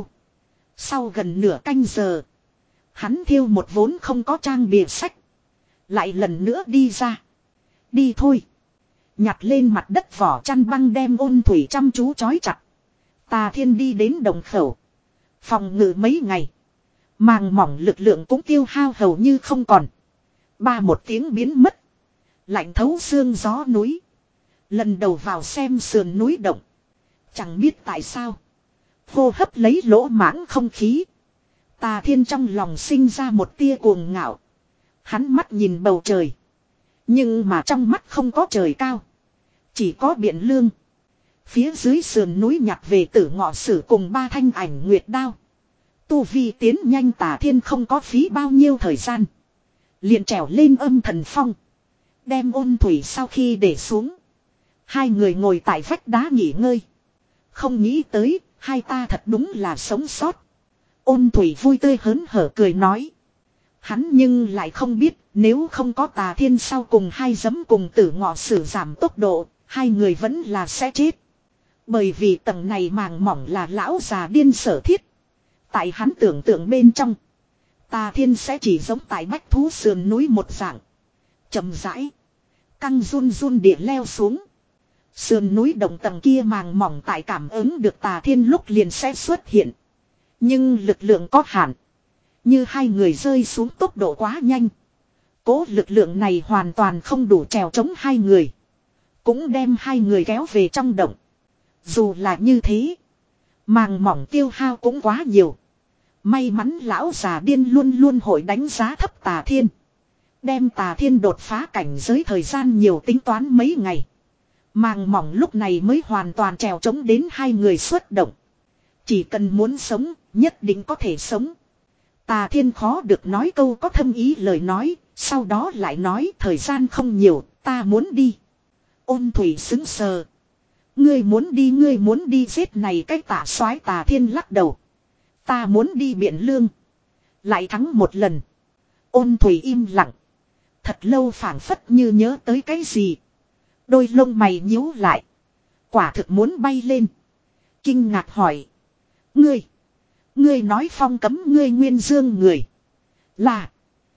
Sau gần nửa canh giờ. Hắn thiêu một vốn không có trang bìa sách. Lại lần nữa đi ra. Đi thôi. Nhặt lên mặt đất vỏ chăn băng đem ôn thủy chăm chú chói chặt. Tà Thiên đi đến đồng khẩu. Phòng ngự mấy ngày. Màng mỏng lực lượng cũng tiêu hao hầu như không còn. Ba một tiếng biến mất. Lạnh thấu xương gió núi. Lần đầu vào xem sườn núi động. Chẳng biết tại sao. Hô hấp lấy lỗ mãng không khí. Tà Thiên trong lòng sinh ra một tia cuồng ngạo. Hắn mắt nhìn bầu trời. Nhưng mà trong mắt không có trời cao. Chỉ có biển lương. Phía dưới sườn núi nhặt về Tử Ngọ Sử cùng ba thanh ảnh nguyệt đao. Tu vi tiến nhanh, Tà Thiên không có phí bao nhiêu thời gian. Liền trèo lên âm thần phong. Đem ôn thủy sau khi để xuống. Hai người ngồi tại vách đá nghỉ ngơi. Không nghĩ tới, hai ta thật đúng là sống sót. Ôn thủy vui tươi hớn hở cười nói. Hắn nhưng lại không biết, nếu không có Tà Thiên sau cùng hai giấm cùng Tử Ngọ Sử giảm tốc độ, hai người vẫn là sẽ chết. Bởi vì tầng này màng mỏng là lão già điên sở thiết. Tại hắn tưởng tượng bên trong, Tà Thiên sẽ chỉ giống tại bách thú sườn núi một dạng. Chậm rãi, căng run run địa leo xuống. Sườn núi động tầng kia màng mỏng tại cảm ứng được Tà Thiên lúc liền sẽ xuất hiện. Nhưng lực lượng có hạn. Như hai người rơi xuống tốc độ quá nhanh. Cố lực lượng này hoàn toàn không đủ trèo chống hai người. Cũng đem hai người kéo về trong động. Dù là như thế, màng mỏng tiêu hao cũng quá nhiều. May mắn lão già điên luôn luôn hội đánh giá thấp Tà Thiên. Đem Tà Thiên đột phá cảnh giới thời gian nhiều tính toán mấy ngày. Màng mỏng lúc này mới hoàn toàn trèo chống đến hai người xuất động. Chỉ cần muốn sống, nhất định có thể sống. Tà Thiên khó được nói câu có thâm ý lời nói, sau đó lại nói thời gian không nhiều, ta muốn đi. Ôn thủy xứng sờ. Ngươi muốn đi, ngươi muốn đi giết này cách tả soái. Tà Thiên lắc đầu. Ta muốn đi Biện Lương. Lại thắng một lần. Ôn thủy im lặng. Thật lâu phảng phất như nhớ tới cái gì. Đôi lông mày nhíu lại. Quả thực muốn bay lên. Kinh ngạc hỏi. Ngươi. Ngươi nói phong cấm ngươi nguyên dương người. Là.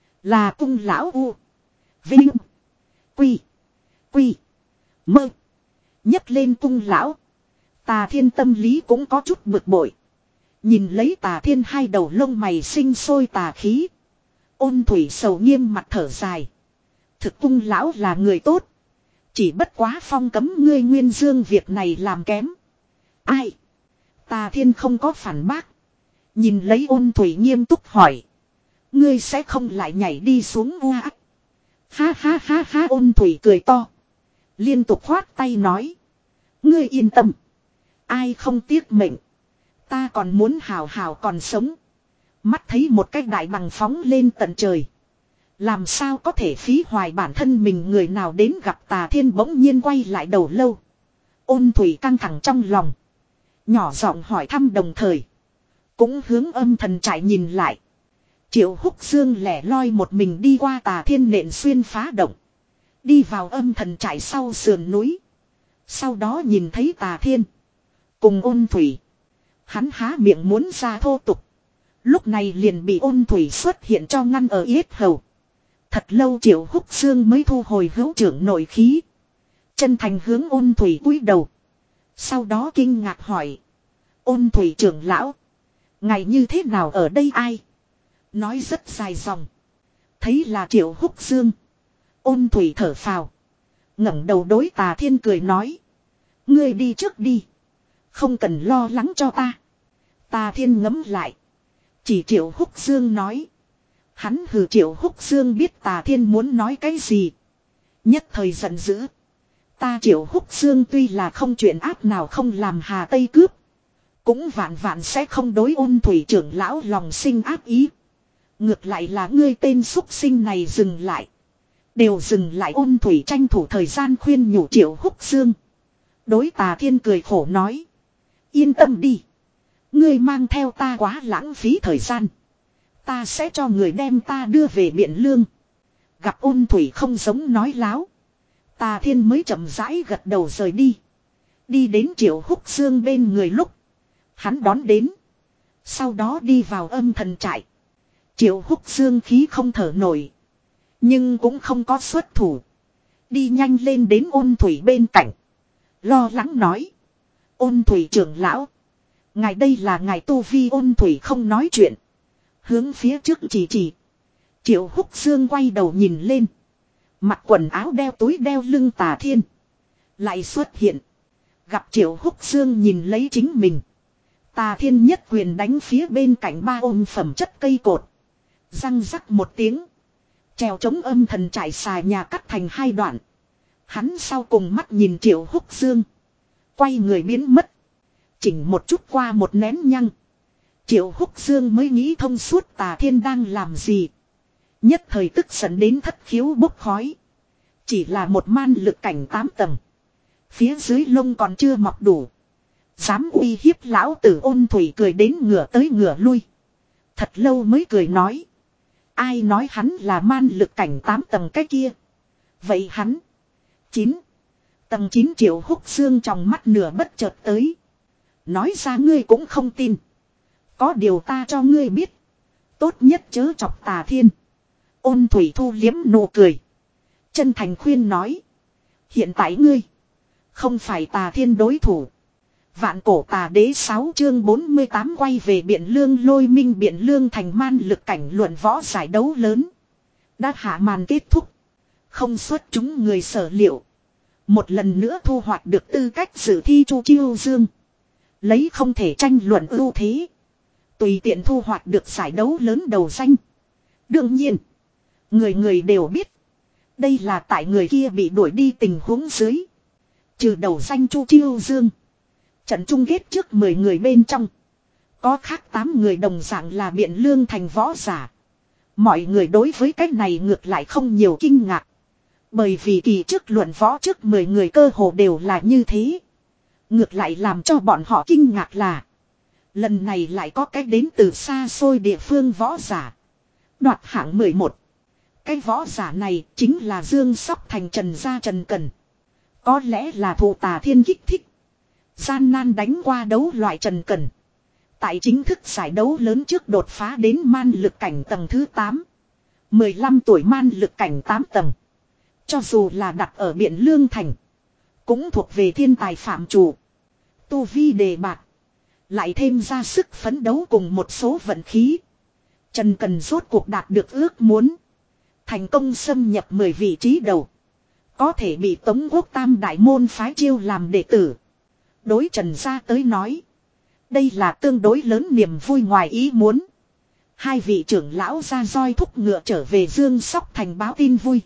Là cung lão U. Vinh. Quy. Quy. Mơ. Nhấc lên cung lão. Tà Thiên tâm lý cũng có chút bực bội. Nhìn lấy Tà Thiên hai đầu lông mày sinh sôi tà khí. Ôn thủy sầu nghiêm mặt thở dài. Thực cung lão là người tốt. Chỉ bất quá phong cấm ngươi nguyên dương việc này làm kém. Ai? Tà Thiên không có phản bác. Nhìn lấy ôn thủy nghiêm túc hỏi. Ngươi sẽ không lại nhảy đi xuống oa. Ha ha ha ha, ôn thủy cười to. Liên tục khoát tay nói. Ngươi yên tâm. Ai không tiếc mệnh. Ta còn muốn hào hào còn sống. Mắt thấy một cái đại bằng phóng lên tận trời. Làm sao có thể phí hoài bản thân mình, người nào đến gặp Tà Thiên bỗng nhiên quay lại đầu lâu. Ôn thủy căng thẳng trong lòng. Nhỏ giọng hỏi thăm đồng thời. cũng hướng âm thần trại nhìn lại. Triệu Húc Dương lẻ loi một mình đi qua Tà Thiên nện xuyên phá động. Đi vào âm thần trại sau sườn núi. Sau đó nhìn thấy Tà Thiên. Cùng Ôn Thủy. Hắn há miệng muốn ra thô tục. Lúc này liền bị Ôn Thủy xuất hiện cho ngăn ở yết hầu. Thật lâu Triệu Húc Dương mới thu hồi hữu trưởng nội khí. Chân thành hướng Ôn Thủy cúi đầu. Sau đó kinh ngạc hỏi. Ôn Thủy trưởng lão. Ngày như thế nào ở đây ai? Nói rất dài dòng. Thấy là Triệu Húc Dương. Ôn Thủy thở phào. ngẩng đầu đối Tà Thiên cười nói. Ngươi đi trước đi. Không cần lo lắng cho ta. Tà Thiên ngẫm lại. Chỉ Triệu Húc Dương nói. Hắn hừ Triệu Húc Dương biết Tà Thiên muốn nói cái gì. Nhất thời giận dữ. Ta Triệu Húc Dương tuy là không chuyện ác nào không làm Hà Tây cướp. Cũng vạn vạn sẽ không đối Ôn Thủy trưởng lão lòng sinh ác ý. Ngược lại là ngươi tên xúc sinh này dừng lại. Đều dừng lại. Ôn Thủy tranh thủ thời gian khuyên nhủ Triệu Húc Dương. Đối Tà Thiên cười khổ nói. Yên tâm đi. Ngươi mang theo ta quá lãng phí thời gian. Ta sẽ cho người đem ta đưa về Biện Lương. Gặp Ôn Thủy không giống nói láo. Tà Thiên mới chậm rãi gật đầu rời đi. Đi đến Triệu Húc Dương bên người lúc. Hắn đón đến. Sau đó đi vào âm thần trại. Triệu Húc Dương khí không thở nổi. Nhưng cũng không có xuất thủ. Đi nhanh lên đến Ôn Thủy bên cạnh. Lo lắng nói. Ôn Thủy trưởng lão. Ngài đây là ngài tu vi. Ôn Thủy không nói chuyện. Hướng phía trước chỉ chỉ. Triệu Húc Dương quay đầu nhìn lên. Mặc quần áo đeo túi đeo lưng Tà Thiên. Lại xuất hiện. Gặp Triệu Húc Dương nhìn lấy chính mình. Tà Thiên nhất quyền đánh phía bên cạnh ba ôm phẩm chất cây cột. Răng rắc một tiếng. Trèo chống âm thần trải xà nhà cắt thành hai đoạn. Hắn sau cùng mắt nhìn Triệu Húc Dương. Quay người biến mất. Chỉnh một chút qua một nén nhăng. Triệu Húc Dương mới nghĩ thông suốt Tà Thiên đang làm gì. Nhất thời tức giận đến thất khiếu bốc khói. Chỉ là một man lực cảnh tám tầng. Phía dưới lông còn chưa mọc đủ. Dám uy hiếp lão tử. Ôn Thủy cười đến ngửa tới ngửa lui. Thật lâu mới cười nói. Ai nói hắn là man lực cảnh tám tầng cái kia. Vậy hắn. chín. Tầng chín Triệu Húc Dương trong mắt nửa bất chợt tới. Nói ra ngươi cũng không tin. Có điều ta cho ngươi biết. Tốt nhất chớ chọc Tà Thiên. Ôn Thủy thu liếm nụ cười. Chân thành khuyên nói. Hiện tại ngươi. Không phải Tà Thiên đối thủ. Vạn cổ tà đế sáu chương bốn mươi tám quay về Biện Lương. Lôi minh Biện Lương thành man lực cảnh luận võ giải đấu lớn. Đã hạ màn kết thúc. Không xuất chúng người sở liệu. Một lần nữa thu hoạch được tư cách dự thi Chu Chiêu Dương. Lấy không thể tranh luận ưu thế. Tùy tiện thu hoạch được giải đấu lớn đầu danh. Đương nhiên. Người người đều biết. Đây là tại người kia bị đuổi đi tình huống dưới. Trừ đầu danh Chu Chiêu Dương. Trận chung kết trước mười người bên trong. Có khác tám người đồng dạng là Biện Lương thành võ giả. Mọi người đối với cái này ngược lại không nhiều kinh ngạc. Bởi vì kỳ trước luận võ trước mười người cơ hồ đều là như thế. Ngược lại làm cho bọn họ kinh ngạc là. Lần này lại có cái đến từ xa xôi địa phương võ giả. Đoạt hạng mười một. Cái võ giả này chính là Dương Sóc Thành Trần Gia Trần Cần. Có lẽ là thụ Tà Thiên kích thích. Gian nan đánh qua đấu loại Trần Cần. Tại chính thức giải đấu lớn trước đột phá đến man lực cảnh tầng thứ tám. mười lăm tuổi man lực cảnh tám tầng. Cho dù là đặt ở Biện Lương Thành. Cũng thuộc về thiên tài phạm chủ. Tu vi đề bạc. Lại thêm ra sức phấn đấu cùng một số vận khí. Trần Cần rốt cuộc đạt được ước muốn. Thành công xâm nhập mười vị trí đầu. Có thể bị Tống Quốc Tam Đại Môn phái chiêu làm đệ tử. Đối Trần Gia tới nói. Đây là tương đối lớn niềm vui ngoài ý muốn. Hai vị trưởng lão ra roi thúc ngựa trở về Dương Sóc Thành báo tin vui.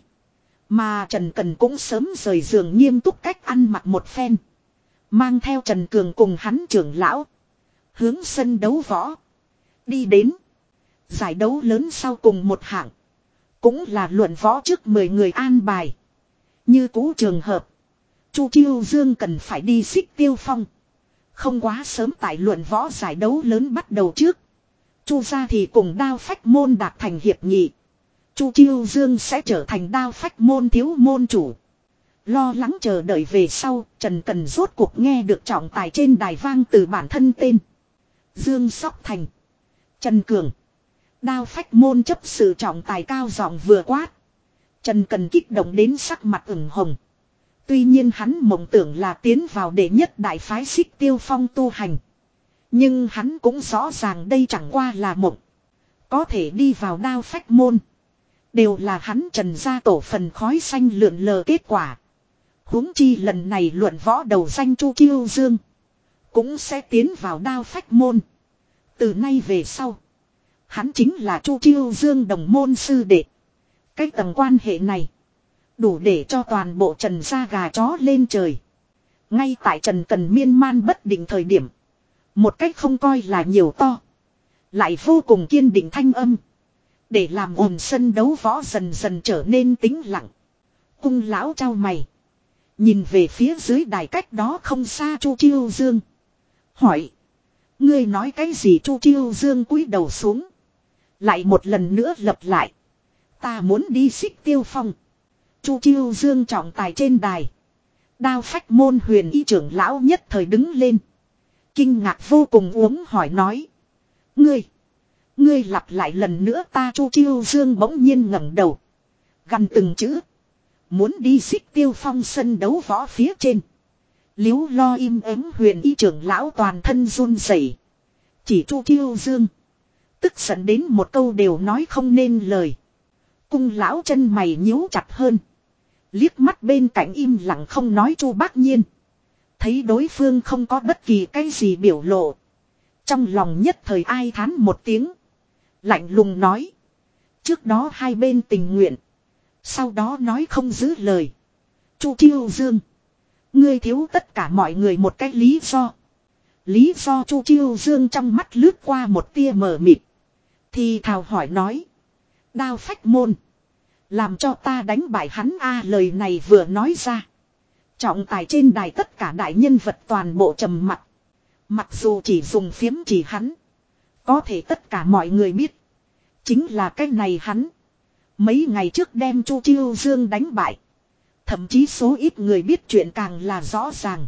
Mà Trần Cần cũng sớm rời giường nghiêm túc cách ăn mặc một phen. Mang theo Trần Cường cùng hắn trưởng lão. Hướng sân đấu võ. Đi đến. Giải đấu lớn sau cùng một hạng. Cũng là luận võ trước mười người an bài. Như cũ trường hợp. Chu Chiêu Dương cần phải đi Xích Tiêu Phong. Không quá sớm tại luận võ giải đấu lớn bắt đầu trước. Chu gia thì cùng Đao Phách môn đạt thành hiệp nghị. Chu Chiêu Dương sẽ trở thành Đao Phách môn thiếu môn chủ. Lo lắng chờ đợi về sau, Trần Cần rốt cuộc nghe được trọng tài trên đài vang từ bản thân tên. Dương Sóc Thành. Trần Cường. Đao Phách môn chấp sự trọng tài cao giọng vừa quát. Trần Cần kích động đến sắc mặt ửng hồng. Tuy nhiên hắn mộng tưởng là tiến vào đệ nhất đại phái Xích Tiêu Phong tu hành. Nhưng hắn cũng rõ ràng đây chẳng qua là mộng. Có thể đi vào Đao Phách môn. Đều là hắn Trần gia tổ phần khói xanh lượn lờ kết quả. Huống chi lần này luận võ đầu danh Chu Chiêu Dương. Cũng sẽ tiến vào Đao Phách môn. Từ nay về sau. Hắn chính là Chu Chiêu Dương đồng môn sư đệ. Cái tầng quan hệ này. Đủ để cho toàn bộ Trần gia gà chó lên trời. Ngay tại Trần Cần miên man bất định thời điểm. Một cách không coi là nhiều to. Lại vô cùng kiên định thanh âm. Để làm ồn sân đấu võ dần dần trở nên tĩnh lặng. Cung lão trao mày. Nhìn về phía dưới đài cách đó không xa Chu Chiêu Dương. Hỏi. Ngươi nói cái gì? Chu Chiêu Dương cúi đầu xuống. Lại một lần nữa lặp lại. Ta muốn đi Xích Tiêu Phong. Chu Chiêu Dương trọng tài trên đài. Đao Phách môn huyền y trưởng lão nhất thời đứng lên. Kinh ngạc vô cùng uống hỏi nói. Ngươi. Ngươi lặp lại lần nữa ta. Chu Chiêu Dương bỗng nhiên ngẩng đầu. Gằn từng chữ. Muốn đi Xích Tiêu Phong sân đấu võ phía trên. Liếu lo im ắng huyền y trưởng lão toàn thân run rẩy. Chỉ Chu Chiêu Dương. Tức giận đến một câu đều nói không nên lời. Cung lão chân mày nhíu chặt hơn. Liếc mắt bên cạnh im lặng không nói Chu Bác Nhiên. Thấy đối phương không có bất kỳ cái gì biểu lộ. Trong lòng nhất thời ai thán một tiếng. Lạnh lùng nói. Trước đó hai bên tình nguyện. Sau đó nói không giữ lời. Chu Chiêu Dương. Ngươi thiếu tất cả mọi người một cái lý do. Lý do? Chu Chiêu Dương trong mắt lướt qua một tia mờ mịt. Thì thào hỏi nói. Đao Phách môn. Làm cho ta đánh bại hắn a. Lời này vừa nói ra. Trọng tài trên đài tất cả đại nhân vật toàn bộ trầm mặt. Mặc dù chỉ dùng phiếm chỉ hắn. Có thể tất cả mọi người biết. Chính là cái này hắn. Mấy ngày trước đem Chu Chiêu Dương đánh bại. Thậm chí số ít người biết chuyện càng là rõ ràng.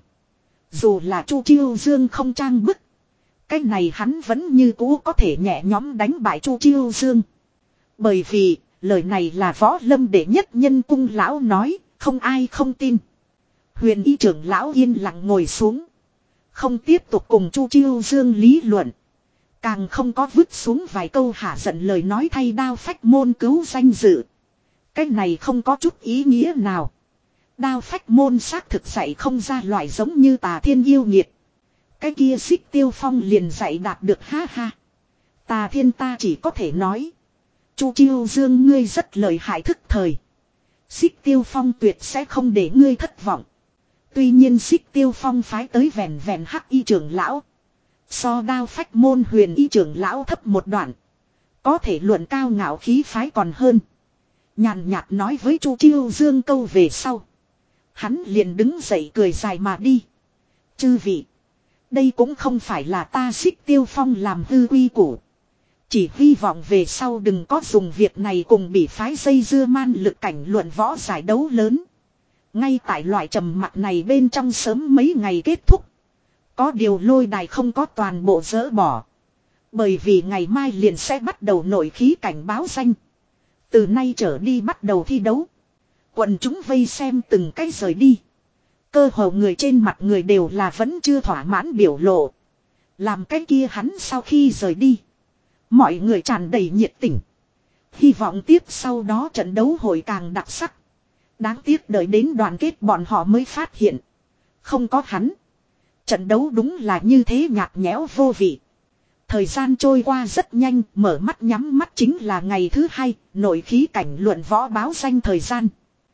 Dù là Chu Chiêu Dương không trang bức. Cái này hắn vẫn như cũ có thể nhẹ nhõm đánh bại Chu Chiêu Dương. Bởi vì lời này là võ lâm đệ nhất nhân cung lão nói. Không ai không tin. Huyền y trưởng lão yên lặng ngồi xuống. Không tiếp tục cùng Chu Chiêu Dương lý luận. Càng không có vứt xuống vài câu hả giận lời nói thay Đao Phách môn cứu danh dự. Cái này không có chút ý nghĩa nào. Đao Phách môn xác thực dạy không ra loại giống như Tà Thiên yêu nghiệt. Cái kia Xích Tiêu Phong liền dạy đạt được ha ha. Tà Thiên ta chỉ có thể nói. Chu Chiêu Dương ngươi rất lợi hại thức thời. Xích Tiêu Phong tuyệt sẽ không để ngươi thất vọng. Tuy nhiên Xích Tiêu Phong phái tới vẹn vẹn hắc y trưởng lão. So Đao Phách môn huyền y trưởng lão thấp một đoạn. Có thể luận cao ngạo khí phái còn hơn. Nhàn nhạt nói với Chu Chiêu Dương câu về sau. Hắn liền đứng dậy cười dài mà đi. Chư vị. Đây cũng không phải là ta Xích Tiêu Phong làm hư quy củ. Chỉ hy vọng về sau đừng có dùng việc này cùng bị phái dây dưa man lực cảnh luận võ giải đấu lớn. Ngay tại loại trầm mặc này bên trong sớm mấy ngày kết thúc. Có điều lôi đài không có toàn bộ dỡ bỏ. Bởi vì ngày mai liền sẽ bắt đầu nổi khí cảnh báo danh. Từ nay trở đi bắt đầu thi đấu. Quần chúng vây xem từng cái rời đi. Cơ hồ người trên mặt người đều là vẫn chưa thỏa mãn biểu lộ. Làm cái kia hắn sau khi rời đi. Mọi người tràn đầy nhiệt tình. Hy vọng tiếp sau đó trận đấu hội càng đặc sắc. Đáng tiếc đợi đến đoàn kết bọn họ mới phát hiện. Không có hắn. Trận đấu đúng là như thế nhạt nhẽo vô vị. Thời gian trôi qua rất nhanh, mở mắt nhắm mắt chính là ngày thứ hai, nổi khí cảnh luận võ báo danh thời gian.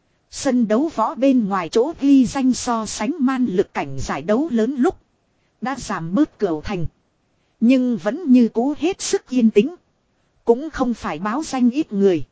Sân đấu võ bên ngoài chỗ ghi danh so sánh man lực cảnh giải đấu lớn lúc. Đã giảm bớt cửu thành. Nhưng vẫn như cũ hết sức yên tĩnh. Cũng không phải báo danh ít người.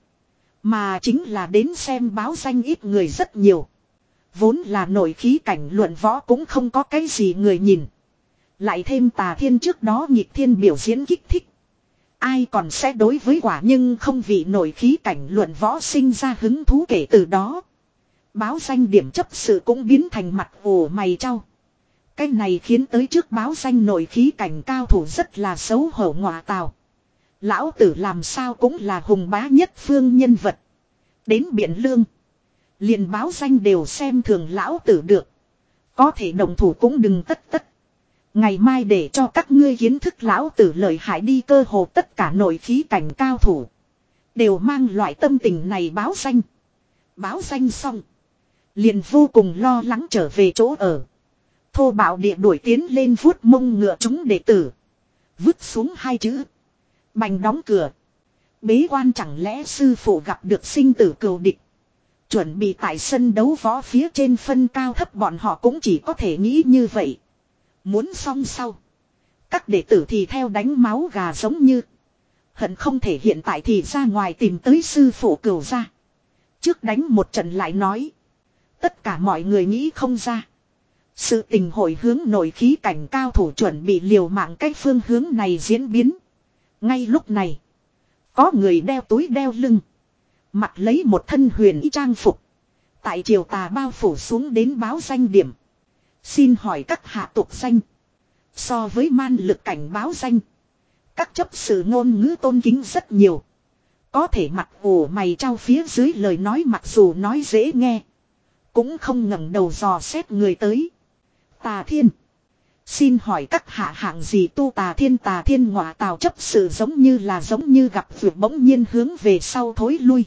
Mà chính là đến xem báo danh ít người rất nhiều. Vốn là nổi khí cảnh luận võ cũng không có cái gì người nhìn. Lại thêm Tà Thiên trước đó nhịp thiên biểu diễn kích thích. Ai còn sẽ đối với quả nhưng không vì nổi khí cảnh luận võ sinh ra hứng thú kể từ đó. Báo danh điểm chấp sự cũng biến thành mặt ủ mày trao. Cái này khiến tới trước báo danh nổi khí cảnh cao thủ rất là xấu hổ ngọa tào. Lão tử làm sao cũng là hùng bá nhất phương nhân vật. Đến Biện Lương. Liền báo danh đều xem thường lão tử được. Có thể đồng thủ cũng đừng tất tất. Ngày mai để cho các ngươi kiến thức lão tử lợi hại đi, cơ hồ tất cả nội khí cảnh cao thủ. Đều mang loại tâm tình này báo danh. Báo danh xong. Liền vô cùng lo lắng trở về chỗ ở. Thô bạo địa đuổi tiến lên vuốt mông ngựa chúng đệ tử. Vứt xuống hai chữ. Bành đóng cửa. Bế quan chẳng lẽ sư phụ gặp được sinh tử cừu địch. Chuẩn bị tại sân đấu võ phía trên phân cao thấp, bọn họ cũng chỉ có thể nghĩ như vậy. Muốn xong sau. Các đệ tử thì theo đánh máu gà giống như. Hận không thể hiện tại thì ra ngoài tìm tới sư phụ cừu ra. Trước đánh một trận lại nói. Tất cả mọi người nghĩ không ra. Sự tình hồi hướng nội khí cảnh cao thủ chuẩn bị liều mạng cách phương hướng này diễn biến. Ngay lúc này. Có người đeo túi đeo lưng. Mặc lấy một thân huyền y trang phục. Tại triều tà bao phủ xuống đến báo danh điểm. Xin hỏi các hạ tục danh. So với man lực cảnh báo danh. Các chấp sự ngôn ngữ tôn kính rất nhiều. Có thể mặt ủ mày trao phía dưới lời nói, mặc dù nói dễ nghe. Cũng không ngẩng đầu dò xét người tới. Tà Thiên. Xin hỏi các hạ hạng gì tu Tà Thiên? Tà Thiên ngọa tào chấp sự giống như là giống như gặp vượt, bỗng nhiên hướng về sau thối lui.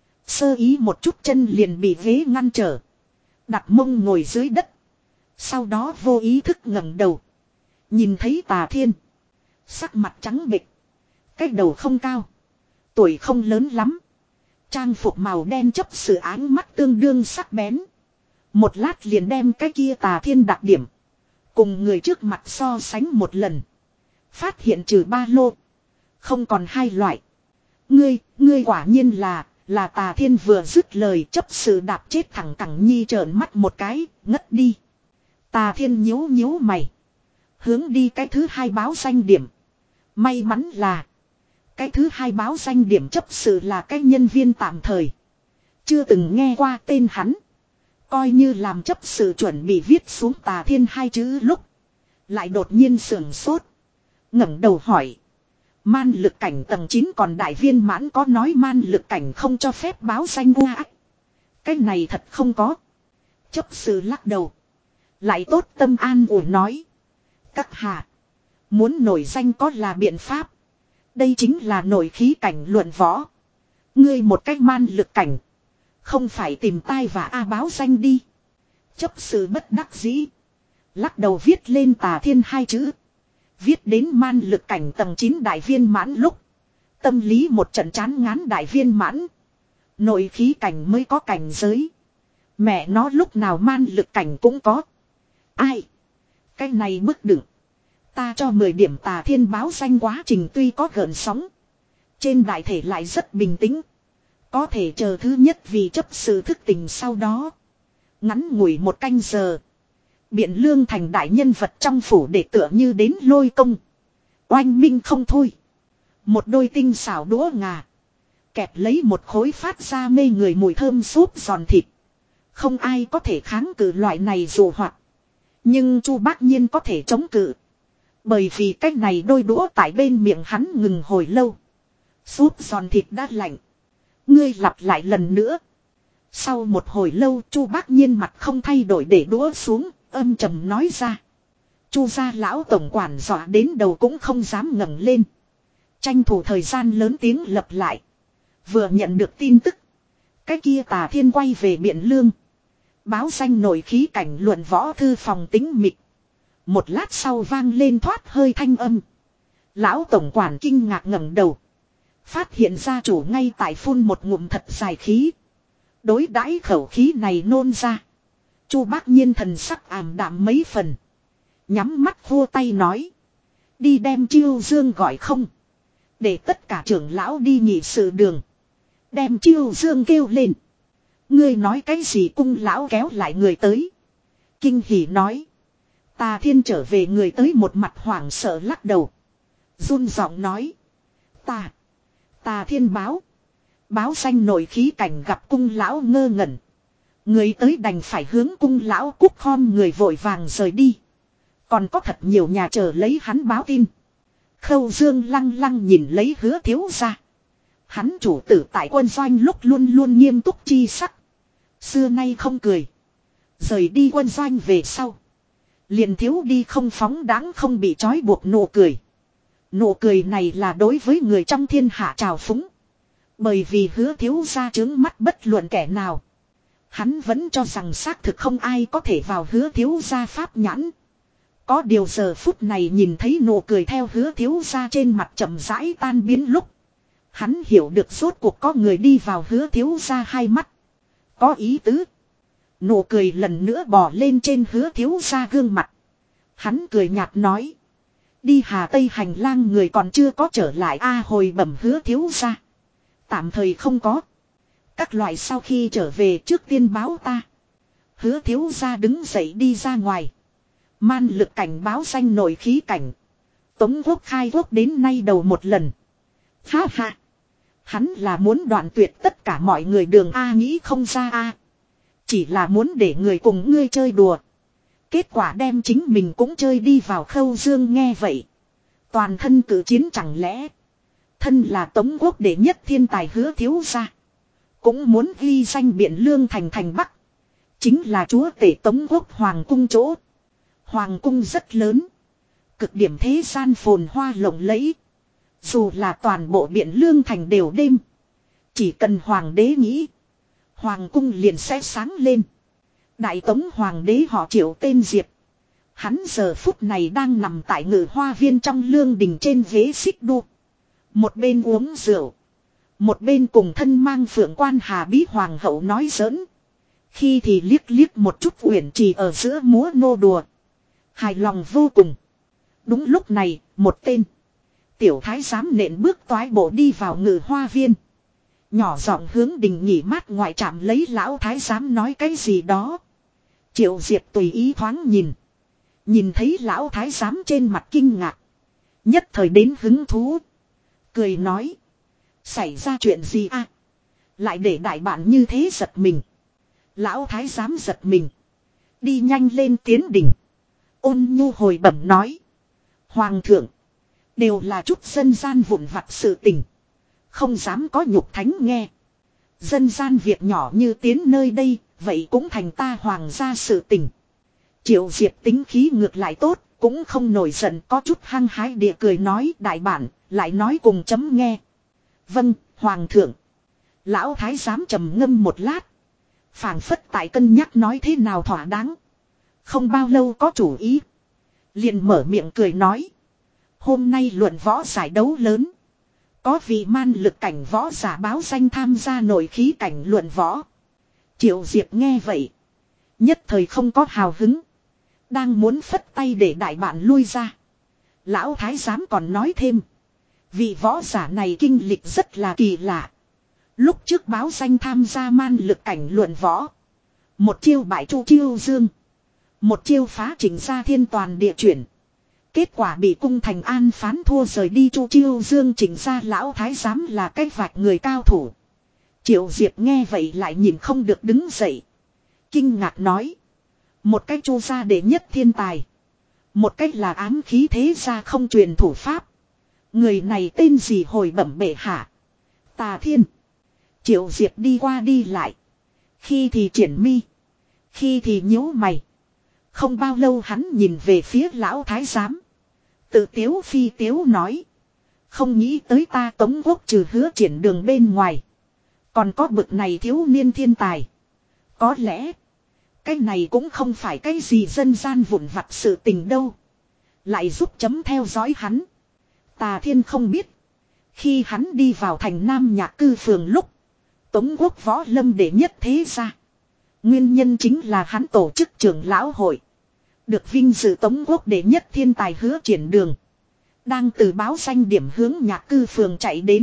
Sơ ý một chút chân liền bị ghế ngăn trở. Đặt mông ngồi dưới đất. Sau đó vô ý thức ngẩng đầu. Nhìn thấy Tà Thiên. Sắc mặt trắng bệch. Cái đầu không cao. Tuổi không lớn lắm. Trang phục màu đen chấp sự áng mắt tương đương sắc bén. Một lát liền đem cái kia Tà Thiên đặc điểm. Cùng người trước mặt so sánh một lần. Phát hiện trừ ba lô. Không còn hai loại. Ngươi, ngươi quả nhiên là, là Tà Thiên. Vừa dứt lời chấp sự đạp chết thẳng cẳng nhi trợn mắt một cái, ngất đi. Tà Thiên nhíu nhíu mày. Hướng đi cái thứ hai báo danh điểm. May mắn là. Cái thứ hai báo danh điểm chấp sự là cái nhân viên tạm thời. Chưa từng nghe qua tên hắn. Coi như làm chấp sự chuẩn bị viết xuống Tà Thiên hai chữ lúc. Lại đột nhiên sưởng sốt. ngẩng đầu hỏi. Man lực cảnh tầng chín còn đại viên mãn có nói man lực cảnh không cho phép báo danh qua. Cái này thật không có. Chấp sự lắc đầu. Lại tốt tâm an ủi nói. Các hạ. Muốn nổi danh có là biện pháp. Đây chính là nổi khí cảnh luận võ. Ngươi một cách man lực cảnh. Không phải tìm tai và a báo danh đi. Chấp sự bất đắc dĩ. Lắc đầu viết lên Tà Thiên hai chữ. Viết đến man lực cảnh tầng chín đại viên mãn lúc. Tâm lý một trận chán ngán đại viên mãn. Nội khí cảnh mới có cảnh giới. Mẹ nó lúc nào man lực cảnh cũng có. Ai? Cái này mức đựng. Ta cho mười điểm. Tà Thiên báo danh quá trình tuy có gợn sóng. Trên đại thể lại rất bình tĩnh. Có thể chờ thứ nhất vì chấp sự thức tỉnh sau đó. Ngắn ngủi một canh giờ. Biện Lương thành đại nhân vật trong phủ để tựa như đến lôi công. Oanh minh không thôi. Một đôi tinh xảo đũa ngà. Kẹp lấy một khối phát ra mê người mùi thơm súp giòn thịt. Không ai có thể kháng cự loại này dù hoạt. Nhưng Chu Bác Nhiên có thể chống cự. Bởi vì cách này đôi đũa tại bên miệng hắn ngừng hồi lâu. Súp giòn thịt đã lạnh. Ngươi lặp lại lần nữa. Sau một hồi lâu Chu Bác Nhiên mặt không thay đổi để đũa xuống, âm trầm nói ra. Chu gia lão tổng quản dọa đến đầu cũng không dám ngẩng lên. Tranh thủ thời gian lớn tiếng lặp lại. Vừa nhận được tin tức. Cái kia Tà Thiên quay về Biện Lương. Báo danh nổi khí cảnh luận võ thư phòng tính mịch. Một lát sau vang lên thoát hơi thanh âm. Lão tổng quản kinh ngạc ngẩng đầu. Phát hiện gia chủ ngay tại phun một ngụm thật dài khí. Đối đãi khẩu khí này nôn ra. Chu Bác Nhiên thần sắc ảm đạm mấy phần. Nhắm mắt vua tay nói. Đi đem Chiêu Dương gọi không. Để tất cả trưởng lão đi nhị sự đường. Đem Chiêu Dương kêu lên. Ngươi nói cái gì? Cung lão kéo lại người tới. Kinh hỉ nói. Tà Thiên trở về. Người tới một mặt hoảng sợ lắc đầu. Run giọng nói. Ta. Tà Thiên báo. Báo danh nổi khí cảnh gặp cung lão ngơ ngẩn. Người tới đành phải hướng cung lão cúc khom người vội vàng rời đi. Còn có thật nhiều nhà chờ lấy hắn báo tin. Khâu Dương lăng lăng nhìn lấy Hứa thiếu gia. Hắn chủ tử tại quân doanh lúc luôn luôn nghiêm túc chi sắc. Xưa nay không cười. Rời đi quân doanh về sau. Liền thiếu đi không phóng đáng không bị trói buộc nụ cười. Nụ cười này là đối với người trong thiên hạ trào phúng. Bởi vì Hứa thiếu gia trướng mắt bất luận kẻ nào. Hắn vẫn cho rằng xác thực không ai có thể vào Hứa thiếu gia pháp nhãn. Có điều giờ phút này nhìn thấy nụ cười theo Hứa thiếu gia trên mặt chậm rãi tan biến lúc. Hắn hiểu được rốt cuộc có người đi vào Hứa thiếu gia hai mắt. Có ý tứ. Nụ cười lần nữa bò lên trên Hứa thiếu gia gương mặt. Hắn cười nhạt nói. Đi Hà Tây hành lang người còn chưa có trở lại a hồi bẩm Hứa thiếu gia. Tạm thời không có. Các loại sau khi trở về trước tiên báo ta. Hứa thiếu gia đứng dậy đi ra ngoài. Man lực cảnh báo danh nổi khí cảnh. Tống quốc khai quốc đến nay đầu một lần. Ha ha. Hắn là muốn đoạn tuyệt tất cả mọi người đường A nghĩ không ra A. Chỉ là muốn để người cùng ngươi chơi đùa. Kết quả đem chính mình cũng chơi đi vào. Khâu Dương nghe vậy. Toàn thân cử chiến chẳng lẽ. Thân là Tống quốc đệ nhất thiên tài Hứa thiếu gia. Cũng muốn ghi danh Biện Lương thành thành Bắc. Chính là chúa tể Tống quốc Hoàng cung chỗ. Hoàng cung rất lớn. Cực điểm thế gian phồn hoa lộng lẫy. Dù là toàn bộ Biện Lương thành đều đêm. Chỉ cần hoàng đế nghĩ. Hoàng cung liền sẽ sáng lên. Đại Tống hoàng đế họ Triệu tên Diệp. Hắn giờ phút này đang nằm tại ngự hoa viên trong lương đình trên ghế xích đu. Một bên uống rượu. Một bên cùng thân mang phượng quan Hà Bí hoàng hậu nói giỡn. Khi thì liếc liếc một chút uyển trì ở giữa múa nô đùa. Hài lòng vô cùng. Đúng lúc này, một tên tiểu thái giám nện bước toái bộ đi vào ngự hoa viên. Nhỏ giọng hướng đình nghỉ mát ngoại trạm lấy lão thái giám nói cái gì đó. Triệu Diệp tùy ý thoáng nhìn. Nhìn thấy lão thái giám trên mặt kinh ngạc. Nhất thời đến hứng thú. Cười nói. Xảy ra chuyện gì à? Lại để đại bạn như thế giật mình. Lão thái giám giật mình. Đi nhanh lên tiến đỉnh. Ôn nhu hồi bẩm nói. Hoàng thượng. Đều là chút dân gian vụn vặt sự tình. Không dám có nhục thánh nghe. Dân gian việc nhỏ như tiến nơi đây. Vậy cũng thành ta hoàng gia sự tình. Triệu Diệp tính khí ngược lại tốt. Cũng không nổi giận có chút hăng hái địa cười nói đại bản. Lại nói cùng chấm nghe. Vâng, hoàng thượng. Lão thái giám trầm ngâm một lát. Phảng phất tại cân nhắc nói thế nào thỏa đáng. Không bao lâu có chủ ý. Liền mở miệng cười nói. Hôm nay luận võ giải đấu lớn. Có vị man lực cảnh võ giả báo danh tham gia nổi khí cảnh luận võ. Triệu Diệp nghe vậy. Nhất thời không có hào hứng. Đang muốn phất tay để đại bạn lui ra. Lão thái giám còn nói thêm. Vị võ giả này kinh lịch rất là kỳ lạ. Lúc trước báo danh tham gia man lực cảnh luận võ. Một chiêu bại Chu Chiêu Dương. Một chiêu phá Trịnh Gia Thiên toàn địa chuyển. Kết quả bị cung thành an phán thua rời đi. Chu Chiêu Dương Trịnh Gia lão thái giám là cái vạch người cao thủ. Triệu Diệp nghe vậy lại nhìn không được đứng dậy. Kinh ngạc nói. Một cái Chu gia đệ nhất thiên tài. Một cách là ám khí thế gia không truyền thủ pháp. Người này tên gì hồi bẩm bệ hạ. Tà Thiên. Triệu Diệp đi qua đi lại. Khi thì triển mi. Khi thì nhíu mày. Không bao lâu hắn nhìn về phía lão thái giám. Tự tiếu phi tiếu nói. Không nghĩ tới ta Tống quốc trừ Hứa Triển đường bên ngoài. Còn có bực này thiếu niên thiên tài. Có lẽ. Cái này cũng không phải cái gì dân gian vụn vặt sự tình đâu. Lại giúp chấm theo dõi hắn. Tà Thiên không biết. Khi hắn đi vào thành Nam Nhạc Cư phường lúc. Tống quốc võ lâm đệ nhất thế gia. Nguyên nhân chính là hắn tổ chức trưởng lão hội. Được vinh dự Tống quốc đệ nhất thiên tài Hứa Triển đường. Đang từ báo danh điểm hướng Nhạc Cư phường chạy đến.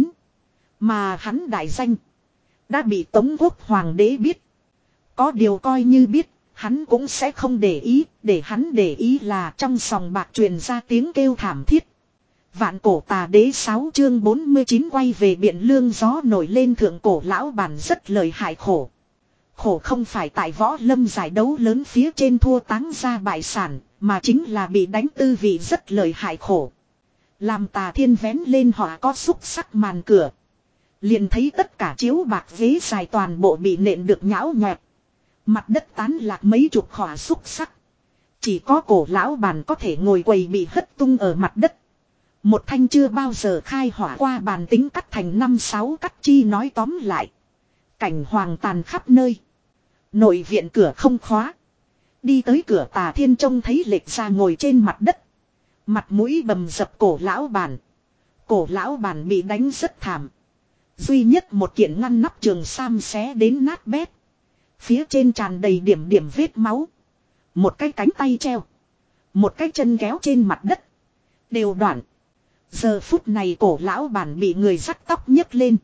Mà hắn đại danh. Đã bị Tống quốc hoàng đế biết. Có điều coi như biết. Hắn cũng sẽ không để ý. Để hắn để ý là trong sòng bạc truyền ra tiếng kêu thảm thiết. Vạn cổ tà đế sáu chương bốn mươi chín quay về Biện Lương gió nổi lên thượng cổ lão bản rất lời hại khổ. Khổ không phải tại võ lâm giải đấu lớn phía trên thua táng ra bại sản, mà chính là bị đánh tư vị rất lời hại khổ. Làm Tà Thiên vén lên họ có xúc sắc màn cửa. Liền thấy tất cả chiếu bạc ghế dài toàn bộ bị nện được nhão nhọt. Mặt đất tán lạc mấy chục khỏa xúc sắc. Chỉ có cổ lão bàn có thể ngồi quầy bị hất tung ở mặt đất. Một thanh chưa bao giờ khai hỏa qua bàn tính cắt thành năm sáu cắt chi nói tóm lại. Cảnh hoàng tàn khắp nơi. Nội viện cửa không khóa. Đi tới cửa Tà Thiên trông thấy lệch ra ngồi trên mặt đất. Mặt mũi bầm dập cổ lão bàn. Cổ lão bàn bị đánh rất thảm. Duy nhất một kiện ngăn nắp trường sam xé đến nát bét. Phía trên tràn đầy điểm điểm vết máu. Một cái cánh tay treo. Một cái chân kéo trên mặt đất. Đều đoạn. Giờ phút này cổ lão bản bị người dắt tóc nhấc lên.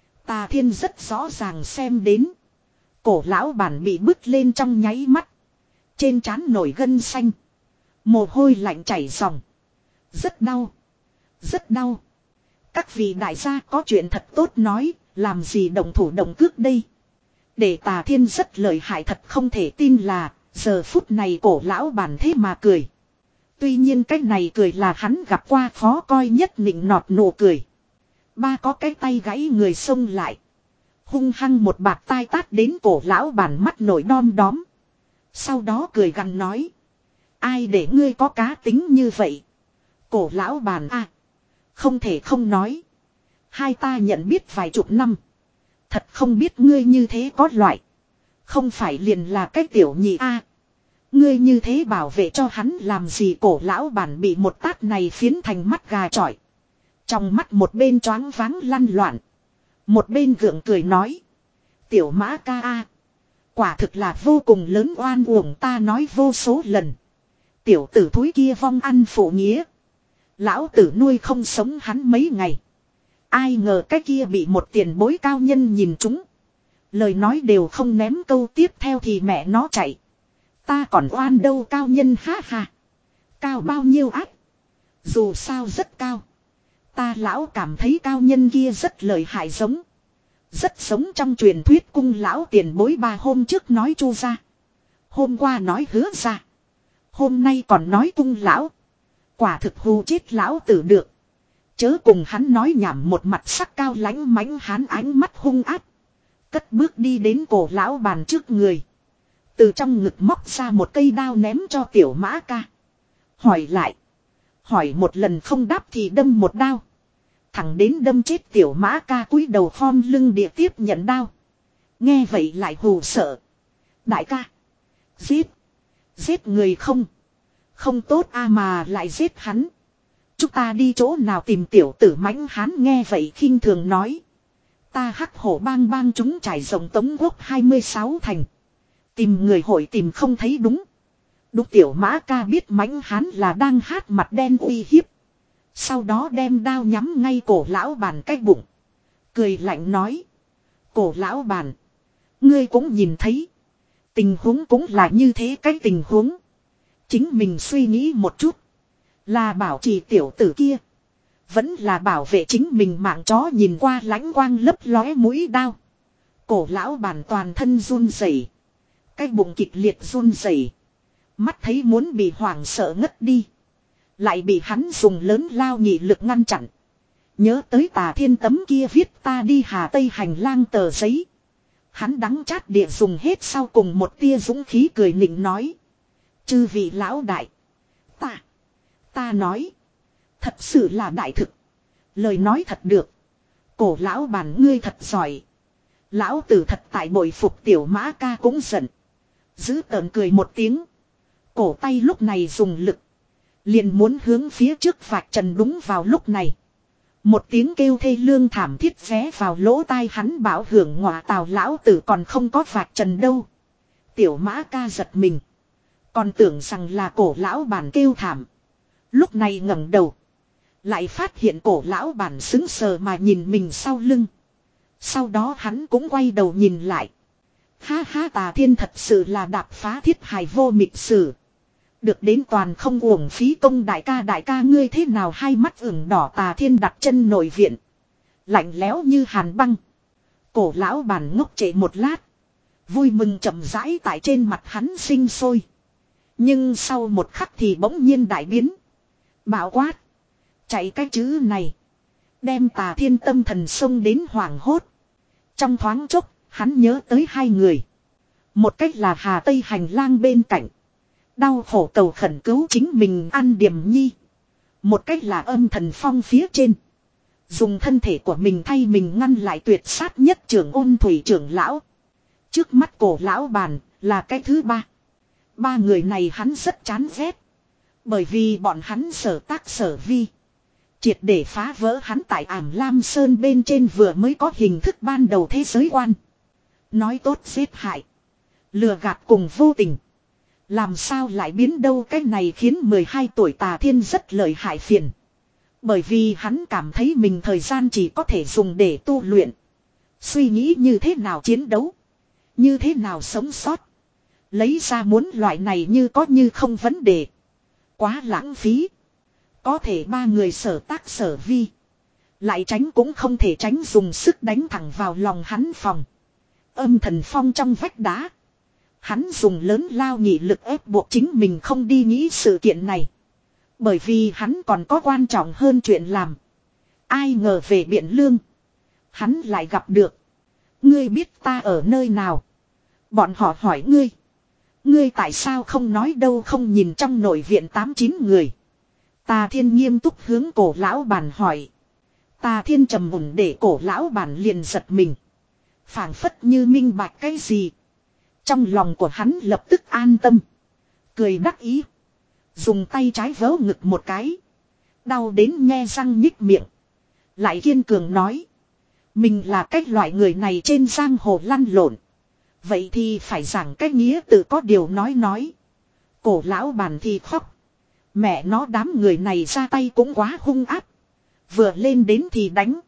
Tà Thiên rất rõ ràng xem đến. Cổ lão bản bị bứt lên trong nháy mắt. Trên trán nổi gân xanh. Mồ hôi lạnh chảy ròng. Rất đau. Rất đau. Các vị đại gia có chuyện thật tốt nói. Làm gì động thủ động cước đây. Để Tà Thiên rất lợi hại thật không thể tin là. Giờ phút này cổ lão bản thế mà cười. Tuy nhiên cái này cười là hắn gặp qua khó coi nhất nịnh nọt nụ cười. Ba có cái tay gãy người xông lại. Hung hăng một bạt tai tát đến cổ lão bản mắt nổi đom đóm. Sau đó cười gằn nói. Ai để ngươi có cá tính như vậy. Cổ lão bản à. Không thể không nói. Hai ta nhận biết vài chục năm. Thật không biết ngươi như thế có loại. Không phải liền là cái tiểu nhị a. Ngươi như thế bảo vệ cho hắn làm gì cổ lão bản bị một tát này phiến thành mắt gà chọi. Trong mắt một bên choáng váng lăn loạn. Một bên gượng cười nói. Tiểu mã ca a. Quả thực là vô cùng lớn oan uổng ta nói vô số lần. Tiểu tử thúi kia vong ăn phụ nghĩa. Lão tử nuôi không sống hắn mấy ngày. Ai ngờ cái kia bị một tiền bối cao nhân nhìn trúng. Lời nói đều không ném câu tiếp theo thì mẹ nó chạy. Ta còn oan đâu cao nhân ha ha. Cao bao nhiêu ác. Dù sao rất cao. Ta lão cảm thấy cao nhân kia rất lợi hại giống. Rất giống trong truyền thuyết cung lão tiền bối ba hôm trước nói chu ra. Hôm qua nói hứa ra. Hôm nay còn nói cung lão. Quả thực hù chết lão tử được. Chớ cùng hắn nói nhảm một mặt sắc cao lãnh mãnh hắn ánh mắt hung ác. Cất bước đi đến cổ lão bàn trước người. Từ trong ngực móc ra một cây đao ném cho tiểu mã ca. Hỏi lại. Hỏi một lần không đáp thì đâm một đao. Thẳng đến đâm chết tiểu mã ca cúi đầu khom lưng địa tiếp nhận đao. Nghe vậy lại hù sợ. Đại ca. Giết. Giết người không. Không tốt a mà lại giết hắn. Chúng ta đi chỗ nào tìm tiểu tử mãnh hán nghe vậy khinh thường nói. Ta hắc hổ bang bang chúng trải rộng Tống Quốc hai mươi sáu thành. Tìm người hội tìm không thấy đúng. Đúc tiểu mã ca biết mãnh hán là đang hát mặt đen uy hiếp. Sau đó đem đao nhắm ngay cổ lão bàn cái bụng. Cười lạnh nói. Cổ lão bàn. Ngươi cũng nhìn thấy. Tình huống cũng là như thế cái tình huống. Chính mình suy nghĩ một chút. Là bảo trì tiểu tử kia. Vẫn là bảo vệ chính mình mạng chó nhìn qua lãnh quang lấp lóe mũi đao. Cổ lão bàn toàn thân run rẩy, cái bụng kịch liệt run rẩy, mắt thấy muốn bị hoảng sợ ngất đi. Lại bị hắn dùng lớn lao nhị lực ngăn chặn. Nhớ tới Tà Thiên tấm kia viết ta đi Hà Tây hành lang tờ giấy. Hắn đắng chát địa dùng hết sau cùng một tia dũng khí cười nịnh nói. Chư vị lão đại. Ta. Ta nói. Thật sự là đại thực. Lời nói thật được. Cổ lão bản ngươi thật giỏi. Lão tử thật tại bội phục tiểu mã ca cũng giận. Giữ tợn cười một tiếng. Cổ tay lúc này dùng lực. Liền muốn hướng phía trước vạch trần đúng vào lúc này. Một tiếng kêu thê lương thảm thiết vé vào lỗ tai hắn bảo hưởng ngọa tào lão tử còn không có vạch trần đâu. Tiểu mã ca giật mình. Còn tưởng rằng là cổ lão bản kêu thảm. Lúc này ngẩng đầu. Lại phát hiện cổ lão bản sững sờ mà nhìn mình sau lưng. Sau đó hắn cũng quay đầu nhìn lại. Ha ha Tà Thiên thật sự là đạp phá thiết hài vô mịch sử. Được đến toàn không uổng phí công đại ca đại ca ngươi thế nào hai mắt ửng đỏ Tà Thiên đặt chân nội viện. Lạnh lẽo như hàn băng. Cổ lão bản ngốc trệ một lát. Vui mừng chậm rãi tại trên mặt hắn sinh sôi. Nhưng sau một khắc thì bỗng nhiên đại biến. Bạo quát. Chạy cái chữ này. Đem Tà Thiên tâm thần xông đến hoảng hốt. Trong thoáng chốc, hắn nhớ tới hai người. Một cách là Hà Tây hành lang bên cạnh. Đau khổ cầu khẩn cứu chính mình An Điềm Nhi. Một cách là Âm Thần Phong phía trên. Dùng thân thể của mình thay mình ngăn lại tuyệt sát nhất trưởng Ôn Thủy trưởng lão. Trước mắt cổ lão bàn là cái thứ ba. Ba người này hắn rất chán ghét. Bởi vì bọn hắn sở tác sở vi. Triệt để phá vỡ hắn tại Ảm Lam Sơn bên trên vừa mới có hình thức ban đầu thế giới quan. Nói tốt giết hại. Lừa gạt cùng vô tình. Làm sao lại biến đâu, cái này khiến mười hai tuổi Tà Thiên rất lợi hại phiền. Bởi vì hắn cảm thấy mình thời gian chỉ có thể dùng để tu luyện. Suy nghĩ như thế nào chiến đấu. Như thế nào sống sót. Lấy ra muốn loại này như có như không vấn đề. Quá lãng phí. Có thể ba người sở tác sở vi. Lại tránh cũng không thể tránh dùng sức đánh thẳng vào lòng hắn phòng. Âm Thần Phong trong vách đá. Hắn dùng lớn lao nghị lực ép buộc chính mình không đi nghĩ sự kiện này. Bởi vì hắn còn có quan trọng hơn chuyện làm. Ai ngờ về Biện Lương. Hắn lại gặp được. Ngươi biết ta ở nơi nào? Bọn họ hỏi ngươi. Ngươi tại sao không nói đâu, không nhìn trong nội viện tám chín người. Tà Thiên nghiêm túc hướng cổ lão bản hỏi. Tà Thiên trầm mùn để cổ lão bản liền giật mình. Phảng phất như minh bạch cái gì. Trong lòng của hắn lập tức an tâm. Cười đắc ý. Dùng tay trái vớ ngực một cái. Đau đến nhe răng nhích miệng. Lại kiên cường nói. Mình là cách loại người này trên giang hồ lăn lộn. Vậy thì phải giảng cách nghĩa tự có điều nói nói. Cổ lão bàn thì khóc. Mẹ nó đám người này ra tay cũng quá hung áp. Vừa lên đến thì đánh.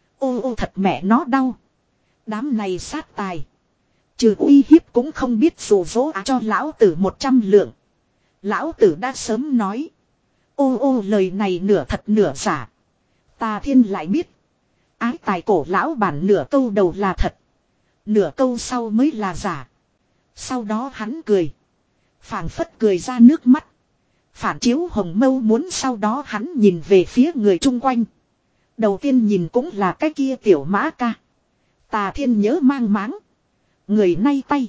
Ô ô thật mẹ nó đau. Đám này sát tài. Trừ uy hiếp cũng không biết dụ dỗ cho lão tử một trăm lượng. Lão tử đã sớm nói. Ô ô lời này nửa thật nửa giả. Tà Thiên lại biết. Ái tài cổ lão bản nửa câu đầu là thật. Nửa câu sau mới là giả. Sau đó hắn cười. Phảng phất cười ra nước mắt. Phản chiếu hồng mâu muốn, sau đó hắn nhìn về phía người chung quanh. Đầu tiên nhìn cũng là cái kia tiểu mã ca. Tà Thiên nhớ mang máng. Người nay tay.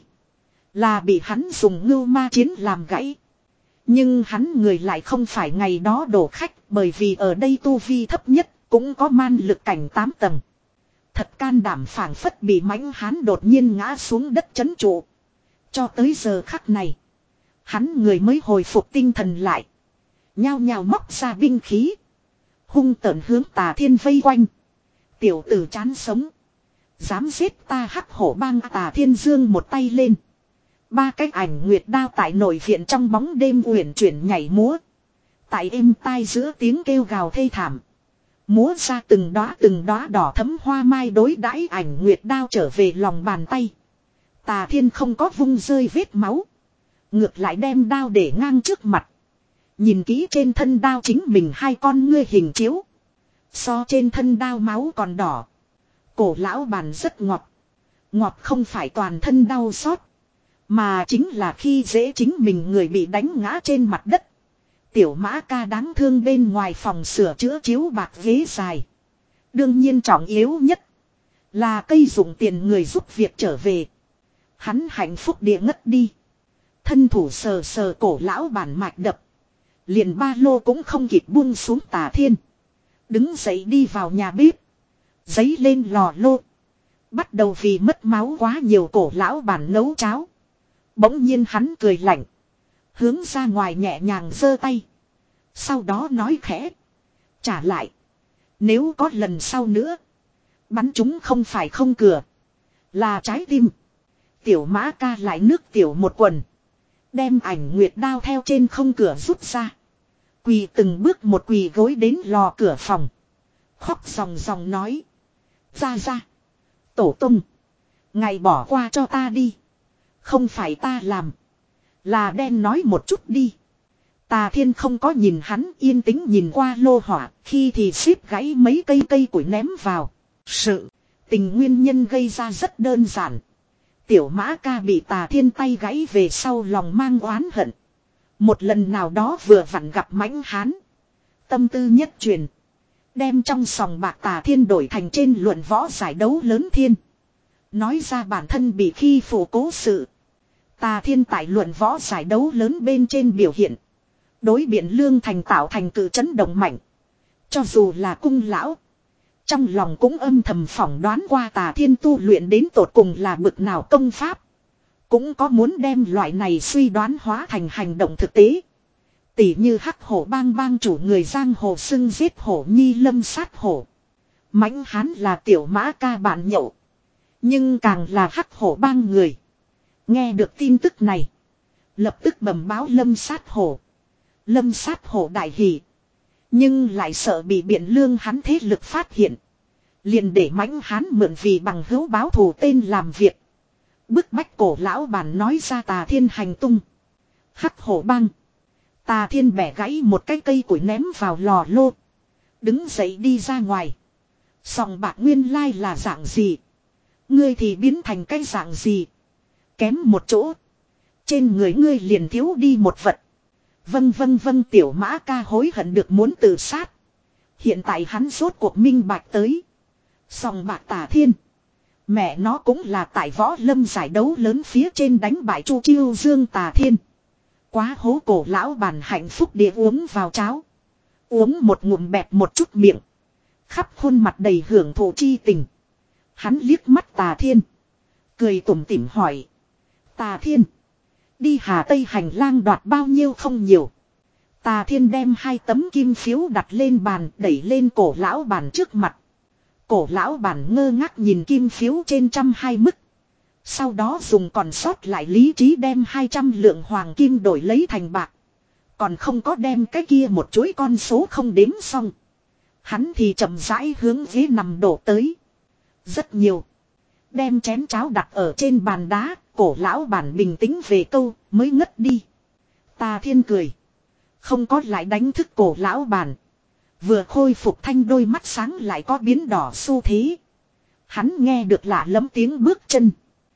Là bị hắn dùng ngưu ma chiến làm gãy. Nhưng hắn người lại không phải ngày đó đổ khách. Bởi vì ở đây tu vi thấp nhất cũng có man lực cảnh tám tầng. Thật can đảm, phảng phất bị mãnh hán đột nhiên ngã xuống đất chấn trụ. Cho tới giờ khắc này. Hắn người mới hồi phục tinh thần lại. Nhao nhao móc ra binh khí. Hung tợn hướng Tà Thiên vây quanh. Tiểu tử chán sống. Dám giết ta hắc hổ bang. Tà Thiên dương một tay lên. Ba cái ảnh nguyệt đao tại nội viện trong bóng đêm uyển chuyển nhảy múa. Tại êm tai giữa tiếng kêu gào thê thảm. Múa ra từng đóa từng đóa đỏ thấm hoa mai đối đãi ảnh nguyệt đao trở về lòng bàn tay. Tà Thiên không có vung rơi vết máu. Ngược lại đem đao để ngang trước mặt. Nhìn kỹ trên thân đao chính mình hai con ngươi hình chiếu. So trên thân đao máu còn đỏ. Cổ lão bàn rất ngọt. Ngọt không phải toàn thân đau xót. Mà chính là khi dễ chính mình người bị đánh ngã trên mặt đất. Tiểu mã ca đáng thương bên ngoài phòng sửa chữa chiếu bạc ghế dài. Đương nhiên trọng yếu nhất. Là cây dụng tiền người giúp việc trở về. Hắn hạnh phúc địa ngất đi. Thân thủ sờ sờ cổ lão bản mạch đập. Liền ba lô cũng không kịp buông xuống. Tà Thiên đứng dậy đi vào nhà bếp. Giấy lên lò lô. Bắt đầu vì mất máu quá nhiều cổ lão bản nấu cháo. Bỗng nhiên hắn cười lạnh. Hướng ra ngoài nhẹ nhàng giơ tay. Sau đó nói khẽ. Trả lại. Nếu có lần sau nữa. Bắn chúng không phải không cửa. Là trái tim. Tiểu mã ca lại nước tiểu một quần. Đem ảnh nguyệt đao theo trên không cửa rút ra. Quỳ từng bước một quỳ gối đến lò cửa phòng. Khóc ròng ròng nói. Ra ra. Tổ tung. Ngày bỏ qua cho ta đi. Không phải ta làm. Là đen nói một chút đi. Tà Thiên không có nhìn hắn, yên tĩnh nhìn qua lô hỏa, khi thì xếp gãy mấy cây cây củi ném vào. Sự tình nguyên nhân gây ra rất đơn giản. Tiểu Mã Ca bị Tà Thiên tay gãy về sau lòng mang oán hận. Một lần nào đó vừa vặn gặp mãnh hán. Tâm tư nhất truyền. Đem trong sòng bạc Tà Thiên đổi thành trên luận võ giải đấu lớn thiên. Nói ra bản thân bị khi phụ cố sự. Tà Thiên tại luận võ giải đấu lớn bên trên biểu hiện. Đối biện Lương Thành tạo thành cự chấn động mạnh. Cho dù là cung lão. Trong lòng cũng âm thầm phỏng đoán qua Tà Thiên tu luyện đến tột cùng là bực nào công pháp. Cũng có muốn đem loại này suy đoán hóa thành hành động thực tế. Tỉ như Hắc Hổ bang bang chủ người giang hồ xưng giết hổ nhi lâm sát hổ. Mãnh hán là Tiểu Mã Ca bạn nhậu. Nhưng càng là Hắc Hổ bang người. Nghe được tin tức này. Lập tức bẩm báo lâm sát hổ. Lâm sát hổ đại hỉ. Nhưng lại sợ bị biện lương hắn thế lực phát hiện. Liền để mãnh hán mượn vì bằng hữu báo thù tên làm việc. Bức bách cổ lão bản nói ra Tà Thiên hành tung. Hắc Hổ bang. Tà Thiên bẻ gãy một cái cây củi ném vào lò lô. Đứng dậy đi ra ngoài. Sòng bạc nguyên lai là dạng gì. Ngươi thì biến thành cái dạng gì. Kém một chỗ. Trên người ngươi liền thiếu đi một vật. Vâng vâng vâng Tiểu Mã Ca hối hận được muốn tự sát. Hiện tại hắn rốt cuộc minh bạch tới. Sòng bạc Tà Thiên. Mẹ nó cũng là tại võ lâm giải đấu lớn phía trên đánh bại Chu Chiêu Dương Tà Thiên. Quá hố cổ lão bản hạnh phúc địa uống vào cháo. Uống một ngụm bẹp một chút miệng. Khắp khuôn mặt đầy hưởng thụ chi tình. Hắn liếc mắt Tà Thiên. Cười tủm tỉm hỏi. Tà Thiên. Đi Hà Tây hành lang đoạt bao nhiêu không nhiều. Tà Thiên đem hai tấm kim phiếu đặt lên bàn đẩy lên cổ lão bản trước mặt. Cổ lão bản ngơ ngác nhìn kim phiếu trên trăm hai mức. Sau đó dùng còn sót lại lý trí đem hai trăm lượng hoàng kim đổi lấy thành bạc. Còn không có đem cái kia một chuỗi con số không đếm xong. Hắn thì chậm rãi hướng ghế nằm đổ tới. Rất nhiều. Đem chén cháo đặt ở trên bàn đá. Cổ lão bản bình tĩnh về câu mới ngất đi. Tà Thiên cười. Không có lại đánh thức cổ lão bản. Vừa khôi phục thanh đôi mắt sáng lại có biến đỏ xu thế. Hắn nghe được lạ lẫm tiếng bước chân.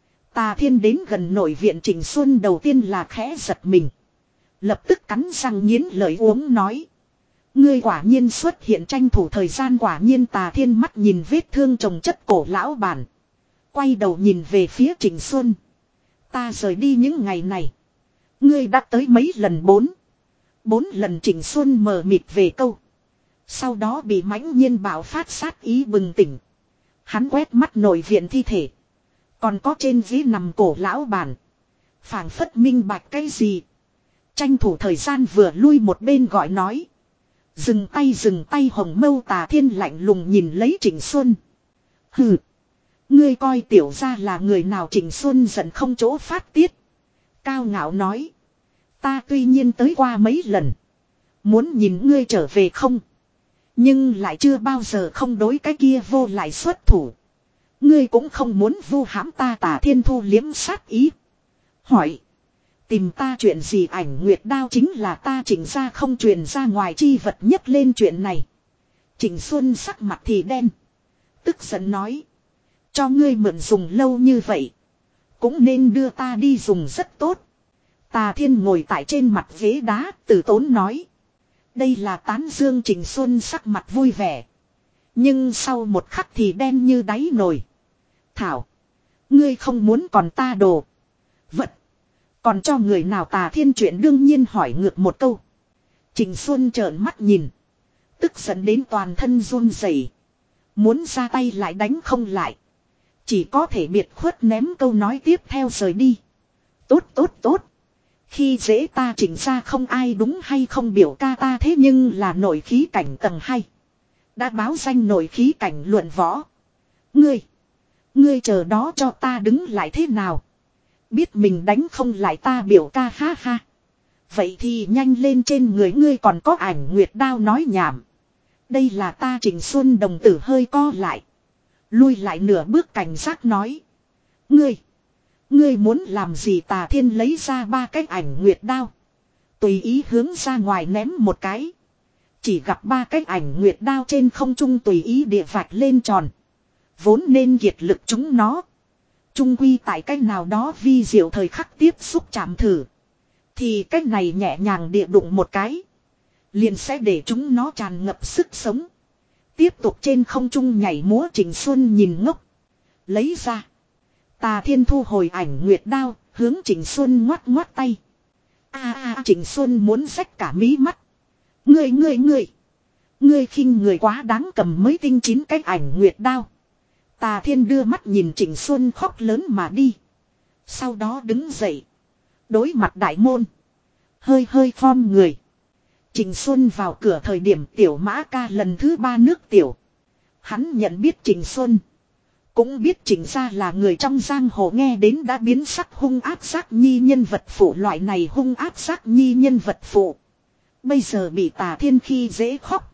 Tà Thiên đến gần nội viện Trịnh Xuân đầu tiên là khẽ giật mình. Lập tức cắn răng nghiến lợi uống nói. Ngươi quả nhiên xuất hiện tranh thủ thời gian quả nhiên Tà Thiên mắt nhìn vết thương chồng chất cổ lão bản. Quay đầu nhìn về phía Trịnh Xuân. Ta rời đi những ngày này. Ngươi đã tới mấy lần bốn. Bốn lần Trịnh Xuân mờ mịt về câu. Sau đó bị mãnh nhiên bạo phát sát ý bừng tỉnh. Hắn quét mắt nội viện thi thể. Còn có trên ghế nằm cổ lão bản. Phảng phất minh bạch cái gì. Tranh thủ thời gian vừa lui một bên gọi nói. Dừng tay dừng tay hồng mâu Tà Thiên lạnh lùng nhìn lấy Trịnh Xuân. Hừ. Ngươi coi tiểu ra là người nào Trịnh Xuân giận không chỗ phát tiết. Cao ngạo nói. Ta tuy nhiên tới qua mấy lần. Muốn nhìn ngươi trở về không. Nhưng lại chưa bao giờ không đối cái kia vô lại xuất thủ. Ngươi cũng không muốn vu hãm ta Tà Thiên thu liếm sát ý. Hỏi. Tìm ta chuyện gì ảnh nguyệt đao chính là ta Trịnh ra không truyền ra ngoài chi vật nhất lên chuyện này. Trịnh Xuân sắc mặt thì đen. Tức giận nói. Cho ngươi mượn dùng lâu như vậy. Cũng nên đưa ta đi dùng rất tốt. Tà Thiên ngồi tại trên mặt ghế đá từ tốn nói. Đây là tán dương Trịnh Xuân sắc mặt vui vẻ. Nhưng sau một khắc thì đen như đáy nồi. Thảo. Ngươi không muốn còn ta đồ. Vật. Còn cho người nào Tà Thiên chuyện đương nhiên hỏi ngược một câu. Trịnh Xuân trợn mắt nhìn. Tức giận đến toàn thân run rẩy. Muốn ra tay lại đánh không lại. Chỉ có thể biệt khuất ném câu nói tiếp theo rời đi. Tốt tốt tốt. Khi dễ ta Trịnh ra không ai đúng hay không biểu ca ta thế nhưng là nội khí cảnh tầng hai. Đã báo danh nội khí cảnh luận võ. Ngươi. Ngươi chờ đó cho ta đứng lại thế nào. Biết mình đánh không lại ta biểu ca ha ha. Vậy thì nhanh lên trên người ngươi còn có ảnh nguyệt đao nói nhảm. Đây là ta Trịnh Xuân đồng tử hơi co lại. Lui lại nửa bước cảnh giác nói. Ngươi. Ngươi muốn làm gì Tà Thiên lấy ra ba cái ảnh nguyệt đao. Tùy ý hướng ra ngoài ném một cái. Chỉ gặp ba cái ảnh nguyệt đao trên không trung tùy ý địa vạch lên tròn. Vốn nên kiệt lực chúng nó. Trung quy tại cách nào đó vi diệu thời khắc tiếp xúc chạm thử. Thì cách này nhẹ nhàng địa đụng một cái. Liền sẽ để chúng nó tràn ngập sức sống. Tiếp tục trên không trung nhảy múa. Trịnh Xuân nhìn ngốc. Lấy ra. Tà Thiên thu hồi ảnh nguyệt đao. Hướng Trịnh Xuân ngoắt ngoắt tay. A a Trịnh Xuân muốn rách cả mí mắt. Ngươi ngươi ngươi. Ngươi khinh người quá đáng, cầm mới tinh chín cái ảnh nguyệt đao. Tà Thiên đưa mắt nhìn Trịnh Xuân khóc lớn mà đi. Sau đó đứng dậy. Đối mặt đại môn. Hơi hơi khom người. Trịnh Xuân vào cửa thời điểm Tiểu Mã Ca lần thứ ba nước tiểu. Hắn nhận biết Trịnh Xuân. Cũng biết Trịnh gia là người trong giang hồ nghe đến đã biến sắc hung ác giác nhi nhân vật phụ. Loại này hung ác giác nhi nhân vật phụ. Bây giờ bị Tà Thiên khi dễ khóc.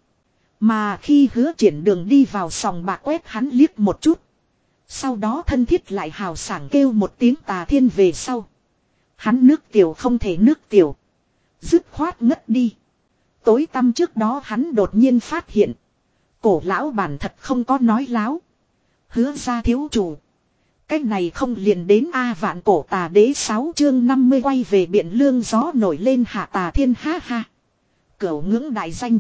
Mà khi Hứa Triển Đường đi vào sòng bạc quét hắn liếc một chút. Sau đó thân thiết lại hào sảng kêu một tiếng Tà Thiên về sau. Hắn nước tiểu không thể nước tiểu. Dứt khoát ngất đi. Tối tăm trước đó hắn đột nhiên phát hiện. Cổ lão bản thật không có nói láo. Hứa ra thiếu chủ. Cách này không liền đến A Vạn Cổ Tà Đế sáu chương năm mươi quay về Biện Lương gió nổi lên hạ Tà Thiên ha ha. Cửu ngưỡng đại danh.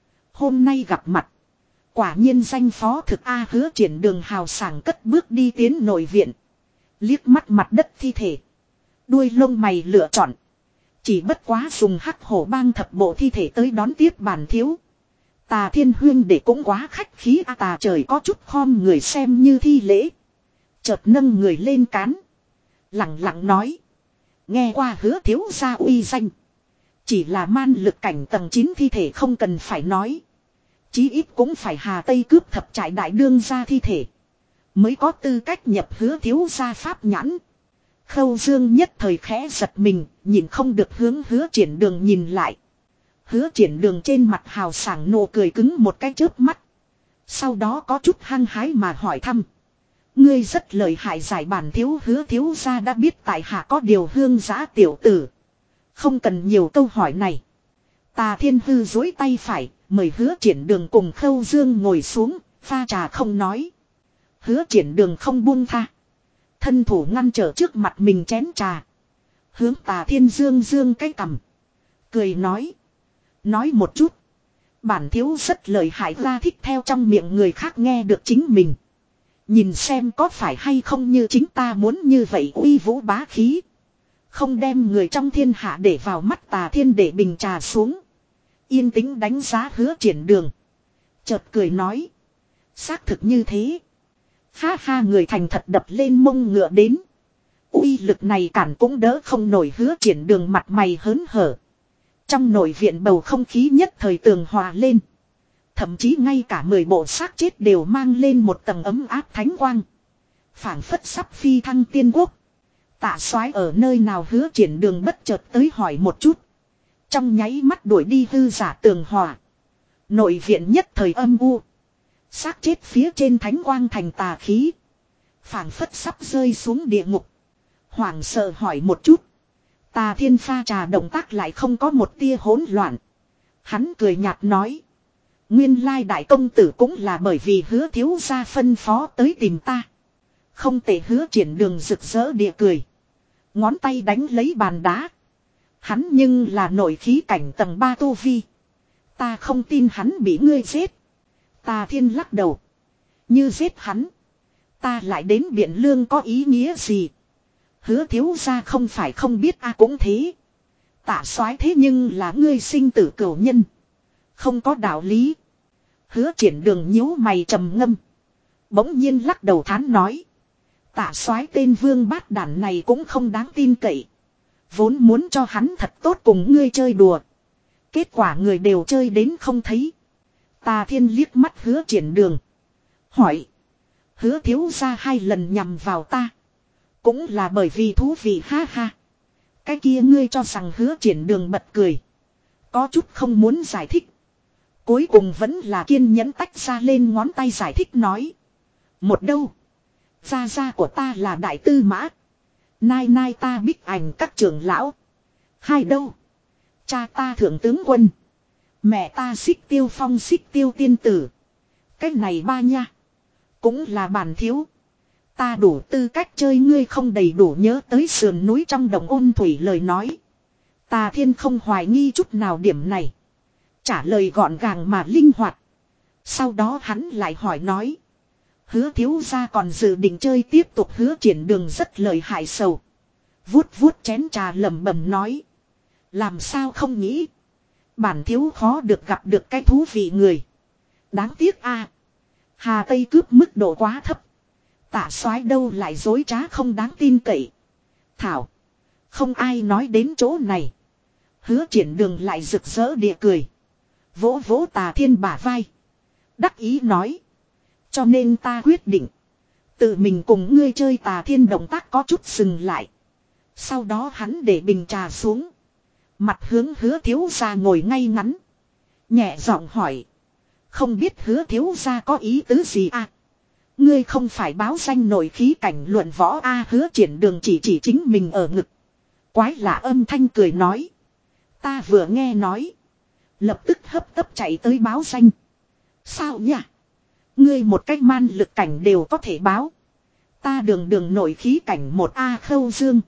Hôm nay gặp mặt. Quả nhiên danh phó thực A. Hứa Triển Đường hào sảng cất bước đi tiến nội viện. Liếc mắt mặt đất thi thể. Đuôi lông mày lựa chọn. Chỉ bất quá dùng hắc hổ bang thập bộ thi thể tới đón tiếp bản thiếu. Tà Thiên huyên để cũng quá khách khí A. Tà trời có chút khom người xem như thi lễ. Chợt nâng người lên cán. Lặng lặng nói. Nghe qua Hứa thiếu gia uy danh. Chỉ là man lực cảnh tầng chín thi thể không cần phải nói. Chí ít cũng phải Hà Tây cướp thập trại đại đương ra thi thể. Mới có tư cách nhập Hứa thiếu gia pháp nhãn. Khâu Dương nhất thời khẽ giật mình, nhìn không được hướng Hứa Triển Đường nhìn lại. Hứa Triển Đường trên mặt hào sảng nụ cười cứng một cái chớp mắt. Sau đó có chút hăng hái mà hỏi thăm. Ngươi rất lợi hại, giải bản thiếu. Hứa thiếu gia đã biết tại hạ có điều hương giã tiểu tử. Không cần nhiều câu hỏi này. Tà Thiên hư dối tay phải, mời Hứa Triển Đường cùng Khâu Dương ngồi xuống, pha trà không nói. Hứa Triển Đường không buông tha. Thân thủ ngăn trở trước mặt mình chén trà. Hướng Tà Thiên dương dương cái cằm. Cười nói. Nói một chút. Bản thiếu rất lợi hại, ra thích theo trong miệng người khác nghe được chính mình. Nhìn xem có phải hay không như chính ta muốn như vậy uy vũ bá khí. Không đem người trong thiên hạ để vào mắt. Tà Thiên để bình trà xuống. Yên tĩnh đánh giá Hứa Triển Đường. Chợt cười nói. Xác thực như thế. Ha ha, người thành thật đập lên mông ngựa đến. Uy lực này cản cũng đỡ không nổi. Hứa Triển Đường mặt mày hớn hở. Trong nội viện bầu không khí nhất thời tường hòa lên. Thậm chí ngay cả mười bộ xác chết đều mang lên một tầng ấm áp thánh quang. Phảng phất sắp phi thăng tiên quốc. Tạ Soái ở nơi nào? Hứa Triển Đường bất chợt tới hỏi một chút. Trong nháy mắt đuổi đi hư giả tường hòa. Nội viện nhất thời âm u. Xác chết phía trên thánh quang thành tà khí. Phảng phất sắp rơi xuống địa ngục. Hoảng sợ hỏi một chút. Tà Thiên pha trà động tác lại không có một tia hỗn loạn. Hắn cười nhạt nói. Nguyên lai đại công tử cũng là bởi vì Hứa thiếu gia phân phó tới tìm ta. Không tệ. Hứa Triển Đường rực rỡ địa cười. Ngón tay đánh lấy bàn đá. Hắn nhưng là nội khí cảnh tầng ba tu vi. Ta không tin hắn bị ngươi giết. Tà Thiên lắc đầu. Như giết hắn. Ta lại đến Biện Lương có ý nghĩa gì? Hứa thiếu gia không phải không biết a cũng thế. Tạ Soái thế nhưng là ngươi sinh tử cửu nhân. Không có đạo lý. Hứa Triển Đường nhíu mày trầm ngâm. Bỗng nhiên lắc đầu thán nói. Tạ Soái tên vương bát đản này cũng không đáng tin cậy. Vốn muốn cho hắn thật tốt cùng ngươi chơi đùa. Kết quả người đều chơi đến không thấy. Tà Thiên liếc mắt Hứa Triển Đường. Hỏi. Hứa thiếu gia hai lần nhằm vào ta. Cũng là bởi vì thú vị ha ha. Cái kia ngươi cho rằng? Hứa Triển Đường bật cười. Có chút không muốn giải thích. Cuối cùng vẫn là kiên nhẫn tách ra lên ngón tay giải thích nói. Một đâu. Gia gia của ta là đại tư mã. Nai nai ta bích ảnh các trưởng lão. Hai đâu. Cha ta thượng tướng quân. Mẹ ta Xích Tiêu Phong Xích Tiêu tiên tử. Cái này ba nha. Cũng là bản thiếu. Ta đủ tư cách chơi ngươi không đầy đủ nhớ tới sườn núi trong đồng ôn thủy lời nói. Tà Thiên không hoài nghi chút nào điểm này. Trả lời gọn gàng mà linh hoạt. Sau đó hắn lại hỏi nói. Hứa thiếu gia còn dự định chơi tiếp tục. Hứa Triển Đường rất lợi hại sầu. Vuốt vuốt chén trà lẩm bẩm nói. Làm sao không nghĩ. Bản thiếu khó được gặp được cái thú vị người. Đáng tiếc a, Hà Tây cướp mức độ quá thấp. Tạ soái đâu lại dối trá không đáng tin cậy. Thảo. Không ai nói đến chỗ này. Hứa Triển Đường lại rực rỡ địa cười. Vỗ vỗ Tà Thiên bả vai. Đắc ý nói. Cho nên ta quyết định. Tự mình cùng ngươi chơi. Tà Thiên động tác có chút dừng lại. Sau đó hắn để bình trà xuống. Mặt hướng Hứa thiếu gia ngồi ngay ngắn. Nhẹ giọng hỏi. Không biết Hứa thiếu gia có ý tứ gì à? Ngươi không phải báo danh nổi khí cảnh luận võ a à? Hứa Triển Đường chỉ chỉ chính mình ở ngực. Quái lạ âm thanh cười nói. Ta vừa nghe nói. Lập tức hấp tấp chạy tới báo danh. Sao nhỉ? Ngươi một cách man lực cảnh đều có thể báo. Ta đường đường nổi khí cảnh một A Khâu Dương.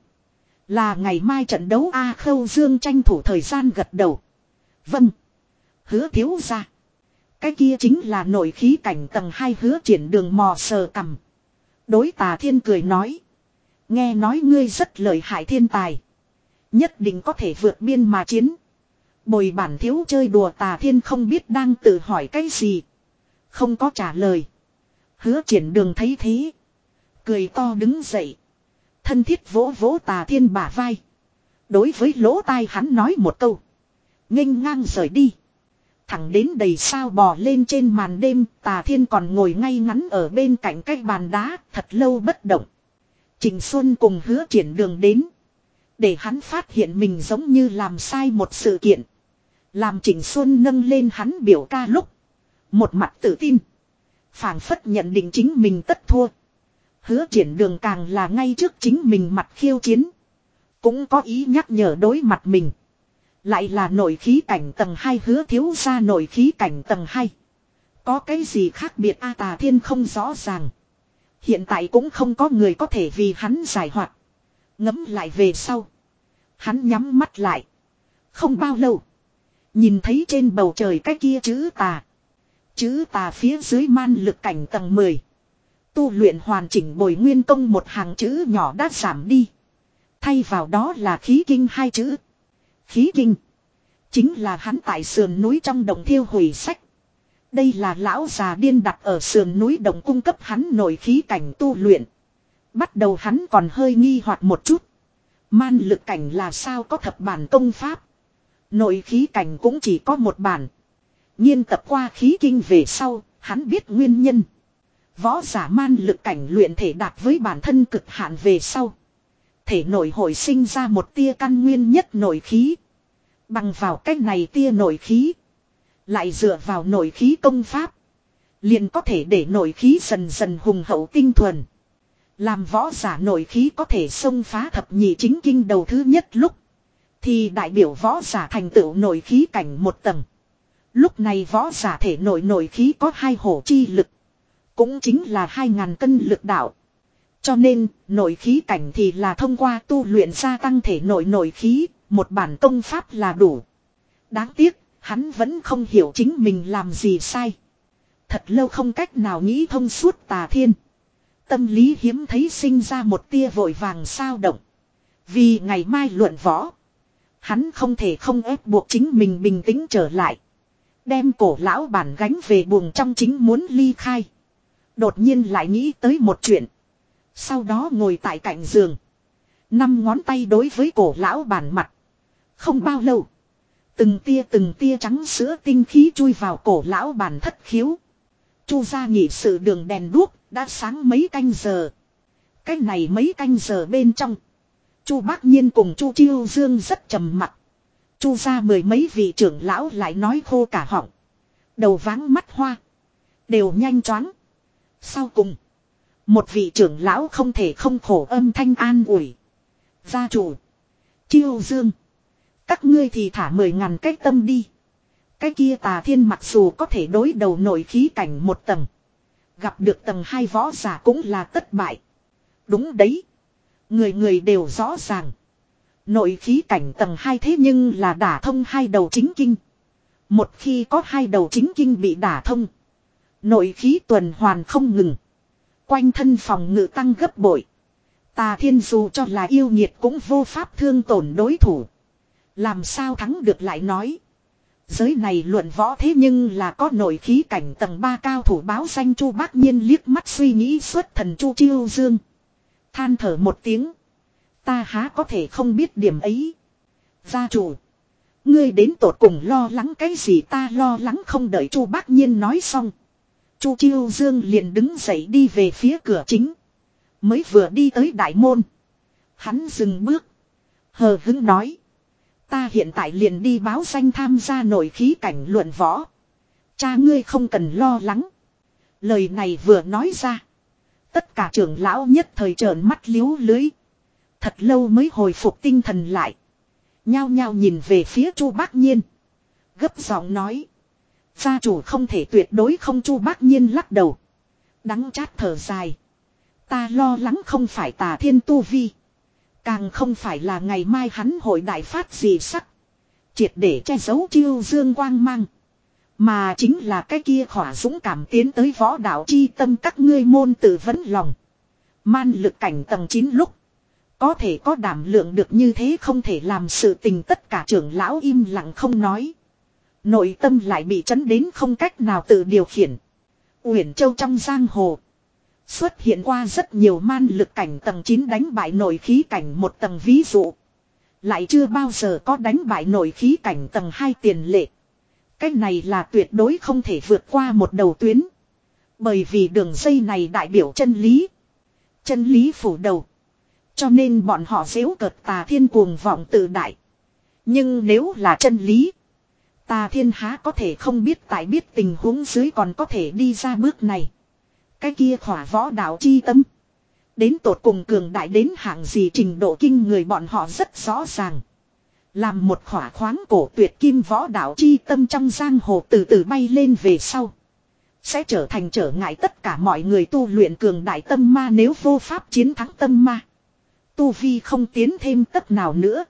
Là ngày mai trận đấu A Khâu Dương tranh thủ thời gian gật đầu. Vâng. Hứa thiếu gia. Cái kia chính là nổi khí cảnh tầng hai. Hứa Triển Đường mò sờ cằm. Đối Tà Thiên cười nói. Nghe nói ngươi rất lợi hại thiên tài. Nhất định có thể vượt biên mà chiến. Bồi bản thiếu chơi đùa. Tà Thiên không biết đang tự hỏi cái gì. Không có trả lời. Hứa Triển Đường thấy thế. Cười to đứng dậy. Thân thiết vỗ vỗ Tà Thiên bả vai. Đối với lỗ tai hắn nói một câu. Nghênh ngang rời đi. Thẳng đến đầy sao bò lên trên màn đêm. Tà Thiên còn ngồi ngay ngắn ở bên cạnh cái bàn đá. Thật lâu bất động. Trình Xuân cùng Hứa Triển Đường đến. Để hắn phát hiện mình giống như làm sai một sự kiện. Làm Trình Xuân nâng lên hắn biểu ca lúc. Một mặt tự tin. Phảng phất nhận định chính mình tất thua. Hứa Triển Đường càng là ngay trước chính mình mặt khiêu chiến. Cũng có ý nhắc nhở đối mặt mình. Lại là nổi khí cảnh tầng hai. Hứa thiếu gia nổi khí cảnh tầng hai. Có cái gì khác biệt a? Tà Thiên không rõ ràng. Hiện tại cũng không có người có thể vì hắn giải hoạt. Ngẫm lại về sau. Hắn nhắm mắt lại. Không bao lâu. Nhìn thấy trên bầu trời cái kia chữ tà. Chữ tà phía dưới man lực cảnh tầng mười. Tu luyện hoàn chỉnh bồi nguyên công một hàng chữ nhỏ đã giảm đi. Thay vào đó là khí kinh hai chữ. Khí kinh. Chính là hắn tại sườn núi trong đồng thiêu hủy sách. Đây là lão già điên đặt ở sườn núi đồng cung cấp hắn nổi khí cảnh tu luyện. Bắt đầu hắn còn hơi nghi hoặc một chút. Man lực cảnh là sao có thập bản công pháp. Nội khí cảnh cũng chỉ có một bản. Nhiên tập qua khí kinh về sau, hắn biết nguyên nhân. Võ giả man lực cảnh luyện thể đạt với bản thân cực hạn về sau. Thể nội hồi sinh ra một tia căn nguyên nhất nội khí. Bằng vào cách này tia nội khí. Lại dựa vào nội khí công pháp. Liền có thể để nội khí dần dần hùng hậu tinh thuần. Làm võ giả nội khí có thể xông phá thập nhị chính kinh đầu thứ nhất lúc. Thì đại biểu võ giả thành tựu nội khí cảnh một tầng. Lúc này võ giả thể nội nội khí có hai hổ chi lực. Cũng chính là hai ngàn cân lực đạo. Cho nên, nội khí cảnh thì là thông qua tu luyện gia tăng thể nội nội khí, một bản công pháp là đủ. Đáng tiếc, hắn vẫn không hiểu chính mình làm gì sai. Thật lâu không cách nào nghĩ thông suốt. Tà Thiên. Tâm lý hiếm thấy sinh ra một tia vội vàng sao động. Vì ngày mai luận võ. Hắn không thể không ép buộc chính mình bình tĩnh trở lại. Đem cổ lão bản gánh về buồng trong chính muốn ly khai. Đột nhiên lại nghĩ tới một chuyện. Sau đó ngồi tại cạnh giường. Năm ngón tay đối với cổ lão bản mặt. Không bao lâu. Từng tia từng tia trắng sữa tinh khí chui vào cổ lão bản thất khiếu. Chu ra nghỉ sự đường đèn đuốc đã sáng mấy canh giờ. Cái này mấy canh giờ bên trong. Chu Bác Nhiên cùng Chu Chiêu Dương rất trầm mặc. Chu ra mười mấy vị trưởng lão lại nói khô cả họng. Đầu váng mắt hoa. Đều nhanh choáng. Sau cùng. Một vị trưởng lão không thể không khổ âm thanh an ủi. Gia chủ. Chiêu Dương. Các ngươi thì thả mười ngàn cái tâm đi. Cái kia Tà Thiên mặc dù có thể đối đầu nội khí cảnh một tầng. Gặp được tầng hai võ giả cũng là tất bại. Đúng đấy. Người người đều rõ ràng. Nội khí cảnh tầng hai thế nhưng là đả thông hai đầu chính kinh. Một khi có hai đầu chính kinh bị đả thông. Nội khí tuần hoàn không ngừng. Quanh thân phòng ngự tăng gấp bội. Tà Thiên dù cho là yêu nghiệt cũng vô pháp thương tổn đối thủ. Làm sao thắng được lại nói. Giới này luận võ thế nhưng là có nội khí cảnh tầng ba cao thủ báo danh Chu Bác Nhiên liếc mắt suy nghĩ xuất thần Chu Chiêu Dương. Than thở một tiếng. Ta há có thể không biết điểm ấy. Gia chủ. Ngươi đến tột cùng lo lắng cái gì ta lo lắng không đợi Chu Bác Nhiên nói xong. Chu Chiêu Dương liền đứng dậy đi về phía cửa chính. Mới vừa đi tới đại môn. Hắn dừng bước. Hờ hững nói. Ta hiện tại liền đi báo danh tham gia nội khí cảnh luận võ. Cha ngươi không cần lo lắng. Lời này vừa nói ra. Tất cả trưởng lão nhất thời trợn mắt liếu lưới. Thật lâu mới hồi phục tinh thần lại. Nhao nhao nhìn về phía Chu Bác Nhiên. Gấp giọng nói. Gia chủ không thể tuyệt đối không. Chu Bác Nhiên lắc đầu. Đắng chát thở dài. Ta lo lắng không phải Tà Thiên tu vi. Càng không phải là ngày mai hắn hội đại phát gì sắc. Triệt để che giấu Chiêu Dương quang mang. Mà chính là cái kia khỏa dũng cảm tiến tới võ đạo chi tâm các ngươi môn tự vấn lòng. Man lực cảnh tầng chín lúc. Có thể có đảm lượng được như thế không thể làm sự tình tất cả trưởng lão im lặng không nói. Nội tâm lại bị chấn đến không cách nào tự điều khiển. Uyển Châu trong giang hồ. Xuất hiện qua rất nhiều man lực cảnh tầng chín đánh bại nội khí cảnh một tầng ví dụ. Lại chưa bao giờ có đánh bại nội khí cảnh tầng hai tiền lệ. Cái này là tuyệt đối không thể vượt qua một đầu tuyến. Bởi vì đường dây này đại biểu chân lý. Chân lý phủ đầu. Cho nên bọn họ giễu cợt Tà Thiên cuồng vọng tự đại. Nhưng nếu là chân lý. Tà Thiên há có thể không biết tại biết tình huống dưới còn có thể đi ra bước này. Cái kia khỏa võ đạo chi tâm. Đến tột cùng cường đại đến hạng gì trình độ kinh người bọn họ rất rõ ràng. Làm một khỏa khoáng cổ tuyệt kim võ đạo chi tâm trong giang hồ từ từ bay lên về sau. Sẽ trở thành trở ngại tất cả mọi người tu luyện cường đại tâm ma nếu vô pháp chiến thắng tâm ma. Tu vi không tiến thêm tấc nào nữa.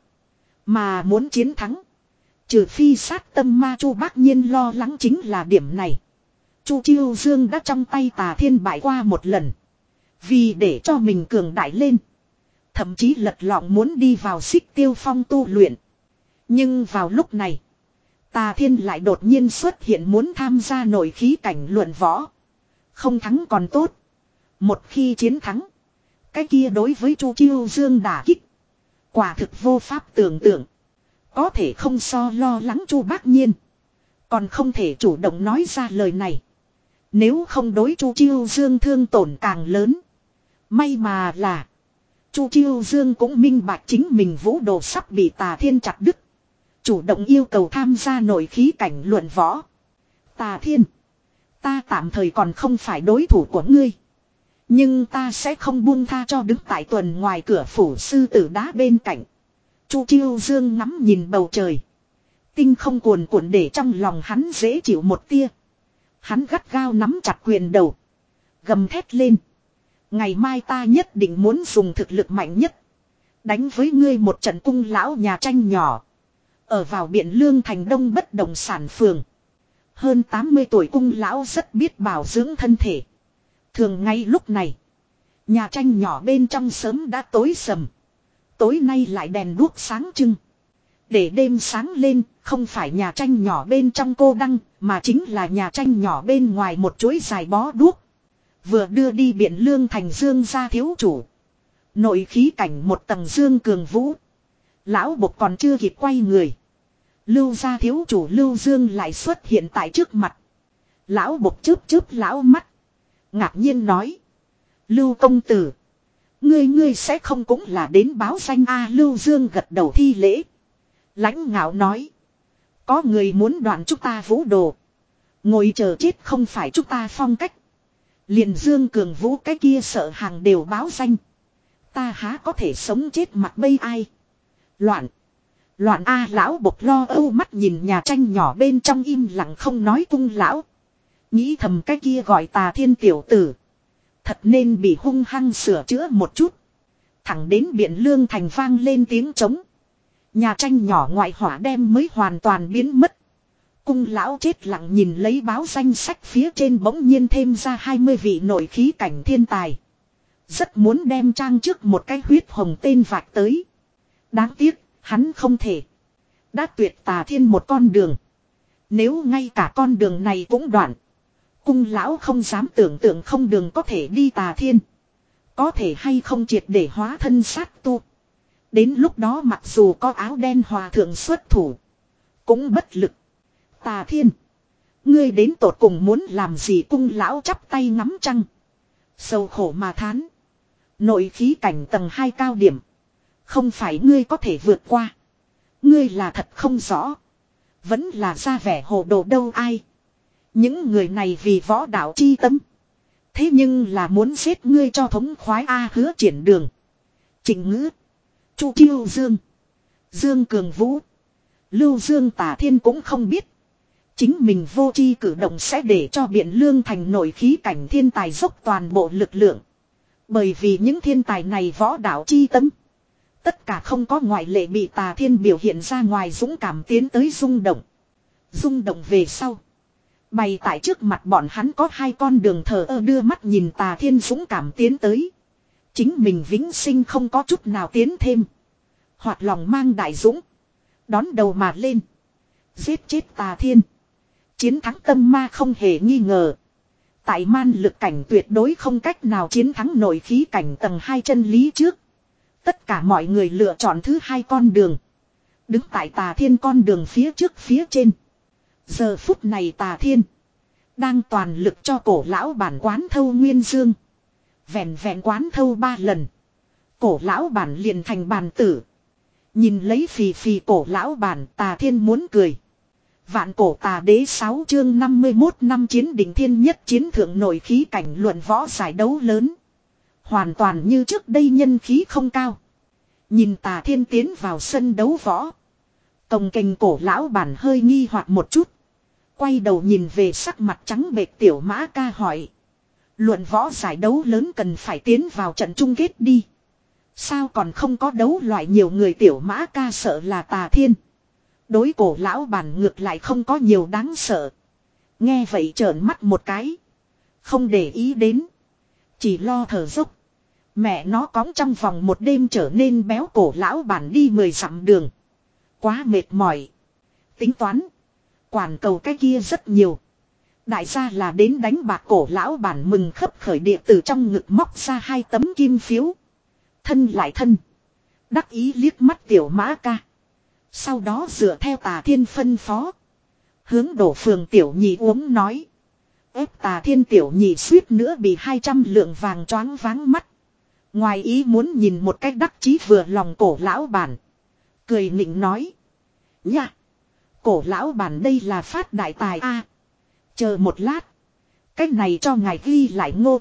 Mà muốn chiến thắng. Trừ phi sát tâm ma. Chu Bác Nhiên lo lắng chính là điểm này. Chu Chiêu Dương đã trong tay Tà Thiên bại qua một lần. Vì để cho mình cường đại lên. Thậm chí lật lọng muốn đi vào Xích Tiêu Phong tu luyện. Nhưng vào lúc này. Tà Thiên lại đột nhiên xuất hiện muốn tham gia nội khí cảnh luận võ. Không thắng còn tốt. Một khi chiến thắng. Cái kia đối với Chu Chiêu Dương đả kích. Quả thực vô pháp tưởng tượng. Có thể không so lo lắng Chu Bác Nhiên. Còn không thể chủ động nói ra lời này. Nếu không đối Chu Chiêu Dương thương tổn càng lớn. May mà là. Chu Chiêu Dương cũng minh bạch chính mình vũ đồ sắp bị Tà Thiên chặt đứt. Chủ động yêu cầu tham gia nội khí cảnh luận võ. Tà Thiên. Ta tạm thời còn không phải đối thủ của ngươi. Nhưng ta sẽ không buông tha cho đứng tại tuần ngoài cửa phủ sư tử đá bên cạnh. Chu Chiêu Dương ngắm nhìn bầu trời. Tinh không cuồn cuộn để trong lòng hắn dễ chịu một tia. Hắn gắt gao nắm chặt quyền đầu. Gầm thét lên. Ngày mai ta nhất định muốn dùng thực lực mạnh nhất. Đánh với ngươi một trận cung lão nhà tranh nhỏ. Ở vào Biện Lương thành Đông bất động sản phường. Hơn tám mươi tuổi cung lão rất biết bảo dưỡng thân thể. Thường ngay lúc này. Nhà tranh nhỏ bên trong sớm đã tối sầm. Tối nay lại đèn đuốc sáng trưng. Để đêm sáng lên, không phải nhà tranh nhỏ bên trong cô đăng, mà chính là nhà tranh nhỏ bên ngoài một chuỗi dài bó đuốc. Vừa đưa đi Biện Lương thành Dương gia thiếu chủ. Nội khí cảnh một tầng Dương Cường Vũ. Lão Bộc còn chưa kịp quay người. Lưu gia thiếu chủ Lưu Dương lại xuất hiện tại trước mặt. Lão Bộc chớp chớp lão mắt. Ngạc nhiên nói. Lưu công tử. Ngươi ngươi sẽ không cũng là đến báo danh a. Lưu Dương gật đầu thi lễ. Lãnh ngạo nói. Có người muốn đoạn chúng ta vũ đồ. Ngồi chờ chết không phải chúng ta phong cách. Liền Dương Cường Vũ cái kia sợ hàng đều báo danh. Ta há có thể sống chết mặt bây ai. Loạn. Loạn A lão bộc lo âu mắt nhìn nhà tranh nhỏ bên trong im lặng không nói cung lão. Nghĩ thầm cái kia gọi Tà Thiên tiểu tử. Thật nên bị hung hăng sửa chữa một chút. Thẳng đến Biện Lương Thành vang lên tiếng trống. Nhà tranh nhỏ ngoại hỏa đem mới hoàn toàn biến mất. Cung lão chết lặng nhìn lấy báo danh sách phía trên bỗng nhiên thêm ra hai mươi vị nội khí cảnh thiên tài. Rất muốn đem trang trước một cái huyết hồng tên vạch tới. Đáng tiếc, hắn không thể. Đã tuyệt Tà Thiên một con đường. Nếu ngay cả con đường này cũng đoạn. Cung lão không dám tưởng tượng không đường có thể đi Tà Thiên. Có thể hay không triệt để hóa thân sát tu. Đến lúc đó mặc dù có áo đen hòa thượng xuất thủ. Cũng bất lực. Tà Thiên. Ngươi đến tột cùng muốn làm gì cung lão chắp tay ngắm trăng. Sầu khổ mà thán. Nội khí cảnh tầng hai cao điểm. Không phải ngươi có thể vượt qua. Ngươi là thật không rõ. Vẫn là ra vẻ hồ đồ đâu ai. Những người này vì võ đạo chi tâm. Thế nhưng là muốn giết ngươi cho thống khoái A Hứa Triển Đường. Trịnh Ngữ. Chu Chiêu Dương. Dương Cường Vũ. Lưu Dương Tà Thiên cũng không biết. Chính mình vô chi cử động sẽ để cho Biện Lương Thành nội khí cảnh thiên tài dốc toàn bộ lực lượng. Bởi vì những thiên tài này võ đạo chi tâm. Tất cả không có ngoại lệ bị Tà Thiên biểu hiện ra ngoài dũng cảm tiến tới rung động. Rung động về sau. Bày tại trước mặt bọn hắn có hai con đường thờ ơ đưa mắt nhìn Tà Thiên dũng cảm tiến tới. Chính mình vĩnh sinh không có chút nào tiến thêm. Hoặc lòng mang đại dũng. Đón đầu mà lên. Giết chết Tà Thiên. Chiến thắng tâm ma không hề nghi ngờ. Tại man lực cảnh tuyệt đối không cách nào chiến thắng nội khí cảnh tầng hai chân lý trước. Tất cả mọi người lựa chọn thứ hai con đường. Đứng tại Tà Thiên con đường phía trước phía trên. Giờ phút này Tà Thiên. Đang toàn lực cho cổ lão bản quán thâu nguyên dương. Vẹn vẹn quán thâu ba lần. Cổ lão bản liền thành bàn tử. Nhìn lấy phì phì cổ lão bản Tà Thiên muốn cười. Vạn cổ tà đế sáu chương năm mươi mốt năm chiến đỉnh thiên nhất chiến thượng nội khí cảnh luận võ giải đấu lớn. Hoàn toàn như trước đây nhân khí không cao. Nhìn Tà Thiên tiến vào sân đấu võ. Cồng kềnh cổ lão bản hơi nghi hoặc một chút. Quay đầu nhìn về sắc mặt trắng bệch tiểu mã ca hỏi. Luận võ giải đấu lớn cần phải tiến vào trận chung kết đi. Sao còn không có đấu loại nhiều người tiểu mã ca sợ là Tà Thiên. Đối cổ lão bản ngược lại không có nhiều đáng sợ. Nghe vậy trợn mắt một cái. Không để ý đến. Chỉ lo thở dốc. Mẹ nó cõng trong vòng một đêm trở nên béo cổ lão bản đi mười dặm đường. Quá mệt mỏi. Tính toán. Quản cầu cái kia rất nhiều. Đại gia là đến đánh bạc cổ lão bản mừng khấp khởi địa từ trong ngực móc ra hai tấm kim phiếu. Thân lại thân. Đắc ý liếc mắt tiểu mã ca. Sau đó dựa theo Tà Thiên phân phó. Hướng đổ phường tiểu nhị uống nói. Ép Tà Thiên tiểu nhị suýt nữa bị hai trăm lượng vàng choáng váng mắt. Ngoài ý muốn nhìn một cách đắc chí vừa lòng cổ lão bản. Cười nịnh nói. Nha. Cổ lão bản đây là phát đại tài a. À, chờ một lát. Cái này cho ngài ghi lại ngô.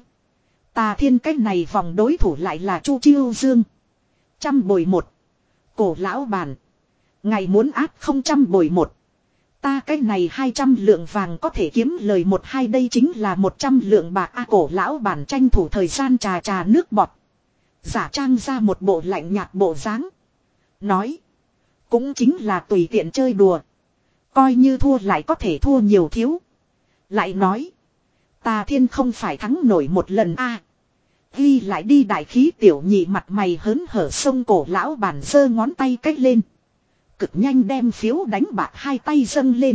Tà Thiên cái này vòng đối thủ lại là Chu Chiêu Dương. Trăm bồi một. Cổ lão bản. Ngài muốn áp không trăm bồi một. Ta cái này hai trăm lượng vàng có thể kiếm lời một hai đây chính là một trăm lượng bạc a. À, cổ lão bản tranh thủ thời gian trà trà nước bọt. Giả trang ra một bộ lạnh nhạt bộ dáng. Nói. Cũng chính là tùy tiện chơi đùa. Coi như thua lại có thể thua nhiều thiếu. Lại nói. Tà Thiên không phải thắng nổi một lần a. À, ghi lại đi đại khí tiểu nhị mặt mày hớn hở sông cổ lão bản giơ ngón tay cách lên. Cực nhanh đem phiếu đánh bạc hai tay dâng lên.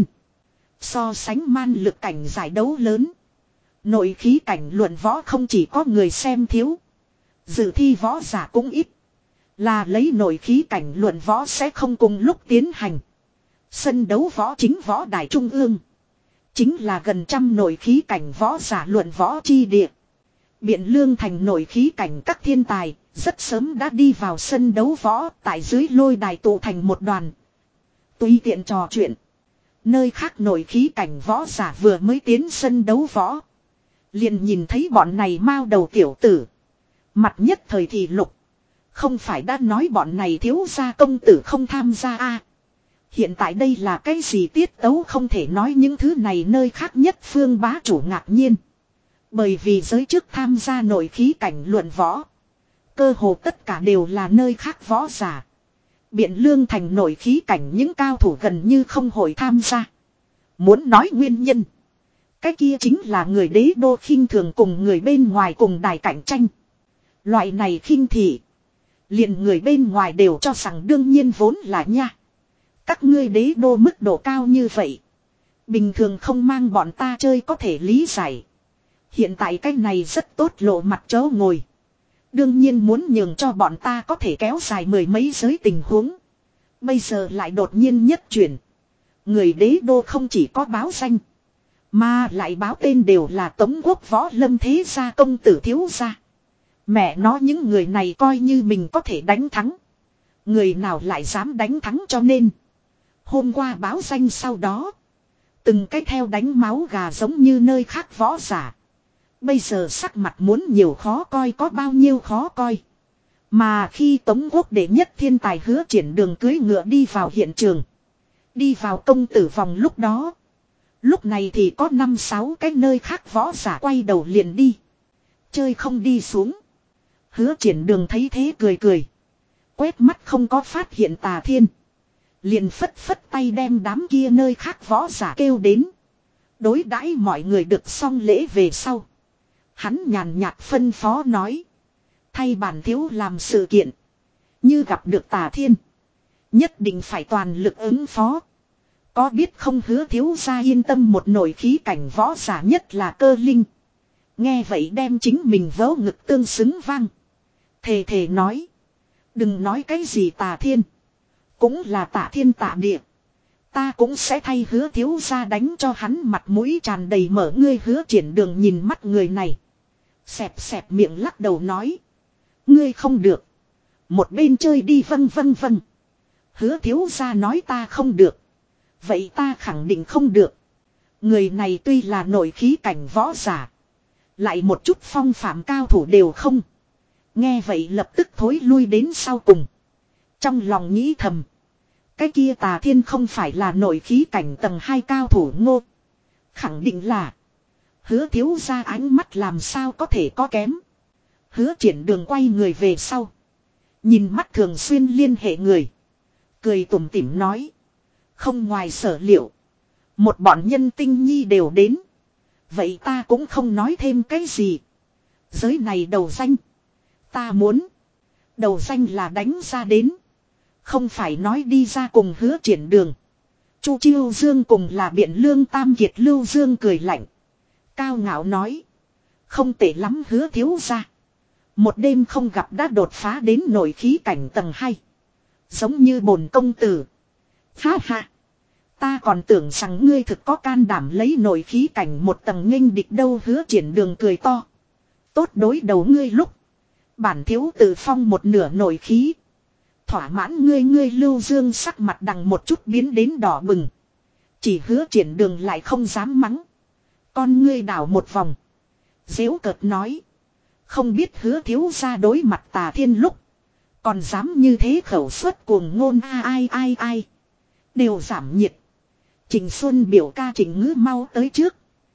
So sánh man lực cảnh giải đấu lớn. Nội khí cảnh luận võ không chỉ có người xem thiếu. Dự thi võ giả cũng ít. Là lấy nội khí cảnh luận võ sẽ không cùng lúc tiến hành. Sân đấu võ chính võ đài trung ương. Chính là gần trăm nội khí cảnh võ giả luận võ chi địa. Biện Lương Thành nội khí cảnh các thiên tài. Rất sớm đã đi vào sân đấu võ. Tại dưới lôi đài tụ thành một đoàn. Tùy tiện trò chuyện. Nơi khác nội khí cảnh võ giả vừa mới tiến sân đấu võ. Liền nhìn thấy bọn này mao đầu tiểu tử. Mặt nhất thời thì lục. Không phải đã nói bọn này thiếu gia công tử không tham gia a à, Hiện tại đây là cái gì tiết tấu không thể nói những thứ này nơi khác nhất phương bá chủ ngạc nhiên. Bởi vì giới trước tham gia nội khí cảnh luận võ. Cơ hồ tất cả đều là nơi khác võ giả. Biện Lương thành nội khí cảnh những cao thủ gần như không hội tham gia. Muốn nói nguyên nhân. Cái kia chính là người đế đô khinh thường cùng người bên ngoài cùng đài cạnh tranh. Loại này khinh thị. Liền người bên ngoài đều cho rằng đương nhiên vốn là nha. Các ngươi đế đô mức độ cao như vậy. Bình thường không mang bọn ta chơi có thể lý giải. Hiện tại cái này rất tốt lộ mặt chó ngồi. Đương nhiên muốn nhường cho bọn ta có thể kéo dài mười mấy giới tình huống. Bây giờ lại đột nhiên nhất chuyển. Người đế đô không chỉ có báo danh. Mà lại báo tên đều là Tống Quốc Võ Lâm thế gia công tử thiếu gia. Mẹ nó những người này coi như mình có thể đánh thắng. Người nào lại dám đánh thắng cho nên. Hôm qua báo danh sau đó. Từng cái theo đánh máu gà giống như nơi khác võ giả. Bây giờ sắc mặt muốn nhiều khó coi có bao nhiêu khó coi. Mà khi Tống Quốc đệ nhất thiên tài Hứa Triển Đường cưới ngựa đi vào hiện trường. Đi vào công tử vòng lúc đó. Lúc này thì có năm sáu cái nơi khác võ giả quay đầu liền đi. Chơi không đi xuống. Hứa Triển Đường thấy thế cười cười. Quét mắt không có phát hiện Tà Thiên. Liền phất phất tay đem đám kia nơi khác võ giả kêu đến. Đối đãi mọi người được xong lễ về sau. Hắn nhàn nhạt phân phó nói. Thay bản thiếu làm sự kiện. Như gặp được Tà Thiên. Nhất định phải toàn lực ứng phó. Có biết không Hứa thiếu gia yên tâm một nổi khí cảnh võ giả nhất là Cơ Linh. Nghe vậy đem chính mình vớ ngực tương xứng vang. Thề thề nói. Đừng nói cái gì Tà Thiên. Cũng là Tạ Thiên Tạ Địa. Ta cũng sẽ thay Hứa thiếu gia đánh cho hắn mặt mũi tràn đầy mở ngươi Hứa Triển Đường nhìn mắt người này. Xẹp xẹp miệng lắc đầu nói. Ngươi không được. Một bên chơi đi vâng vâng vâng. Hứa thiếu gia nói ta không được. Vậy ta khẳng định không được. Người này tuy là nội khí cảnh võ giả. Lại một chút phong phạm cao thủ đều không. Nghe vậy lập tức thối lui đến sau cùng. Trong lòng nghĩ thầm. Cái kia Tà Thiên không phải là nội khí cảnh tầng hai cao thủ ngô. Khẳng định là. Hứa thiếu gia ánh mắt làm sao có thể có kém. Hứa Triển Đường quay người về sau. Nhìn mắt thường xuyên liên hệ người. Cười tủm tỉm nói. Không ngoài sở liệu. Một bọn nhân tinh nhi đều đến. Vậy ta cũng không nói thêm cái gì. Giới này đầu danh. Ta muốn. Đầu danh là đánh ra đến. Không phải nói đi ra cùng Hứa Triển Đường. Chu Chiêu Dương cùng là Biện Lương Tam Kiệt Lưu Dương cười lạnh. Cao ngạo nói. Không tệ lắm Hứa thiếu gia. Một đêm không gặp đã đột phá đến nội khí cảnh tầng hai. Giống như bổn công tử. Ha ha. Ta còn tưởng rằng ngươi thực có can đảm lấy nội khí cảnh một tầng nghênh địch đâu Hứa Triển Đường cười to. Tốt đối đầu ngươi lúc. Bản thiếu tự phong một nửa nội khí. Thỏa mãn ngươi ngươi Lưu Dương sắc mặt đằng một chút biến đến đỏ bừng. Chỉ Hứa Triển Đường lại không dám mắng. Con ngươi đảo một vòng. Dễu cợt nói. Không biết Hứa thiếu gia đối mặt Tà Thiên lúc. Còn dám như thế khẩu suất cuồng ngôn a ai ai ai. Đều giảm nhiệt. Trình Xuân biểu ca Trình Ngữ mau tới trước.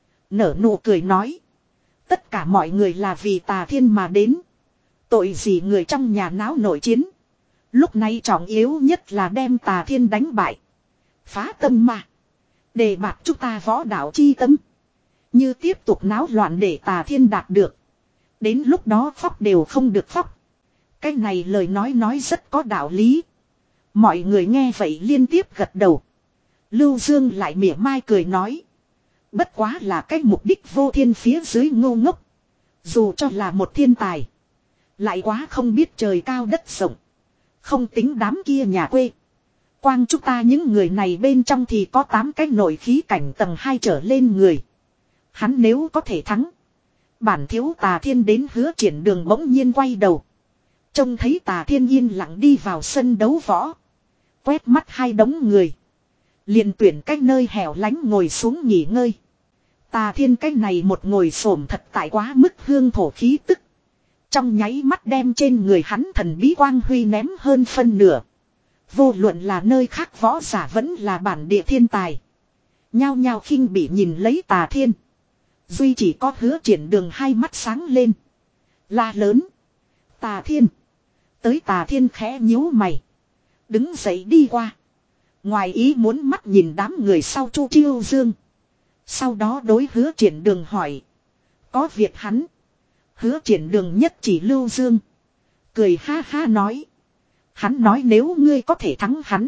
Nở nụ cười nói. Tất cả mọi người là vì Tà Thiên mà đến. Tội gì người trong nhà náo nội chiến. Lúc này trọng yếu nhất là đem Tà Thiên đánh bại. Phá tâm mà. Đề bạt chúng ta võ đạo chi tâm. Như tiếp tục náo loạn để Tà Thiên đạt được. Đến lúc đó khóc đều không được khóc. Cái này lời nói nói rất có đạo lý. Mọi người nghe vậy liên tiếp gật đầu. Lưu Dương lại mỉa mai cười nói. Bất quá là cái mục đích vô thiên phía dưới ngô ngốc. Dù cho là một thiên tài. Lại quá không biết trời cao đất rộng. Không tính đám kia nhà quê. Quang chúng ta những người này bên trong thì có tám cái nội khí cảnh tầng hai trở lên người. Hắn nếu có thể thắng. Bản thiếu Tà Thiên đến Hứa Triển Đường bỗng nhiên quay đầu. Trông thấy Tà Thiên yên lặng đi vào sân đấu võ. Quét mắt hai đống người. Liền tuyển cách nơi hẻo lánh ngồi xuống nghỉ ngơi. Tà Thiên cách này một ngồi xổm thật tại quá mức hương thổ khí tức. Trong nháy mắt đem trên người hắn thần bí quang huy ném hơn phân nửa. Vô luận là nơi khác võ giả vẫn là bản địa thiên tài. Nhao nhao khinh bị nhìn lấy Tà Thiên. Duy chỉ có Hứa Triển Đường hai mắt sáng lên. La lớn. Tà Thiên. Tới Tà Thiên khẽ nhíu mày. Đứng dậy đi qua. Ngoài ý muốn mắt nhìn đám người sau Chu Chiêu Dương. Sau đó đối Hứa Triển Đường hỏi. Có việc hắn. Hứa Triển Đường nhất chỉ Lưu Dương. Cười ha ha nói. Hắn nói nếu ngươi có thể thắng hắn.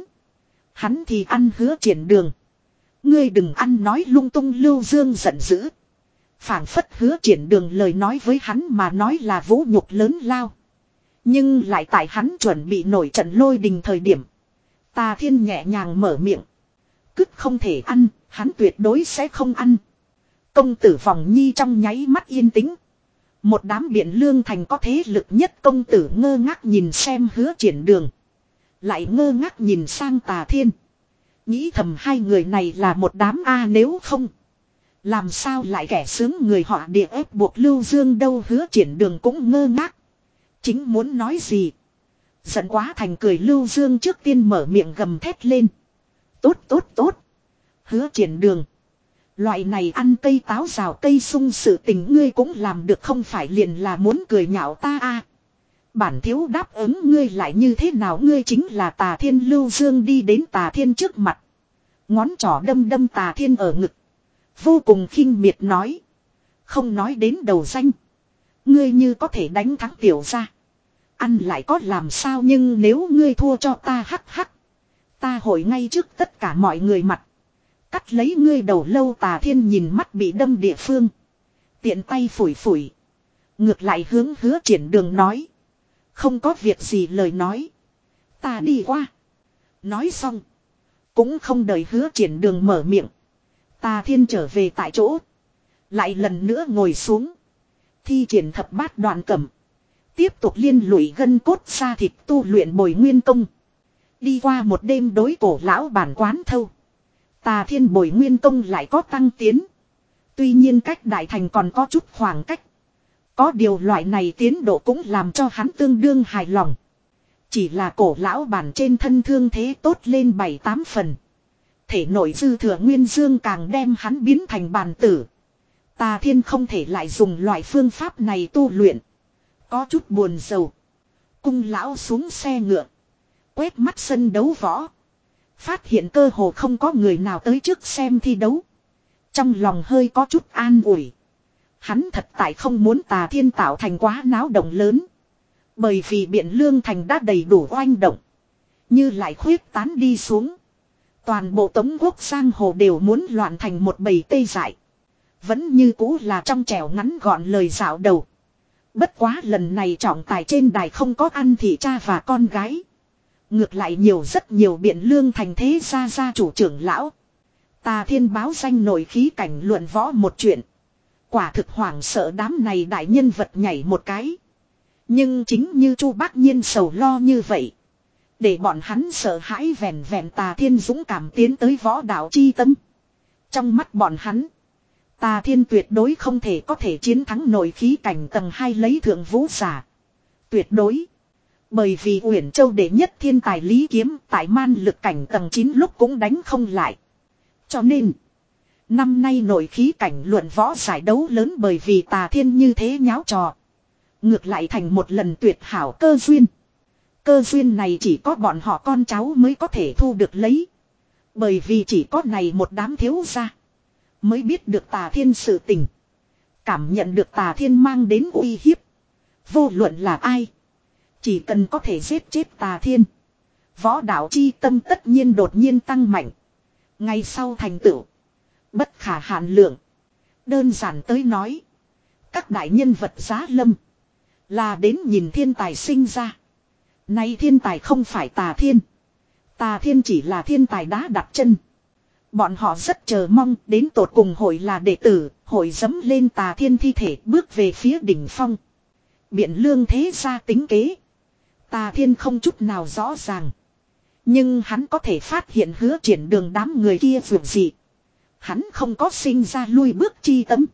Hắn thì ăn Hứa Triển Đường. Ngươi đừng ăn nói lung tung. Lưu Dương giận dữ. Phảng phất Hứa Triển Đường lời nói với hắn mà nói là vũ nhục lớn lao. Nhưng lại tại hắn chuẩn bị nổi trận lôi đình thời điểm. Tà Thiên nhẹ nhàng mở miệng. Cứt không thể ăn, hắn tuyệt đối sẽ không ăn. Công tử Vòng Nhi trong nháy mắt yên tĩnh. Một đám Biện Lương Thành có thế lực nhất công tử ngơ ngác nhìn xem Hứa Triển Đường. Lại ngơ ngác nhìn sang Tà Thiên. Nghĩ thầm hai người này là một đám A nếu không. Làm sao lại kẻ sướng người họ địa ép buộc Lưu Dương đâu. Hứa Triển Đường cũng ngơ ngác. Chính muốn nói gì. Giận quá thành cười. Lưu Dương trước tiên mở miệng gầm thét lên. Tốt tốt tốt. Hứa Triển Đường. Loại này ăn cây táo rào cây sung sự tình ngươi cũng làm được không phải liền là muốn cười nhạo ta a Bản thiếu đáp ứng ngươi lại như thế nào ngươi chính là Tà Thiên. Lưu Dương đi đến Tà Thiên trước mặt. Ngón trỏ đâm đâm Tà Thiên ở ngực. Vô cùng khinh miệt nói. Không nói đến đầu danh. Ngươi như có thể đánh thắng tiểu gia. Ăn lại có làm sao nhưng nếu ngươi thua cho ta hắc hắc. Ta hội ngay trước tất cả mọi người mặt. Cắt lấy ngươi đầu lâu. Tà Thiên nhìn mắt bị đâm địa phương. Tiện tay phủi phủi. Ngược lại hướng Hứa Triển Đường nói. Không có việc gì lời nói. Ta đi qua. Nói xong. Cũng không đợi Hứa Triển Đường mở miệng. Tà Thiên trở về tại chỗ. Lại lần nữa ngồi xuống. Thi triển thập bát đoạn cẩm. Tiếp tục liên lụy gân cốt da thịt tu luyện bồi nguyên công. Đi qua một đêm đối cổ lão bản quán thâu. Tà Thiên bồi nguyên công lại có tăng tiến. Tuy nhiên cách đại thành còn có chút khoảng cách. Có điều loại này tiến độ cũng làm cho hắn tương đương hài lòng. Chỉ là cổ lão bản trên thân thương thế tốt lên bảy tám phần. Thể nội dư thừa nguyên dương càng đem hắn biến thành bàn tử. Tà Thiên không thể lại dùng loại phương pháp này tu luyện. Có chút buồn rầu. Cung lão xuống xe ngựa. Quét mắt sân đấu võ. Phát hiện cơ hồ không có người nào tới trước xem thi đấu. Trong lòng hơi có chút an ủi. Hắn thật tại không muốn Tà Thiên tạo thành quá náo động lớn. Bởi vì Biện Lương Thành đã đầy đủ oanh động. Như lại khuyết tán đi xuống. Toàn bộ Tống quốc giang hồ đều muốn loạn thành một bầy tê dại. Vẫn như cũ là trong trẻo ngắn gọn lời dạo đầu. Bất quá lần này trọng tài trên đài không có ăn thị cha và con gái. Ngược lại nhiều rất nhiều Biện Lương Thành thế gia gia chủ trưởng lão. Tà Thiên báo danh nổi khí cảnh luận võ một chuyện. Quả thực hoảng sợ đám này đại nhân vật nhảy một cái. Nhưng chính như Chu Bác Nhiên sầu lo như vậy. Để bọn hắn sợ hãi vẹn vẹn Tà Thiên dũng cảm tiến tới võ đạo chi tâm. Trong mắt bọn hắn. Tà Thiên tuyệt đối không thể có thể chiến thắng nổi khí cảnh tầng hai lấy thượng vũ giả. Tuyệt đối. Bởi vì Uyển Châu đệ nhất thiên tài Lý Kiếm tại man lực cảnh tầng chín lúc cũng đánh không lại. Cho nên. Năm nay nổi khí cảnh luận võ giải đấu lớn bởi vì Tà Thiên như thế nháo trò. Ngược lại thành một lần tuyệt hảo cơ duyên. Cơ duyên này chỉ có bọn họ con cháu mới có thể thu được lấy. Bởi vì chỉ có này một đám thiếu gia. Mới biết được Tà Thiên sự tình. Cảm nhận được Tà Thiên mang đến uy hiếp. Vô luận là ai. Chỉ cần có thể giết chết Tà Thiên. Võ đạo chi tâm tất nhiên đột nhiên tăng mạnh. Ngay sau thành tựu. Bất khả hạn lượng. Đơn giản tới nói. Các đại nhân vật giá lâm. Là đến nhìn thiên tài sinh ra. Nay thiên tài không phải Tà Thiên. Tà Thiên chỉ là thiên tài đá đặt chân. Bọn họ rất chờ mong đến tột cùng hội là đệ tử. Hội dấm lên Tà Thiên thi thể bước về phía đỉnh phong. Biện Lương thế ra tính kế. Tà Thiên không chút nào rõ ràng. Nhưng hắn có thể phát hiện Hứa Triển Đường đám người kia vượt dị. Hắn không có sinh ra lui bước chi tâm.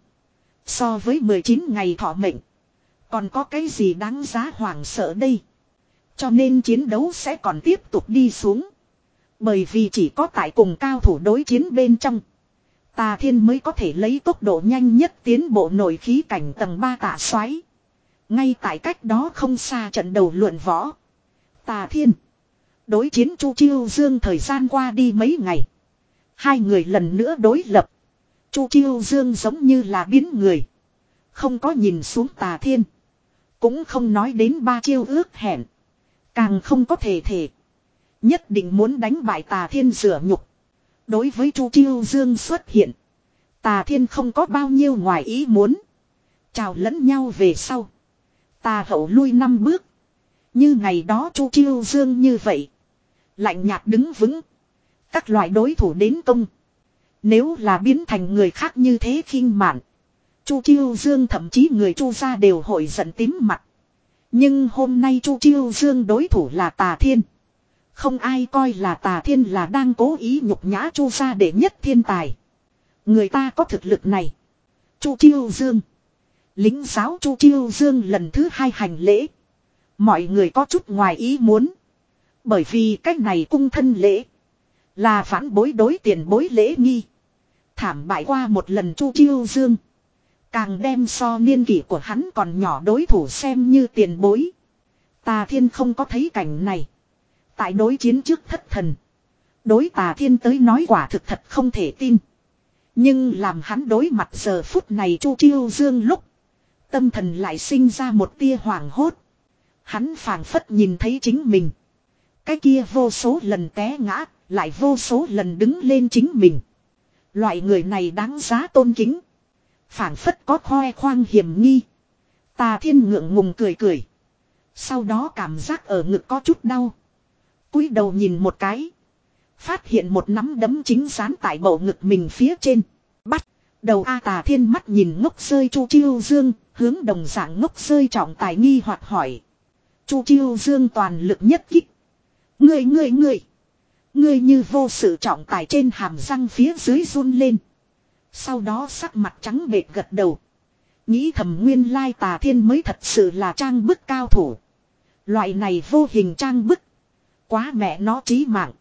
So với mười chín ngày thọ mệnh. Còn có cái gì đáng giá hoảng sợ đây. Cho nên chiến đấu sẽ còn tiếp tục đi xuống. Bởi vì chỉ có tại cùng cao thủ đối chiến bên trong, Tà Thiên mới có thể lấy tốc độ nhanh nhất tiến bộ nội khí cảnh tầng ba tạ xoáy. Ngay tại cách đó không xa trận đầu luận võ, Tà Thiên đối chiến Chu Chiêu Dương. Thời gian qua đi mấy ngày, hai người lần nữa đối lập. Chu Chiêu Dương giống như là biến người, không có nhìn xuống Tà Thiên, cũng không nói đến ba chiêu ước hẹn, càng không có thể thể nhất định muốn đánh bại Tà Thiên rửa nhục. Đối với Chu Chiêu Dương xuất hiện, Tà Thiên không có bao nhiêu ngoài ý muốn. Chào lẫn nhau về sau, Tà hậu lui năm bước. Như ngày đó Chu Chiêu Dương như vậy, lạnh nhạt đứng vững. Các loại đối thủ đến công, nếu là biến thành người khác như thế khinh mạn, Chu Chiêu Dương thậm chí người Chu gia đều hội giận tím mặt. Nhưng hôm nay Chu Chiêu Dương đối thủ là Tà Thiên. Không ai coi là Tà Thiên là đang cố ý nhục nhã Chu gia đệ nhất thiên tài. Người ta có thực lực này. Chu Chiêu Dương. Lính giáo Chu Chiêu Dương lần thứ hai hành lễ. Mọi người có chút ngoài ý muốn. Bởi vì cách này cung thân lễ là phản bối đối tiền bối lễ nghi. Thảm bại qua một lần Chu Chiêu Dương, càng đem so niên kỷ của hắn còn nhỏ đối thủ xem như tiền bối. Tà Thiên không có thấy cảnh này. Tại đối chiến trước thất thần. Đối Tà Thiên tới nói quả thực thật không thể tin. Nhưng làm hắn đối mặt giờ phút này Chu Chiêu Dương lúc, tâm thần lại sinh ra một tia hoảng hốt. Hắn phảng phất nhìn thấy chính mình. Cái kia vô số lần té ngã, lại vô số lần đứng lên chính mình. Loại người này đáng giá tôn kính. Phảng phất có khoe khoang hiểm nghi. Tà Thiên ngượng ngùng cười cười. Sau đó cảm giác ở ngực có chút đau. Cúi đầu nhìn một cái, phát hiện một nắm đấm chính dán tại bầu ngực mình phía trên. Bắt đầu A. Tà Thiên mắt nhìn ngốc rơi Chu Chiêu Dương, hướng đồng dạng ngốc rơi Trọng Tài nghi hoặc hỏi. Chu Chiêu Dương toàn lực nhất kích. Ngươi ngươi ngươi. Ngươi như vô sự. Trọng Tài trên hàm răng phía dưới run lên. Sau đó sắc mặt trắng bệch gật đầu. Nghĩ thầm nguyên lai Tà Thiên mới thật sự là trang bức cao thủ. Loại này vô hình trang bức, quá mẹ nó chí mạng.